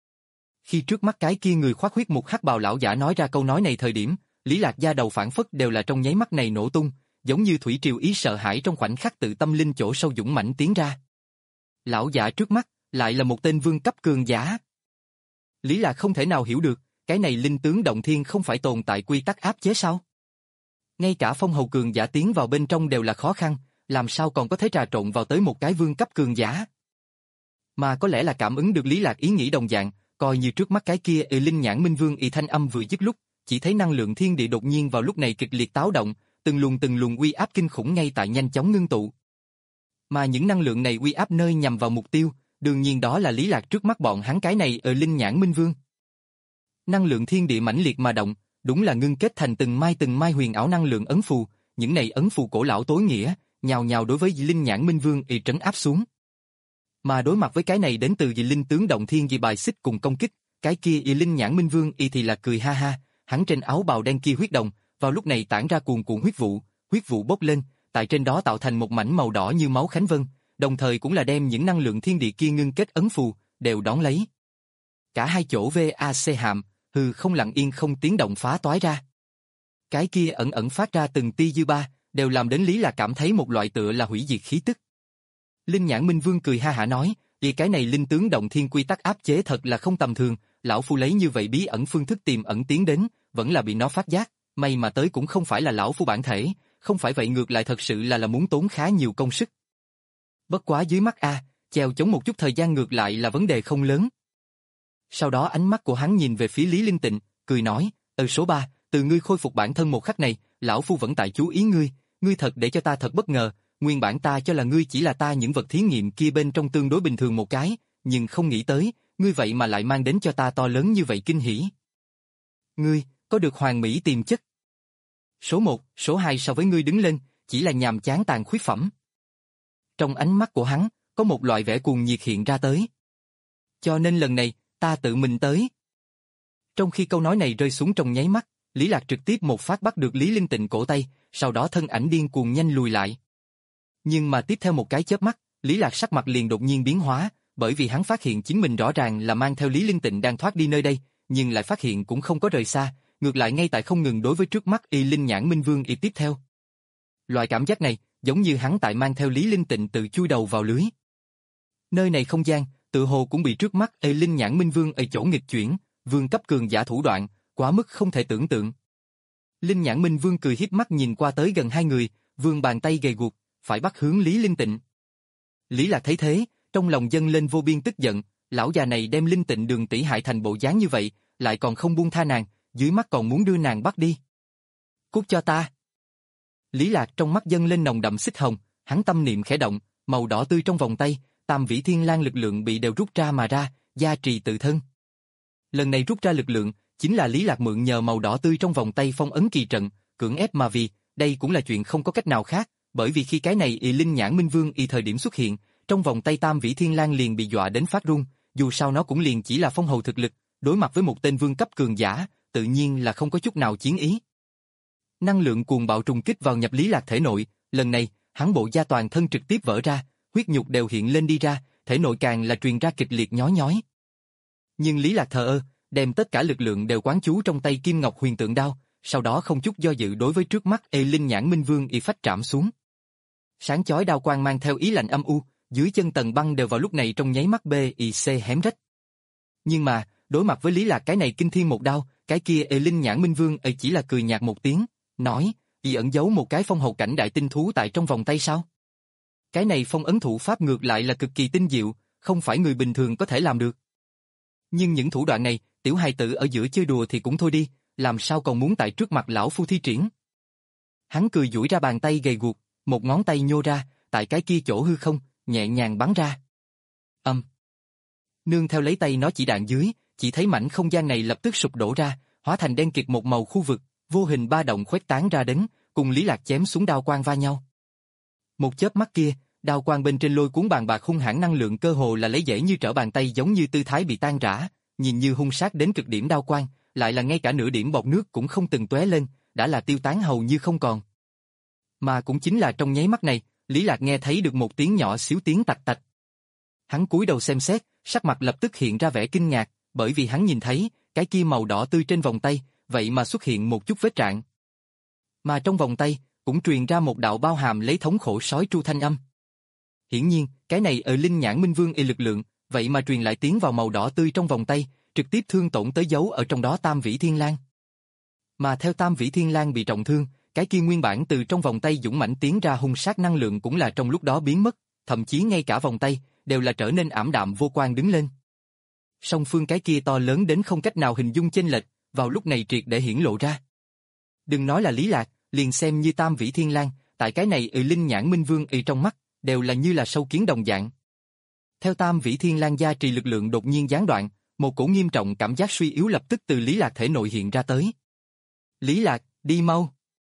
Khi trước mắt cái kia người khoác huyết mục hắc bào lão giả nói ra câu nói này thời điểm, Lý Lạc da đầu phản phất đều là trong nháy mắt này nổ tung, giống như thủy triều ý sợ hãi trong khoảnh khắc tự tâm linh chỗ sâu dũng mãnh tiến ra. Lão giả trước mắt, lại là một tên vương cấp cường giả. Lý Lạc không thể nào hiểu được, cái này linh tướng động thiên không phải tồn tại quy tắc áp chế sao? Ngay cả phong hầu cường giả tiến vào bên trong đều là khó khăn, làm sao còn có thể trà trộn vào tới một cái vương cấp cường giả? Mà có lẽ là cảm ứng được Lý Lạc ý nghĩ đồng dạng, coi như trước mắt cái kia y Linh Nhãn Minh Vương y thanh âm vừa dứt lúc, chỉ thấy năng lượng thiên địa đột nhiên vào lúc này kịch liệt táo động, từng luồng từng luồng uy áp kinh khủng ngay tại nhanh chóng ngưng tụ. Mà những năng lượng này uy áp nơi nhằm vào mục tiêu, đương nhiên đó là Lý Lạc trước mắt bọn hắn cái này ở Linh Nhãn Minh Vương. Năng lượng thiên địa mãnh liệt mà động, đúng là ngưng kết thành từng mai từng mai huyền ảo năng lượng ấn phù, những này ấn phù cổ lão tối nghĩa, nhào nhào đối với Linh Nhãn Minh Vương y trấn áp xuống. Mà đối mặt với cái này đến từ dị linh tướng động thiên dị bài xích cùng công kích, cái kia y Linh Nhãn Minh Vương y thì là cười ha ha, hắn trên áo bào đen kia huyết đồng, vào lúc này tản ra cuồn cuộn huyết vụ, huyết vụ bốc lên, tại trên đó tạo thành một mảnh màu đỏ như máu khánh vân, đồng thời cũng là đem những năng lượng thiên địa kia ngưng kết ấn phù đều đón lấy. Cả hai chỗ vê a xê hàm, hư không lặng yên không tiếng động phá toái ra. Cái kia ẩn ẩn phát ra từng tia dư ba, đều làm đến Lý là cảm thấy một loại tựa là hủy diệt khí tức. Linh Nhãn Minh Vương cười ha hả nói, vì cái này linh tướng động thiên quy tắc áp chế thật là không tầm thường, lão phu lấy như vậy bí ẩn phương thức tìm ẩn tiến đến, vẫn là bị nó phát giác, may mà tới cũng không phải là lão phu bản thể, không phải vậy ngược lại thật sự là là muốn tốn khá nhiều công sức. Bất quá dưới mắt a, chèo chống một chút thời gian ngược lại là vấn đề không lớn. Sau đó ánh mắt của hắn nhìn về phía Lý Linh Tịnh, cười nói, ở số ba, từ ngươi khôi phục bản thân một khắc này, lão phu vẫn tại chú ý ngươi, ngươi thật để cho ta thật bất ngờ, nguyên bản ta cho là ngươi chỉ là ta những vật thí nghiệm kia bên trong tương đối bình thường một cái, nhưng không nghĩ tới, ngươi vậy mà lại mang đến cho ta to lớn như vậy kinh hỉ. Ngươi, có được hoàn mỹ tiềm chất. Số một, số hai so với ngươi đứng lên, chỉ là nhàm chán tàn khuyết phẩm. Trong ánh mắt của hắn, có một loại vẻ cuồng nhiệt hiện ra tới. Cho nên lần này, ta tự mình tới. Trong khi câu nói này rơi xuống trong nháy mắt, Lý Lạc trực tiếp một phát bắt được Lý Linh Tịnh cổ tay, sau đó thân ảnh điên cuồng nhanh lùi lại. Nhưng mà tiếp theo một cái chớp mắt, Lý Lạc sắc mặt liền đột nhiên biến hóa, bởi vì hắn phát hiện chính mình rõ ràng là mang theo Lý Linh Tịnh đang thoát đi nơi đây, nhưng lại phát hiện cũng không có rời xa, ngược lại ngay tại không ngừng đối với trước mắt y Linh Nhãn Minh Vương y tiếp theo. Loại cảm giác này, giống như hắn tại mang theo Lý Linh Tịnh tự chui đầu vào lưới. Nơi này không gian, tự hồ cũng bị trước mắt y Linh Nhãn Minh Vương ở chỗ nghịch chuyển, vương cấp cường giả thủ đoạn, quá mức không thể tưởng tượng. Linh Nhãn Minh Vương cười híp mắt nhìn qua tới gần hai người, vươn bàn tay gầy guộc, phải bắt hướng Lý Linh Tịnh. Lý Lạc thấy thế, trong lòng dâng lên vô biên tức giận, lão già này đem Linh Tịnh Đường tỷ hại thành bộ dáng như vậy, lại còn không buông tha nàng, dưới mắt còn muốn đưa nàng bắt đi. Cút cho ta. Lý Lạc trong mắt dâng lên nồng đậm xích hồng, hắn tâm niệm khẽ động, màu đỏ tươi trong vòng tay, tam vĩ thiên lang lực lượng bị đều rút ra mà ra, gia trì tự thân. Lần này rút ra lực lượng, chính là Lý Lạc mượn nhờ màu đỏ tươi trong vòng tay phong ấn kỳ trận, cưỡng ép mà vì, đây cũng là chuyện không có cách nào khác, bởi vì khi cái này y Linh Nhãn Minh Vương y thời điểm xuất hiện, trong vòng tay tam vĩ thiên lang liền bị dọa đến phát run, dù sao nó cũng liền chỉ là phong hầu thực lực, đối mặt với một tên vương cấp cường giả, tự nhiên là không có chút nào chiến ý. Năng lượng cuồng bạo trùng kích vào nhập Lý Lạc thể nội, lần này, hắn bộ da toàn thân trực tiếp vỡ ra, huyết nhục đều hiện lên đi ra, thể nội càng là truyền ra kịch liệt nhói nhói. Nhưng Lý Lạc thờ ơ, đem tất cả lực lượng đều quán chú trong tay Kim Ngọc Huyền Tượng Đao, sau đó không chút do dự đối với trước mắt y Linh Nhãn Minh Vương y phách trảm xuống. Sáng chói đao quang mang theo ý lạnh âm u, dưới chân tầng băng đều vào lúc này trong nháy mắt bê y xê hém rách. Nhưng mà, đối mặt với Lý Lạc cái này kinh thiên một đao, cái kia y Linh Nhãn Minh Vương y chỉ là cười nhạt một tiếng, nói, y ẩn giấu một cái phong hầu cảnh đại tinh thú tại trong vòng tay sao? Cái này phong ấn thủ pháp ngược lại là cực kỳ tinh diệu, không phải người bình thường có thể làm được. Nhưng những thủ đoạn này, tiểu hài tử ở giữa chơi đùa thì cũng thôi đi, làm sao còn muốn tại trước mặt lão phu thi triển? Hắn cười duỗi ra bàn tay gầy guộc, một ngón tay nhô ra, tại cái kia chỗ hư không, nhẹ nhàng bắn ra. Âm. Nương theo lấy tay nó chỉ đạn dưới, chỉ thấy mảnh không gian này lập tức sụp đổ ra, hóa thành đen kịt một màu khu vực, vô hình ba động khuếch tán ra đến, cùng Lý Lạc chém xuống đao quang va nhau. Một chớp mắt kia, đao quang bên trên lôi cuốn bàn bạc hung hãn năng lượng cơ hồ là lấy dễ như trở bàn tay, giống như tư thái bị tan rã, nhìn như hung sát đến cực điểm đao quang, lại là ngay cả nửa điểm bọt nước cũng không từng tóe lên, đã là tiêu tán hầu như không còn. Mà cũng chính là trong nháy mắt này, Lý Lạc nghe thấy được một tiếng nhỏ xíu tiếng tạch tạch. Hắn cúi đầu xem xét, sắc mặt lập tức hiện ra vẻ kinh ngạc, bởi vì hắn nhìn thấy, cái kia màu đỏ tươi trên vòng tay, vậy mà xuất hiện một chút vết rạn. Mà trong vòng tay, cũng truyền ra một đạo bao hàm lấy thống khổ sói tru thanh âm. Hiển nhiên, cái này ở Linh Nhãn Minh Vương y lực lượng, vậy mà truyền lại tiến vào màu đỏ tươi trong vòng tay, trực tiếp thương tổn tới dấu ở trong đó Tam Vĩ Thiên Lang. Mà theo Tam Vĩ Thiên Lang bị trọng thương, cái kia nguyên bản từ trong vòng tay dũng mãnh tiến ra hung sát năng lượng cũng là trong lúc đó biến mất, thậm chí ngay cả vòng tay đều là trở nên ảm đạm vô quang đứng lên. Song phương cái kia to lớn đến không cách nào hình dung chênh lệch, vào lúc này triệt để hiển lộ ra. Đừng nói là Lý Lạc, liền xem như Tam Vĩ Thiên Lang, tại cái này ở Linh Nhãn Minh Vương y trong mắt, đều là như là sâu kiến đồng dạng. Theo Tam Vĩ Thiên Lang gia trì lực lượng đột nhiên gián đoạn, một cổ nghiêm trọng cảm giác suy yếu lập tức từ Lý Lạc thể nội hiện ra tới. Lý Lạc, đi mau.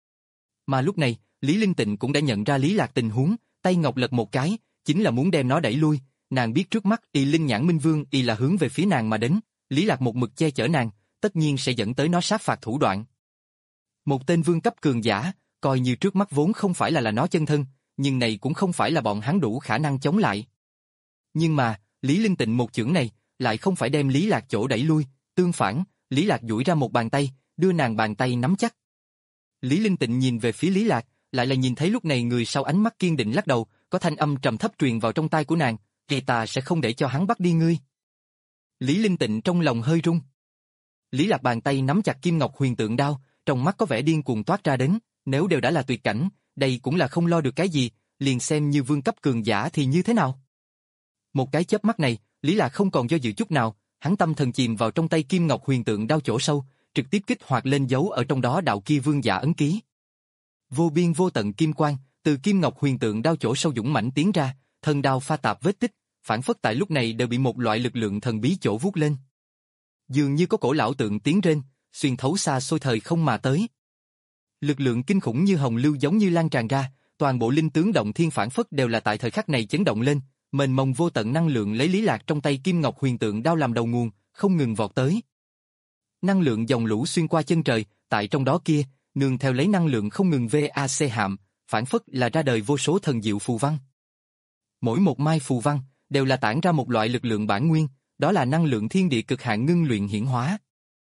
Mà lúc này, Lý Linh Tịnh cũng đã nhận ra Lý Lạc tình huống, tay ngọc lật một cái, chính là muốn đem nó đẩy lui, nàng biết trước mắt y Linh Nhãn Minh Vương y là hướng về phía nàng mà đến, Lý Lạc một mực che chở nàng, tất nhiên sẽ dẫn tới nó sát phạt thủ đoạn. Một tên vương cấp cường giả, coi như trước mắt vốn không phải là là nó chân thân, nhưng này cũng không phải là bọn hắn đủ khả năng chống lại. Nhưng mà, Lý Linh Tịnh một chưởng này, lại không phải đem Lý Lạc chỗ đẩy lui, tương phản, Lý Lạc duỗi ra một bàn tay, đưa nàng bàn tay nắm chắc. Lý Linh Tịnh nhìn về phía Lý Lạc, lại là nhìn thấy lúc này người sau ánh mắt kiên định lắc đầu, có thanh âm trầm thấp truyền vào trong tai của nàng, "Kỳ ta sẽ không để cho hắn bắt đi ngươi." Lý Linh Tịnh trong lòng hơi rung. Lý Lạc bàn tay nắm chặt kim ngọc huyền tượng đao, trong mắt có vẻ điên cuồng toát ra đến, nếu đều đã là tuyệt cảnh, đây cũng là không lo được cái gì, liền xem như vương cấp cường giả thì như thế nào. Một cái chớp mắt này, Lý Lạc không còn do dự chút nào, hắn tâm thần chìm vào trong tay kim ngọc huyền tượng đao chỗ sâu, trực tiếp kích hoạt lên dấu ở trong đó đạo kia vương giả ấn ký. Vô biên vô tận kim quang, từ kim ngọc huyền tượng đao chỗ sâu dũng mãnh tiến ra, thân đao pha tạp vết tích, phản phất tại lúc này đều bị một loại lực lượng thần bí chỗ vuốt lên. Dường như có cổ lão tượng tiến trên, xuyên thấu xa xôi thời không mà tới. Lực lượng kinh khủng như hồng lưu giống như lan tràn ra, toàn bộ linh tướng động thiên phản phất đều là tại thời khắc này chấn động lên, mênh mông vô tận năng lượng lấy Lý Lạc trong tay kim ngọc huyền tượng đao làm đầu nguồn, không ngừng vọt tới. Năng lượng dòng lũ xuyên qua chân trời, tại trong đó kia, nương theo lấy năng lượng không ngừng vác hạm, phản phất là ra đời vô số thần diệu phù văn. Mỗi một mai phù văn đều là tản ra một loại lực lượng bản nguyên, đó là năng lượng thiên địa cực hạn ngưng luyện hiển hóa.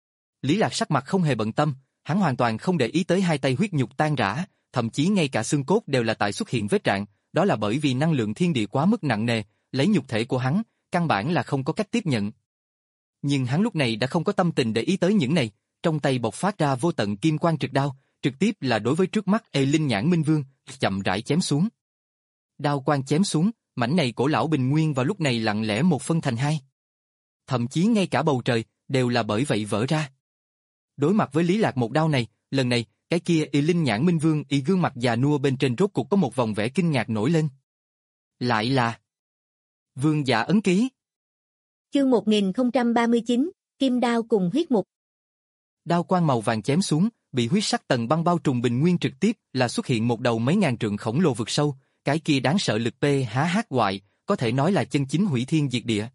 Lý Lạc sắc mặt không hề bận tâm, hắn hoàn toàn không để ý tới hai tay huyết nhục tan rã, thậm chí ngay cả xương cốt đều là tại xuất hiện vết rạn, đó là bởi vì năng lượng thiên địa quá mức nặng nề, lấy nhục thể của hắn, căn bản là không có cách tiếp nhận. Nhưng hắn lúc này đã không có tâm tình để ý tới những này, trong tay bộc phát ra vô tận kim quang trực đao, trực tiếp là đối với trước mắt Ê Linh Nhãn Minh Vương, chậm rãi chém xuống. Đao quang chém xuống, mảnh này cổ lão bình nguyên vào lúc này lặng lẽ một phân thành hai. Thậm chí ngay cả bầu trời đều là bởi vậy vỡ ra. Đối mặt với Lý Lạc một đao này, lần này, cái kia Y Linh Nhãn Minh Vương y gương mặt già nua bên trên rốt cục có một vòng vẻ kinh ngạc nổi lên. Lại là vương giả ấn ký. Chương một nghìn không trăm ba mươi chín, Kim đao cùng huyết mục. Đao quang màu vàng chém xuống, bị huyết sắc tầng băng bao trùm bình nguyên trực tiếp là xuất hiện một đầu mấy ngàn trượng khổng lồ vực sâu, cái kia đáng sợ lực pê há hát hoại, có thể nói là chân chính hủy thiên diệt địa.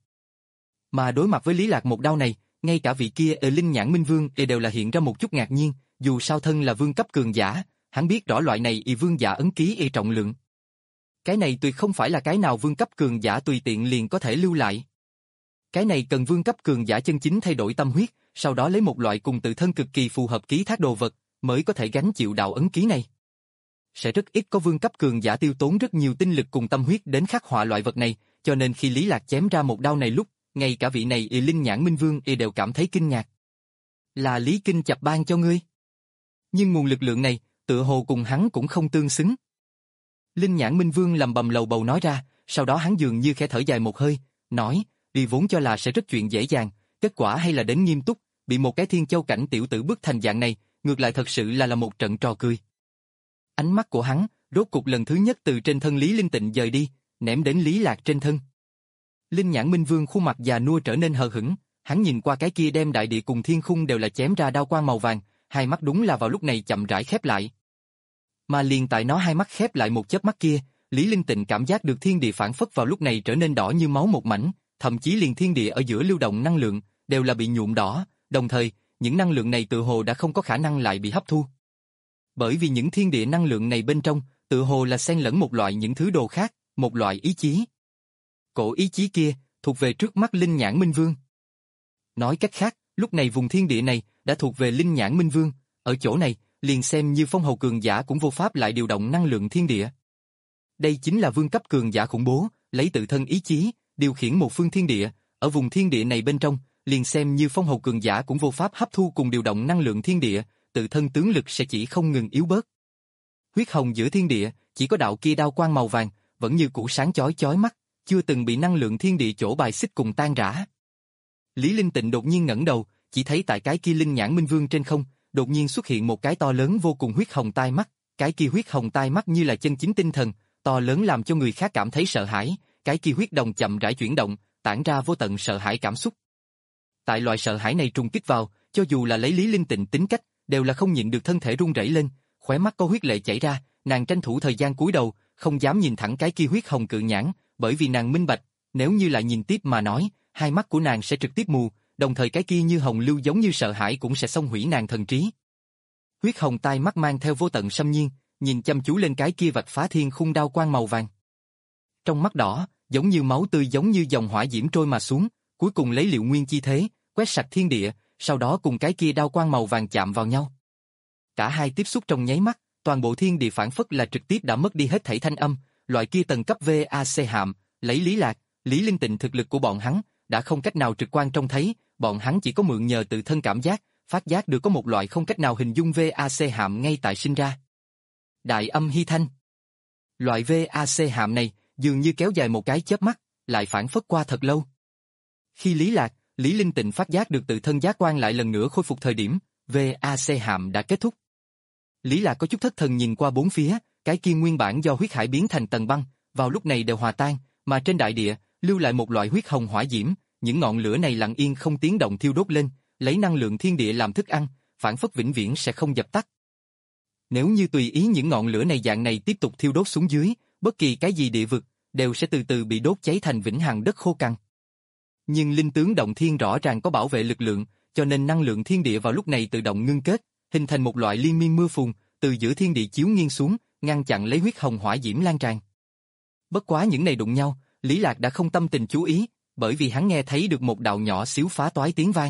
Mà đối mặt với Lý Lạc một đao này, ngay cả vị kia ở Linh Nhãn Minh Vương đều là hiện ra một chút ngạc nhiên, dù sao thân là vương cấp cường giả, hắn biết rõ loại này y vương giả ấn ký y trọng lượng. Cái này tuyệt không phải là cái nào vương cấp cường giả tùy tiện liền có thể lưu lại. Cái này cần vương cấp cường giả chân chính thay đổi tâm huyết, sau đó lấy một loại cùng tự thân cực kỳ phù hợp ký thác đồ vật, mới có thể gánh chịu đạo ấn ký này. Sẽ rất ít có vương cấp cường giả tiêu tốn rất nhiều tinh lực cùng tâm huyết đến khắc họa loại vật này, cho nên khi Lý Lạc chém ra một đao này lúc, ngay cả vị này y Linh Nhãn Minh Vương y đều cảm thấy kinh ngạc. Là Lý Kinh Chập ban cho ngươi. Nhưng nguồn lực lượng này, tựa hồ cùng hắn cũng không tương xứng. Linh Nhãn Minh Vương lầm bầm lầu bầu nói ra, sau đó hắn dường như khẽ thở dài một hơi, nói, vì vốn cho là sẽ rất chuyện dễ dàng, kết quả hay là đến nghiêm túc, bị một cái thiên châu cảnh tiểu tử bức thành dạng này, ngược lại thật sự là là một trận trò cười. Ánh mắt của hắn, rốt cục lần thứ nhất từ trên thân Lý Linh Tịnh dời đi, ném đến Lý Lạc trên thân. Linh Nhãn Minh Vương khuôn mặt già nua trở nên hờ hững, hắn nhìn qua cái kia đem đại địa cùng thiên khung đều là chém ra đao quang màu vàng, hai mắt đúng là vào lúc này chậm rãi khép lại. Mà liền tại nó hai mắt khép lại một chớp mắt kia, Lý Linh Tịnh cảm giác được thiên địa phản phất vào lúc này trở nên đỏ như máu một mảnh, thậm chí liền thiên địa ở giữa lưu động năng lượng đều là bị nhuộm đỏ, đồng thời, những năng lượng này tự hồ đã không có khả năng lại bị hấp thu. Bởi vì những thiên địa năng lượng này bên trong, tự hồ là xen lẫn một loại những thứ đồ khác, một loại ý chí. Cổ ý chí kia, thuộc về trước mắt Linh Nhãn Minh Vương. Nói cách khác, lúc này vùng thiên địa này, đã thuộc về Linh Nhãn Minh Vương, ở chỗ này, liền xem như phong hầu cường giả cũng vô pháp lại điều động năng lượng thiên địa. Đây chính là vương cấp cường giả khủng bố, lấy tự thân ý chí, điều khiển một phương thiên địa, ở vùng thiên địa này bên trong, liền xem như phong hầu cường giả cũng vô pháp hấp thu cùng điều động năng lượng thiên địa, tự thân tướng lực sẽ chỉ không ngừng yếu bớt. Huyết hồng giữa thiên địa, chỉ có đạo kia đao quang màu vàng, vẫn như cũ sáng chói chói mắt, chưa từng bị năng lượng thiên địa chỗ bài xích cùng tan rã. Lý Linh Tịnh đột nhiên ngẩng đầu, chỉ thấy tại cái kia Linh Nhãn Minh Vương trên không, đột nhiên xuất hiện một cái to lớn vô cùng huyết hồng tai mắt, cái kia huyết hồng tai mắt như là chân chính tinh thần, to lớn làm cho người khác cảm thấy sợ hãi, cái kia huyết đồng chậm rãi chuyển động, tản ra vô tận sợ hãi cảm xúc. Tại loại sợ hãi này trùng kích vào, cho dù là lấy Lý Linh Tịnh tính cách, đều là không nhịn được thân thể run rẩy lên, khóe mắt có huyết lệ chảy ra, nàng tranh thủ thời gian cúi đầu, không dám nhìn thẳng cái kia huyết hồng cự nhãn, bởi vì nàng minh bạch, nếu như lại nhìn tiếp mà nói, hai mắt của nàng sẽ trực tiếp mù, đồng thời cái kia như hồng lưu giống như sợ hãi cũng sẽ xông hủy nàng thần trí. Huyết hồng tai mắt mang theo vô tận xâm nhiên, nhìn chăm chú lên cái kia vạch phá thiên khung đao quang màu vàng. Trong mắt đỏ, giống như máu tươi giống như dòng hỏa diễm trôi mà xuống, cuối cùng lấy liệu nguyên chi thế, quét sạch thiên địa, sau đó cùng cái kia đao quang màu vàng chạm vào nhau. Cả hai tiếp xúc trong nháy mắt, toàn bộ thiên địa phản phất là trực tiếp đã mất đi hết thảy thanh âm, loại kia tầng cấp vê a xê hạm, lấy Lý Lạc, Lý Linh Tịnh thực lực của bọn hắn, đã không cách nào trực quan trông thấy, bọn hắn chỉ có mượn nhờ tự thân cảm giác, phát giác được có một loại không cách nào hình dung vê a xê hạm ngay tại sinh ra. Đại âm hy thanh. Loại vê a xê hạm này, dường như kéo dài một cái chớp mắt, lại phản phất qua thật lâu. Khi Lý Lạc, Lý Linh Tịnh phát giác được tự thân giác quan lại lần nữa khôi phục thời điểm, vê a xê hạm đã kết thúc. Lý Lạc có chút thất thần nhìn qua bốn phía, cái kia nguyên bản do huyết hải biến thành tầng băng, vào lúc này đều hòa tan, mà trên đại địa, lưu lại một loại huyết hồng hỏa diễm, những ngọn lửa này lặng yên không tiếng động thiêu đốt lên, lấy năng lượng thiên địa làm thức ăn, phản phất vĩnh viễn sẽ không dập tắt. Nếu như tùy ý những ngọn lửa này dạng này tiếp tục thiêu đốt xuống dưới, bất kỳ cái gì địa vực, đều sẽ từ từ bị đốt cháy thành vĩnh hằng đất khô cằn. Nhưng linh tướng động thiên rõ ràng có bảo vệ lực lượng, cho nên năng lượng thiên địa vào lúc này tự động ngưng kết, hình thành một loại liên miên mưa phùn, từ giữa thiên địa chiếu nghiêng xuống, ngăn chặn lấy huyết hồng hỏa diễm lan tràn. Bất quá những này đụng nhau, Lý Lạc đã không tâm tình chú ý, bởi vì hắn nghe thấy được một đạo nhỏ xíu phá toái tiếng vang.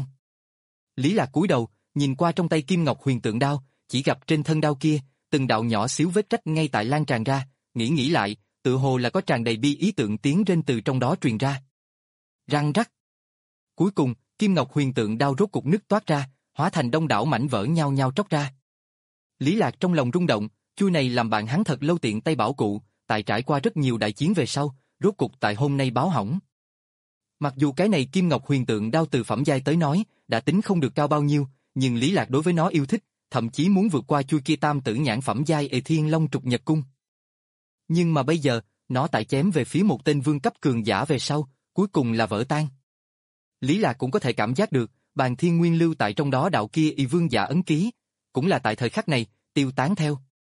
Lý Lạc cúi đầu, nhìn qua trong tay Kim Ngọc Huyền Tượng Đao, chỉ gặp trên thân đao kia, từng đạo nhỏ xíu vết rách ngay tại lan tràn ra, nghĩ nghĩ lại, tự hồ là có tràn đầy bi ý tượng tiếng rên từ trong đó truyền ra. Răng rắc. Cuối cùng, Kim Ngọc Huyền Tượng Đao rốt cục nứt toát ra, hóa thành đông đảo mảnh vỡ nhau nhau tróc ra. Lý Lạc trong lòng rung động, chuôi này làm bạn hắn thật lâu tiện tay bảo cụ, tại trải qua rất nhiều đại chiến về sau, rốt cục tại hôm nay báo hỏng. Mặc dù cái này Kim Ngọc Huyền Tượng Đao từ phẩm giai tới nói, đã tính không được cao bao nhiêu, nhưng Lý Lạc đối với nó yêu thích, thậm chí muốn vượt qua chuôi kia tam tử nhãn phẩm giai Ê Thiên Long Trục Nhật Cung. Nhưng mà bây giờ, nó tại chém về phía một tên vương cấp cường giả về sau, cuối cùng là vỡ tan. Lý Lạc cũng có thể cảm giác được, bàn thiên nguyên lưu tại trong đó đạo kia y vương giả ấn ký, cũng là tại thời khắc này, tiêu tán theo.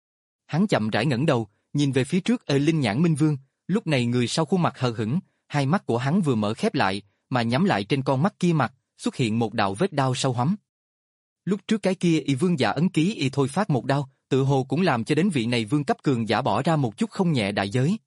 Hắn chậm rãi ngẩng đầu, nhìn về phía trước ở Linh Nhãn Minh Vương, lúc này người sau khuôn mặt hờ hững, hai mắt của hắn vừa mở khép lại, mà nhắm lại trên con mắt kia mặt, xuất hiện một đạo vết đao sâu hoắm. Lúc trước cái kia y vương giả ấn ký y thôi phát một đao, tự hồ cũng làm cho đến vị này vương cấp cường giả bỏ ra một chút không nhẹ đại giới.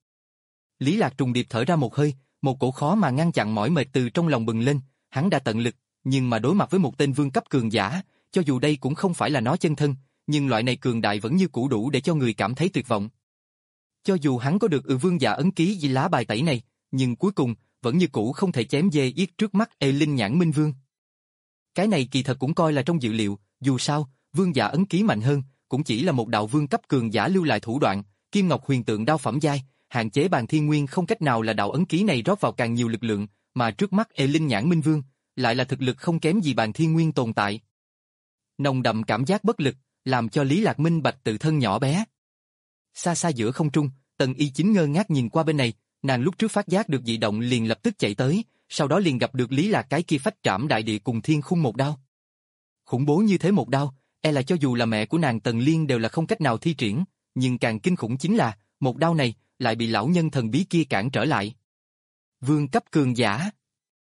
Lý Lạc trùng điệp thở ra một hơi, một cổ khó mà ngăn chặn mỏi mệt từ trong lòng bừng lên, hắn đã tận lực, nhưng mà đối mặt với một tên vương cấp cường giả, cho dù đây cũng không phải là nó chân thân, nhưng loại này cường đại vẫn như cũ đủ để cho người cảm thấy tuyệt vọng. Cho dù hắn có được ừ vương giả ấn ký gì lá bài tẩy này, nhưng cuối cùng, vẫn như cũ không thể chém dê yết trước mắt Ê Linh Nhãn Minh Vương. Cái này kỳ thật cũng coi là trong dự liệu, dù sao, vương giả ấn ký mạnh hơn, cũng chỉ là một đạo vương cấp cường giả lưu lại thủ đoạn, Kim Ngọc Huyền Tượng Đao phẩm giai, hạn chế bàn thiên nguyên không cách nào là đạo ấn ký này rót vào càng nhiều lực lượng, mà trước mắt Ê Linh Nhãn Minh Vương, lại là thực lực không kém gì bàn thiên nguyên tồn tại. Nồng đậm cảm giác bất lực, làm cho Lý Lạc minh bạch tự thân nhỏ bé. Xa xa giữa không trung, Tần Y chính ngơ ngác nhìn qua bên này, nàng lúc trước phát giác được dị động liền lập tức chạy tới, sau đó liền gặp được Lý Lạc cái kia phách trảm đại địa cùng thiên khung một đao. Khủng bố như thế một đao, e là cho dù là mẹ của nàng Tần Liên đều là không cách nào thi triển, nhưng càng kinh khủng chính là, một đao này lại bị lão nhân thần bí kia cản trở lại. Vương cấp cường giả.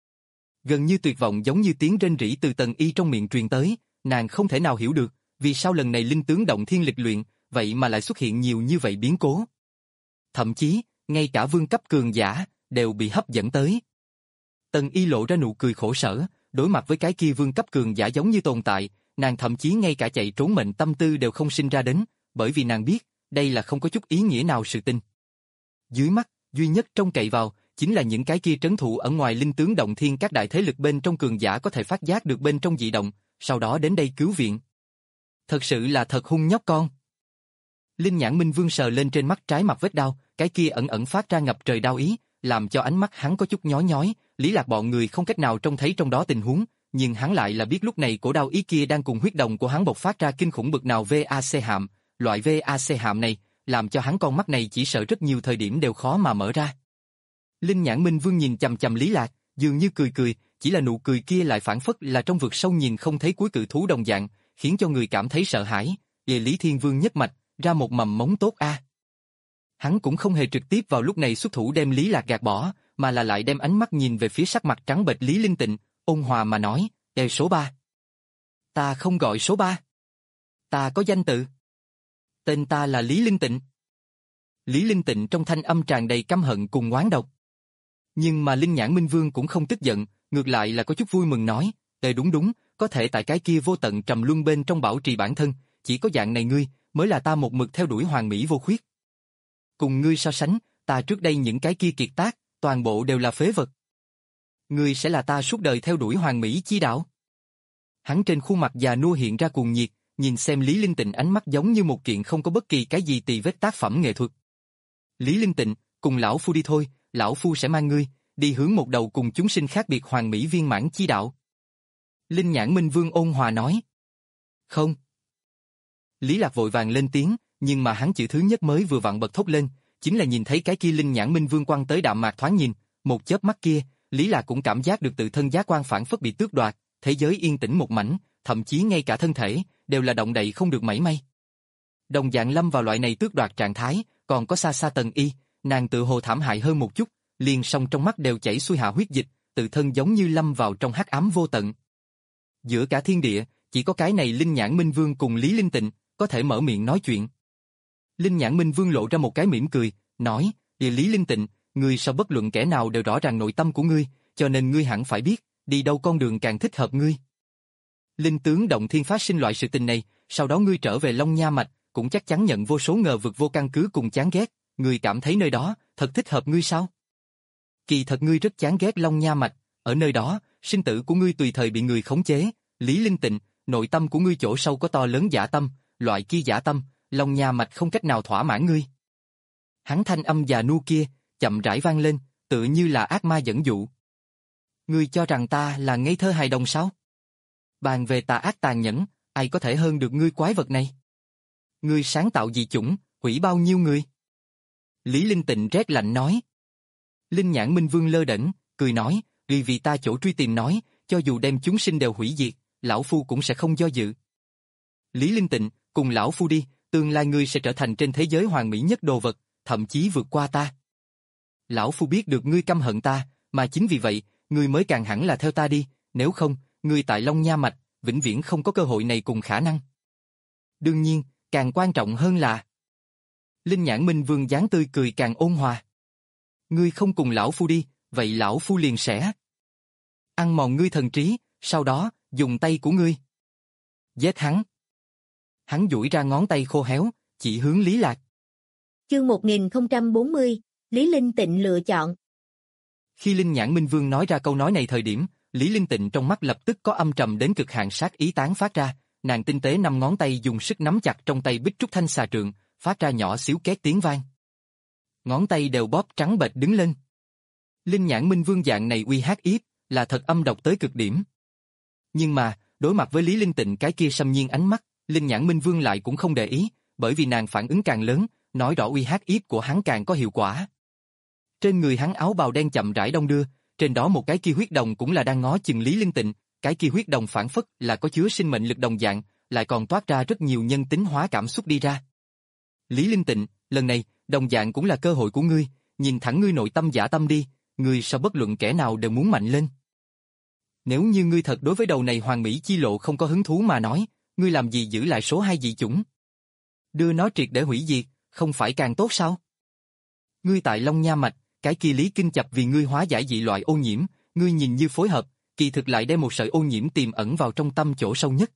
Gần như tuyệt vọng giống như tiếng rên rỉ từ Tần Y trong miệng truyền tới, nàng không thể nào hiểu được, vì sao lần này linh tướng động thiên lịch luyện, vậy mà lại xuất hiện nhiều như vậy biến cố. Thậm chí, ngay cả vương cấp cường giả, đều bị hấp dẫn tới. Tần Y lộ ra nụ cười khổ sở, đối mặt với cái kia vương cấp cường giả giống như tồn tại, nàng thậm chí ngay cả chạy trốn mệnh tâm tư đều không sinh ra đến, bởi vì nàng biết, đây là không có chút ý nghĩa nào sự tình. Dưới mắt, duy nhất trông cậy vào, chính là những cái kia trấn thủ ở ngoài linh tướng động thiên các đại thế lực bên trong cường giả có thể phát giác được bên trong dị động, sau đó đến đây cứu viện. Thật sự là thật hung nhóc con. Linh Nhãn Minh Vương sờ lên trên mắt trái mặt vết đau, cái kia ẩn ẩn phát ra ngập trời đau ý, làm cho ánh mắt hắn có chút nhói nhói, Lý Lạc bọn người không cách nào trông thấy trong đó tình huống, nhưng hắn lại là biết lúc này cổ đau ý kia đang cùng huyết đồng của hắn bộc phát ra kinh khủng bực nào vê a xê hạm, loại vê a xê hạm này, làm cho hắn con mắt này chỉ sợ rất nhiều thời điểm đều khó mà mở ra. Linh Nhãn Minh Vương nhìn chằm chằm Lý Lạc, dường như cười cười, chỉ là nụ cười kia lại phảng phất là trong vực sâu nhìn không thấy cuối cự thú đồng dạng, khiến cho người cảm thấy sợ hãi. Về Lý Thiên Vương nhất mạch, ra một mầm mống tốt a. À. Hắn cũng không hề trực tiếp vào lúc này xuất thủ đem Lý Lạc gạt bỏ, mà là lại đem ánh mắt nhìn về phía sắc mặt trắng bệch Lý Linh Tịnh, ôn hòa mà nói, "Ê số ba." "Ta không gọi số ba. Ta có danh tự. Tên ta là Lý Linh Tịnh." Lý Linh Tịnh trong thanh âm tràn đầy căm hận cùng oán độc. Nhưng mà Linh Nhãn Minh Vương cũng không tức giận, ngược lại là có chút vui mừng nói, "Ê đúng đúng, có thể tại cái kia vô tận trầm luân bên trong bảo trì bản thân, chỉ có dạng này ngươi, mới là ta một mực theo đuổi hoàn mỹ vô khuyết. Cùng ngươi so sánh, ta trước đây những cái kia kiệt tác, toàn bộ đều là phế vật. Ngươi sẽ là ta suốt đời theo đuổi hoàn mỹ chi đạo." Hắn trên khuôn mặt già nua hiện ra cuồng nhiệt, nhìn xem Lý Linh Tịnh ánh mắt giống như một kiện không có bất kỳ cái gì tì vết tác phẩm nghệ thuật. "Lý Linh Tịnh, cùng lão phu đi thôi, lão phu sẽ mang ngươi, đi hướng một đầu cùng chúng sinh khác biệt hoàn mỹ viên mãn chi đạo." Linh Nhãn Minh Vương ôn hòa nói. "Không." Lý Lạc vội vàng lên tiếng, nhưng mà hắn chữ thứ nhất mới vừa vặn bật thốt lên, chính là nhìn thấy cái kia Linh Nhãn Minh Vương quăng tới đạm mạc thoáng nhìn, một chớp mắt kia, Lý Lạc cũng cảm giác được tự thân giá quan phản phất bị tước đoạt, thế giới yên tĩnh một mảnh, thậm chí ngay cả thân thể đều là động đậy không được mảy may. Đồng dạng lâm vào loại này tước đoạt trạng thái, còn có xa xa Tần Y, nàng tự hồ thảm hại hơn một chút, liền song trong mắt đều chảy xuôi hạ huyết dịch, tự thân giống như lâm vào trong hắc ám vô tận. Giữa cả thiên địa, chỉ có cái này Linh Nhãn Minh Vương cùng Lý Linh Tịnh có thể mở miệng nói chuyện. Linh Nhãn Minh Vương lộ ra một cái mỉm cười, nói, "Địa Lý Linh Tịnh, ngươi so bất luận kẻ nào đều rõ ràng nội tâm của ngươi, cho nên ngươi hẳn phải biết, đi đâu con đường càng thích hợp ngươi. Linh tướng động thiên phát sinh loại sự tình này, sau đó ngươi trở về Long Nha Mạch, cũng chắc chắn nhận vô số ngờ vực vô căn cứ cùng chán ghét, ngươi cảm thấy nơi đó thật thích hợp ngươi sao? Kỳ thật ngươi rất chán ghét Long Nha Mạch, ở nơi đó, sinh tử của ngươi tùy thời bị người khống chế, Lý Linh Tịnh, nội tâm của ngươi chỗ sâu có to lớn dã tâm, loại kia dã tâm, Long Nha Mạch không cách nào thỏa mãn ngươi." Hắn thanh âm già nua kia, chậm rãi vang lên, tựa như là ác ma dẫn dụ. "Ngươi cho rằng ta là ngây thơ hài đồng sao? Bàn về tà ác tàn nhẫn, ai có thể hơn được ngươi quái vật này? Ngươi sáng tạo dị chủng, hủy bao nhiêu người?" Lý Linh Tịnh rét lạnh nói. Linh Nhãn Minh Vương lơ đễnh, cười nói, "Vì vì ta chỗ truy tìm nói, cho dù đem chúng sinh đều hủy diệt, lão phu cũng sẽ không do dự. Lý Linh Tịnh, cùng lão phu đi, tương lai ngươi sẽ trở thành trên thế giới hoàn mỹ nhất đồ vật, thậm chí vượt qua ta. Lão phu biết được ngươi căm hận ta, mà chính vì vậy, ngươi mới càng hẳn là theo ta đi, nếu không, ngươi tại Long Nha Mạch, vĩnh viễn không có cơ hội này cùng khả năng. Đương nhiên, càng quan trọng hơn là..." Linh Nhãn Minh Vương dáng tươi cười càng ôn hòa. "Ngươi không cùng lão phu đi, vậy lão phu liền sẽ ăn mòn ngươi thần trí, sau đó, dùng tay của ngươi giết hắn." Hắn duỗi ra ngón tay khô héo, chỉ hướng Lý Lạc. Chương một nghìn không trăm bốn mươi, Lý Linh Tịnh lựa chọn. Khi Linh Nhãn Minh Vương nói ra câu nói này thời điểm, Lý Linh Tịnh trong mắt lập tức có âm trầm đến cực hạn sát ý tán phát ra, nàng tinh tế năm ngón tay dùng sức nắm chặt trong tay bích trúc thanh xà trượng, phát ra nhỏ xíu két tiếng vang. Ngón tay đều bóp trắng bệch đứng lên. Linh Nhãn Minh Vương dạng này uy hát yếp, là thật âm độc tới cực điểm. Nhưng mà, đối mặt với Lý Linh Tịnh cái kia xâm nhiên ánh mắt, Linh Nhãn Minh Vương lại cũng không để ý, bởi vì nàng phản ứng càng lớn, nói rõ uy hát yết của hắn càng có hiệu quả. Trên người hắn áo bào đen chậm rãi đong đưa, trên đó một cái kia huyết đồng cũng là đang ngó chừng Lý Linh Tịnh, cái kia huyết đồng phản phất là có chứa sinh mệnh lực đồng dạng, lại còn toát ra rất nhiều nhân tính hóa cảm xúc đi ra. Lý Linh Tịnh, lần này, đồng dạng cũng là cơ hội của ngươi, nhìn thẳng ngươi nội tâm dã tâm đi, ngươi sao bất luận kẻ nào đều muốn mạnh lên. Nếu như ngươi thật đối với đầu này hoàng mỹ chi lộ không có hứng thú mà nói, ngươi làm gì giữ lại số hai dị chủng? Đưa nó triệt để hủy diệt, không phải càng tốt sao? Ngươi tại Long Nha Mạch, cái kia Lý Kinh Chập vì ngươi hóa giải dị loại ô nhiễm, ngươi nhìn như phối hợp, kỳ thực lại đem một sợi ô nhiễm tiềm ẩn vào trong tâm chỗ sâu nhất.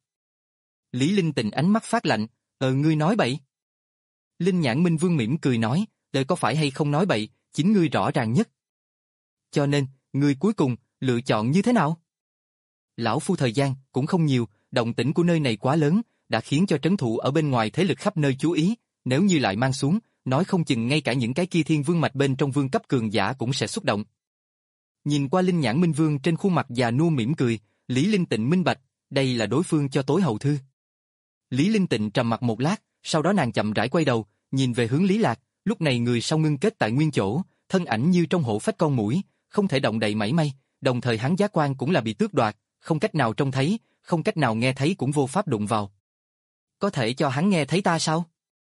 Lý Linh Tịnh ánh mắt phát lạnh, ờ ngươi nói bậy. Linh Nhãn Minh Vương mỉm cười nói, đời có phải hay không nói bậy, chính ngươi rõ ràng nhất. Cho nên, ngươi cuối cùng, lựa chọn như thế nào? Lão phu thời gian, cũng không nhiều, động tĩnh của nơi này quá lớn, đã khiến cho trấn thủ ở bên ngoài thế lực khắp nơi chú ý, nếu như lại mang xuống, nói không chừng ngay cả những cái kia thiên vương mạch bên trong vương cấp cường giả cũng sẽ xúc động. Nhìn qua Linh Nhãn Minh Vương trên khuôn mặt già nua mỉm cười, Lý Linh Tịnh minh bạch, đây là đối phương cho tối hậu thư. Lý Linh Tịnh trầm mặc một lát, sau đó nàng chậm rãi quay đầu, nhìn về hướng Lý Lạc, lúc này người sau ngưng kết tại nguyên chỗ, thân ảnh như trong hổ phách con muỗi, không thể động đậy mảy may, đồng thời hắn giác quan cũng là bị tước đoạt, không cách nào trông thấy, không cách nào nghe thấy cũng vô pháp đụng vào. Có thể cho hắn nghe thấy ta sao?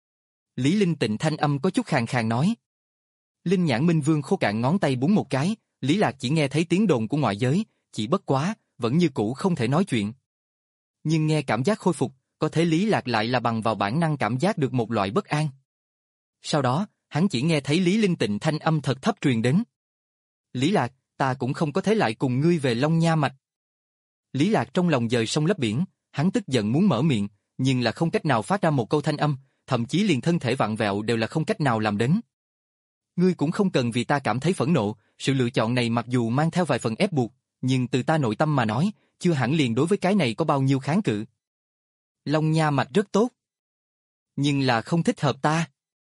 Lý Linh Tịnh thanh âm có chút khàn khàn nói. Linh Nhãn Minh Vương khô cạn ngón tay búng một cái, Lý Lạc chỉ nghe thấy tiếng đồn của ngoại giới, chỉ bất quá, vẫn như cũ không thể nói chuyện. Nhưng nghe cảm giác khôi phục, có thể Lý Lạc lại là bằng vào bản năng cảm giác được một loại bất an. Sau đó, hắn chỉ nghe thấy Lý Linh Tịnh thanh âm thật thấp truyền đến. Lý Lạc, ta cũng không có thể lại cùng ngươi về Long Nha Mạch. Lý Lạc trong lòng dời sông lấp biển, hắn tức giận muốn mở miệng, nhưng là không cách nào phát ra một câu thanh âm, thậm chí liền thân thể vặn vẹo đều là không cách nào làm đến. Ngươi cũng không cần vì ta cảm thấy phẫn nộ, sự lựa chọn này mặc dù mang theo vài phần ép buộc, nhưng từ ta nội tâm mà nói, chưa hẳn liền đối với cái này có bao nhiêu kháng cự. Long Nha Mạch rất tốt, nhưng là không thích hợp ta.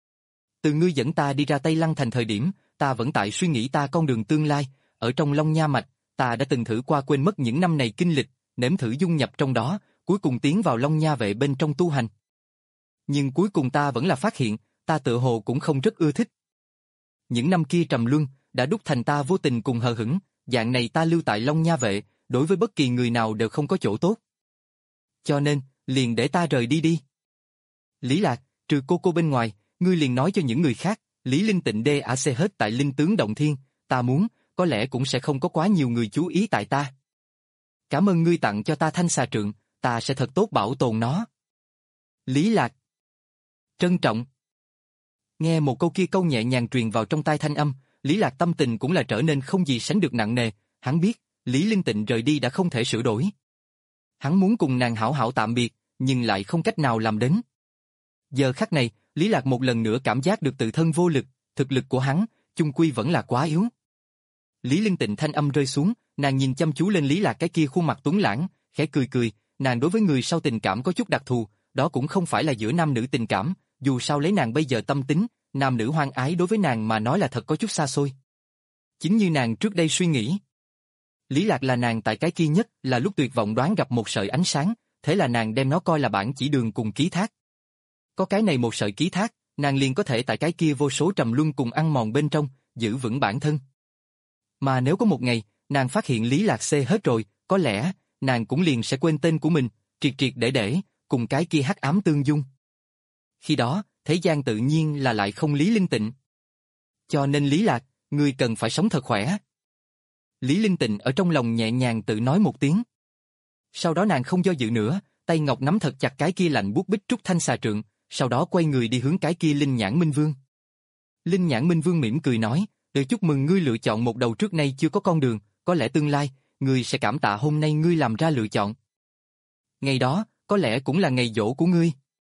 Từ ngươi dẫn ta đi ra Tây Lăng Thành thời điểm, ta vẫn tại suy nghĩ ta con đường tương lai, ở trong Long Nha Mạch, ta đã từng thử qua quên mất những năm này kinh lịch, nếm thử dung nhập trong đó, cuối cùng tiến vào Long Nha vệ bên trong tu hành. Nhưng cuối cùng ta vẫn là phát hiện, ta tự hồ cũng không rất ưa thích. Những năm kia trầm luân, đã đúc thành ta vô tình cùng hờ hững, dạng này ta lưu tại Long Nha vệ, đối với bất kỳ người nào đều không có chỗ tốt. Cho nên, liền để ta rời đi đi. Lý Lạc, trừ cô cô bên ngoài, ngươi liền nói cho những người khác, Lý Linh Tịnh đê a xê hết tại Linh Tướng Động Thiên, ta muốn, có lẽ cũng sẽ không có quá nhiều người chú ý tại ta. Cảm ơn ngươi tặng cho ta thanh xà trượng, ta sẽ thật tốt bảo tồn nó. Lý Lạc. Trân trọng. Nghe một câu kia câu nhẹ nhàng truyền vào trong tai thanh âm, Lý Lạc tâm tình cũng là trở nên không gì sánh được nặng nề, hắn biết, Lý Linh Tịnh rời đi đã không thể sửa đổi. Hắn muốn cùng nàng hảo hảo tạm biệt, nhưng lại không cách nào làm đến. Giờ khắc này, Lý Lạc một lần nữa cảm giác được tự thân vô lực, thực lực của hắn, chung quy vẫn là quá yếu. Lý Linh Tịnh thanh âm rơi xuống, nàng nhìn chăm chú lên Lý Lạc cái kia khuôn mặt tuấn lãng, khẽ cười cười, nàng đối với người sau tình cảm có chút đặc thù, đó cũng không phải là giữa nam nữ tình cảm, dù sao lấy nàng bây giờ tâm tính, nam nữ hoang ái đối với nàng mà nói là thật có chút xa xôi. Chính như nàng trước đây suy nghĩ. Lý Lạc là nàng tại cái kia nhất, là lúc tuyệt vọng đoán gặp một sợi ánh sáng, thế là nàng đem nó coi là bản chỉ đường cùng ký thác. Có cái này một sợi ký thác, nàng liền có thể tại cái kia vô số trầm luân cùng ăn mòn bên trong, giữ vững bản thân. Mà nếu có một ngày, nàng phát hiện Lý Lạc xê hết rồi, có lẽ, nàng cũng liền sẽ quên tên của mình, triệt triệt để để, cùng cái kia hắc ám tương dung. Khi đó, thế gian tự nhiên là lại không Lý Linh Tịnh. Cho nên Lý Lạc, ngươi cần phải sống thật khỏe. Lý Linh Tịnh ở trong lòng nhẹ nhàng tự nói một tiếng. Sau đó nàng không do dự nữa, tay ngọc nắm thật chặt cái kia lạnh buốt bích trúc thanh xà trượng, sau đó quay người đi hướng cái kia Linh Nhãn Minh Vương. Linh Nhãn Minh Vương mỉm cười nói, "Được, chúc mừng ngươi lựa chọn một đầu trước nay chưa có con đường, có lẽ tương lai, ngươi sẽ cảm tạ hôm nay ngươi làm ra lựa chọn. Ngày đó, có lẽ cũng là ngày giỗ của ngươi."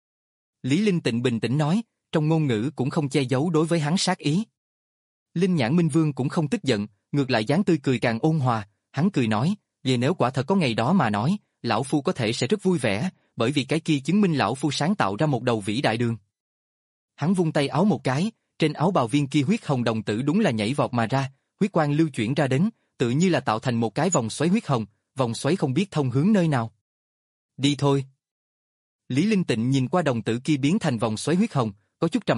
Lý Linh Tịnh bình tĩnh nói, trong ngôn ngữ cũng không che giấu đối với hắn sát ý. Linh Nhãn Minh Vương cũng không tức giận, ngược lại dáng tươi cười càng ôn hòa, hắn cười nói, "Vậy nếu quả thật có ngày đó mà nói, lão phu có thể sẽ rất vui vẻ, bởi vì cái kia chứng minh lão phu sáng tạo ra một đầu vĩ đại đường." Hắn vung tay áo một cái, trên áo bào viên kia huyết hồng đồng tử đúng là nhảy vọt mà ra, huyết quang lưu chuyển ra đến, tự như là tạo thành một cái vòng xoáy huyết hồng, vòng xoáy không biết thông hướng nơi nào. "Đi thôi." Lý Linh Tịnh nhìn qua đồng tử kia biến thành vòng xoáy huyết hồng, có chút trầm mặc,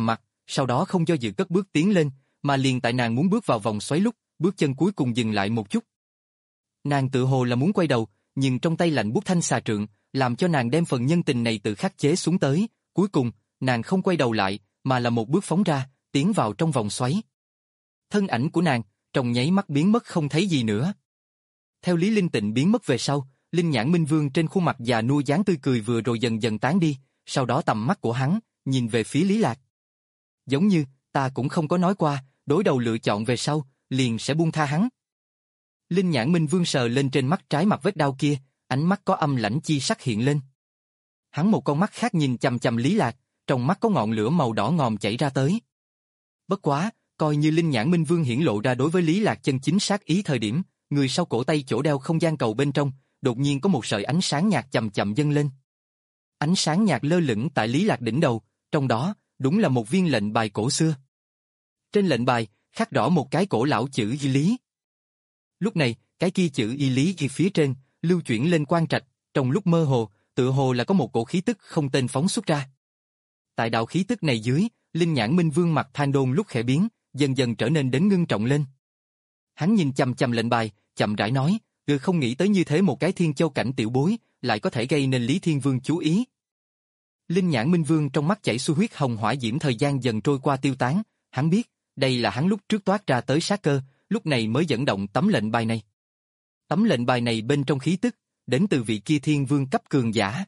sau đó không do dự cất bước tiến lên, mà liền tại nàng muốn bước vào vòng xoáy lúc, bước chân cuối cùng dừng lại một chút. Nàng tự hồ là muốn quay đầu, nhưng trong tay lạnh buốt thanh xà trượng, làm cho nàng đem phần nhân tình này tự khắc chế xuống tới, cuối cùng, nàng không quay đầu lại, mà là một bước phóng ra, tiến vào trong vòng xoáy. Thân ảnh của nàng, trong nháy mắt biến mất không thấy gì nữa. Theo Lý Linh Tịnh biến mất về sau, Linh Nhãn Minh Vương trên khuôn mặt già nua dáng tươi cười vừa rồi dần dần tán đi, sau đó tầm mắt của hắn, nhìn về phía Lý Lạc. Giống như, ta cũng không có nói qua, đối đầu lựa chọn về sau, liền sẽ buông tha hắn. Linh Nhãn Minh Vương sờ lên trên mắt trái mặt vết đau kia, ánh mắt có âm lãnh chi sắc hiện lên. Hắn một con mắt khác nhìn chằm chằm Lý Lạc, trong mắt có ngọn lửa màu đỏ ngòm chảy ra tới. Bất quá, coi như Linh Nhãn Minh Vương hiển lộ ra đối với Lý Lạc chân chính sát ý thời điểm, người sau cổ tay chỗ đeo không gian cầu bên trong, đột nhiên có một sợi ánh sáng nhạt chậm chậm dâng lên. Ánh sáng nhạt lơ lửng tại Lý Lạc đỉnh đầu, trong đó, đúng là một viên lệnh bài cổ xưa. Trên lệnh bài, khắc rõ một cái cổ lão chữ Y Lý. Lúc này, cái kia chữ Y Lý ghi phía trên, lưu chuyển lên quan trạch, trong lúc mơ hồ, tựa hồ là có một cổ khí tức không tên phóng xuất ra. Tại đạo khí tức này dưới, Linh Nhãn Minh Vương mặt than đôn lúc khẽ biến, dần dần trở nên đến ngưng trọng lên. Hắn nhìn chằm chằm lệnh bài, chậm rãi nói, "Ừ, không nghĩ tới như thế một cái thiên châu cảnh tiểu bối, lại có thể gây nên Lý Thiên Vương chú ý." Linh Nhãn Minh Vương trong mắt chảy xuôi huyết hồng hỏa diễm, thời gian dần trôi qua tiêu tán, hắn biết, đây là hắn lúc trước toát ra tới sát cơ, lúc này mới dẫn động tấm lệnh bài này. Tấm lệnh bài này bên trong khí tức, đến từ vị kia Thiên Vương cấp cường giả.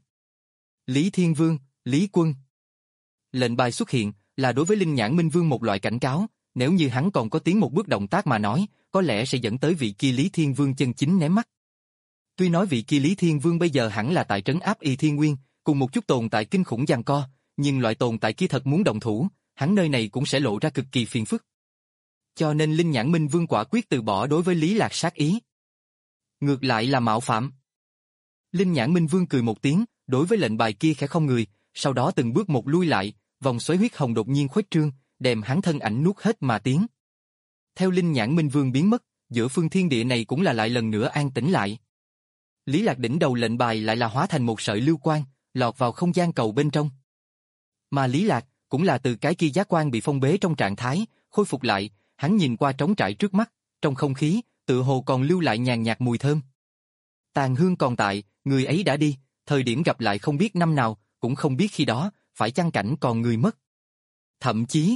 Lý Thiên Vương, Lý Quân. Lệnh bài xuất hiện, là đối với Linh Nhãn Minh Vương một loại cảnh cáo, nếu như hắn còn có tiến một bước động tác mà nói, có lẽ sẽ dẫn tới vị kia Lý Thiên Vương chân chính ném mắt. Tuy nói vị kia Lý Thiên Vương bây giờ hẳn là tại trấn áp Y Thiên Nguyên, cùng một chút tồn tại kinh khủng giằng co, nhưng loại tồn tại kia thật muốn động thủ, hắn nơi này cũng sẽ lộ ra cực kỳ phiền phức. Cho nên Linh Nhãn Minh Vương quả quyết từ bỏ đối với Lý Lạc sát ý. Ngược lại là mạo phạm. Linh Nhãn Minh Vương cười một tiếng, đối với lệnh bài kia khẽ không người, sau đó từng bước một lui lại, vòng xoáy huyết hồng đột nhiên khuếch trương, đem hắn thân ảnh nuốt hết mà tiến. Theo Linh Nhãn Minh Vương biến mất, giữa phương thiên địa này cũng là lại lần nữa an tĩnh lại. Lý Lạc đỉnh đầu lệnh bài lại là hóa thành một sợi lưu quang, lọt vào không gian cầu bên trong. Mà Lý Lạc cũng là từ cái kia giác quan bị phong bế trong trạng thái, khôi phục lại, hắn nhìn qua trống trải trước mắt, trong không khí, tự hồ còn lưu lại nhàn nhạt mùi thơm. Tàn hương còn tại, người ấy đã đi, thời điểm gặp lại không biết năm nào, cũng không biết khi đó, phải chăng cảnh còn người mất. Thậm chí,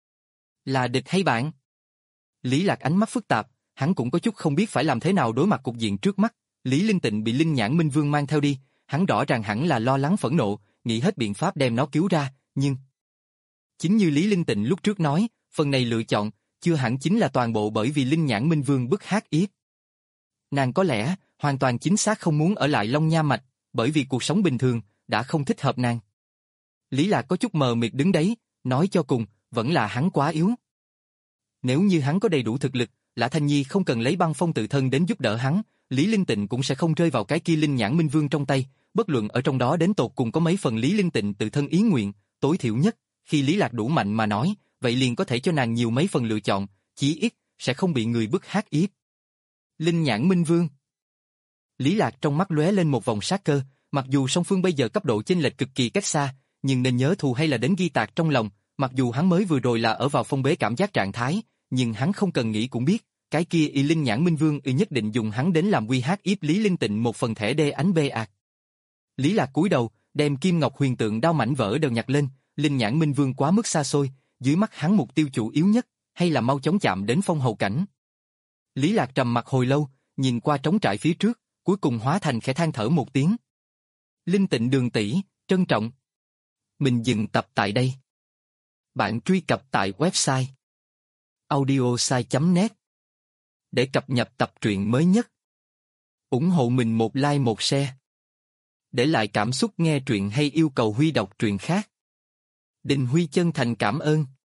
là địch hay bạn? Lý Lạc ánh mắt phức tạp, hắn cũng có chút không biết phải làm thế nào đối mặt cục diện trước mắt. Lý Linh Tịnh bị Linh Nhãn Minh Vương mang theo đi, hắn rõ ràng hẳn là lo lắng phẫn nộ, nghĩ hết biện pháp đem nó cứu ra, nhưng... Chính như Lý Linh Tịnh lúc trước nói, phần này lựa chọn, chưa hẳn chính là toàn bộ bởi vì Linh Nhãn Minh Vương bức hát yếp. Nàng có lẽ, hoàn toàn chính xác không muốn ở lại Long Nha Mạch, bởi vì cuộc sống bình thường, đã không thích hợp nàng. Lý Lạc có chút mờ mịt đứng đấy, nói cho cùng, vẫn là hắn quá yếu. Nếu như hắn có đầy đủ thực lực, Lã Thanh Nhi không cần lấy băng phong tự thân đến giúp đỡ hắn, Lý Linh Tịnh cũng sẽ không rơi vào cái kia Linh Nhãn Minh Vương trong tay, bất luận ở trong đó đến tột cùng có mấy phần Lý Linh Tịnh tự thân ý nguyện, tối thiểu nhất, khi Lý Lạc đủ mạnh mà nói, vậy liền có thể cho nàng nhiều mấy phần lựa chọn, chí ít, sẽ không bị người bức hát yếp. Linh Nhãn Minh Vương. Lý Lạc trong mắt lóe lên một vòng sát cơ, mặc dù song phương bây giờ cấp độ chênh lệch cực kỳ cách xa, nhưng nên nhớ thù hay là đến ghi tạc trong lòng, mặc dù hắn mới vừa rồi là ở vào phong bế cảm giác trạng thái, nhưng hắn không cần nghĩ cũng biết, cái kia y Linh Nhãn Minh Vương y nhất định dùng hắn đến làm quy hát yếp Lý Linh Tịnh một phần thẻ đê ánh bê ạt. Lý Lạc cúi đầu, đem kim ngọc huyền tượng đao mảnh vỡ đều nhặt lên, Linh Nhãn Minh Vương quá mức xa xôi, dưới mắt hắn mục tiêu chủ yếu nhất, hay là mau chóng chạm đến phong hầu cảnh. Lý Lạc trầm mặt hồi lâu, nhìn qua trống trải phía trước, cuối cùng hóa thành khẽ than thở một tiếng. Linh Tịnh Đường tỷ, trân trọng. Mình dừng tập tại đây. Bạn truy cập tại website audiosai chấm net để cập nhật tập truyện mới nhất. Ủng hộ mình một like một share. Để lại cảm xúc nghe truyện hay yêu cầu Huy đọc truyện khác. Đình Huy chân thành cảm ơn.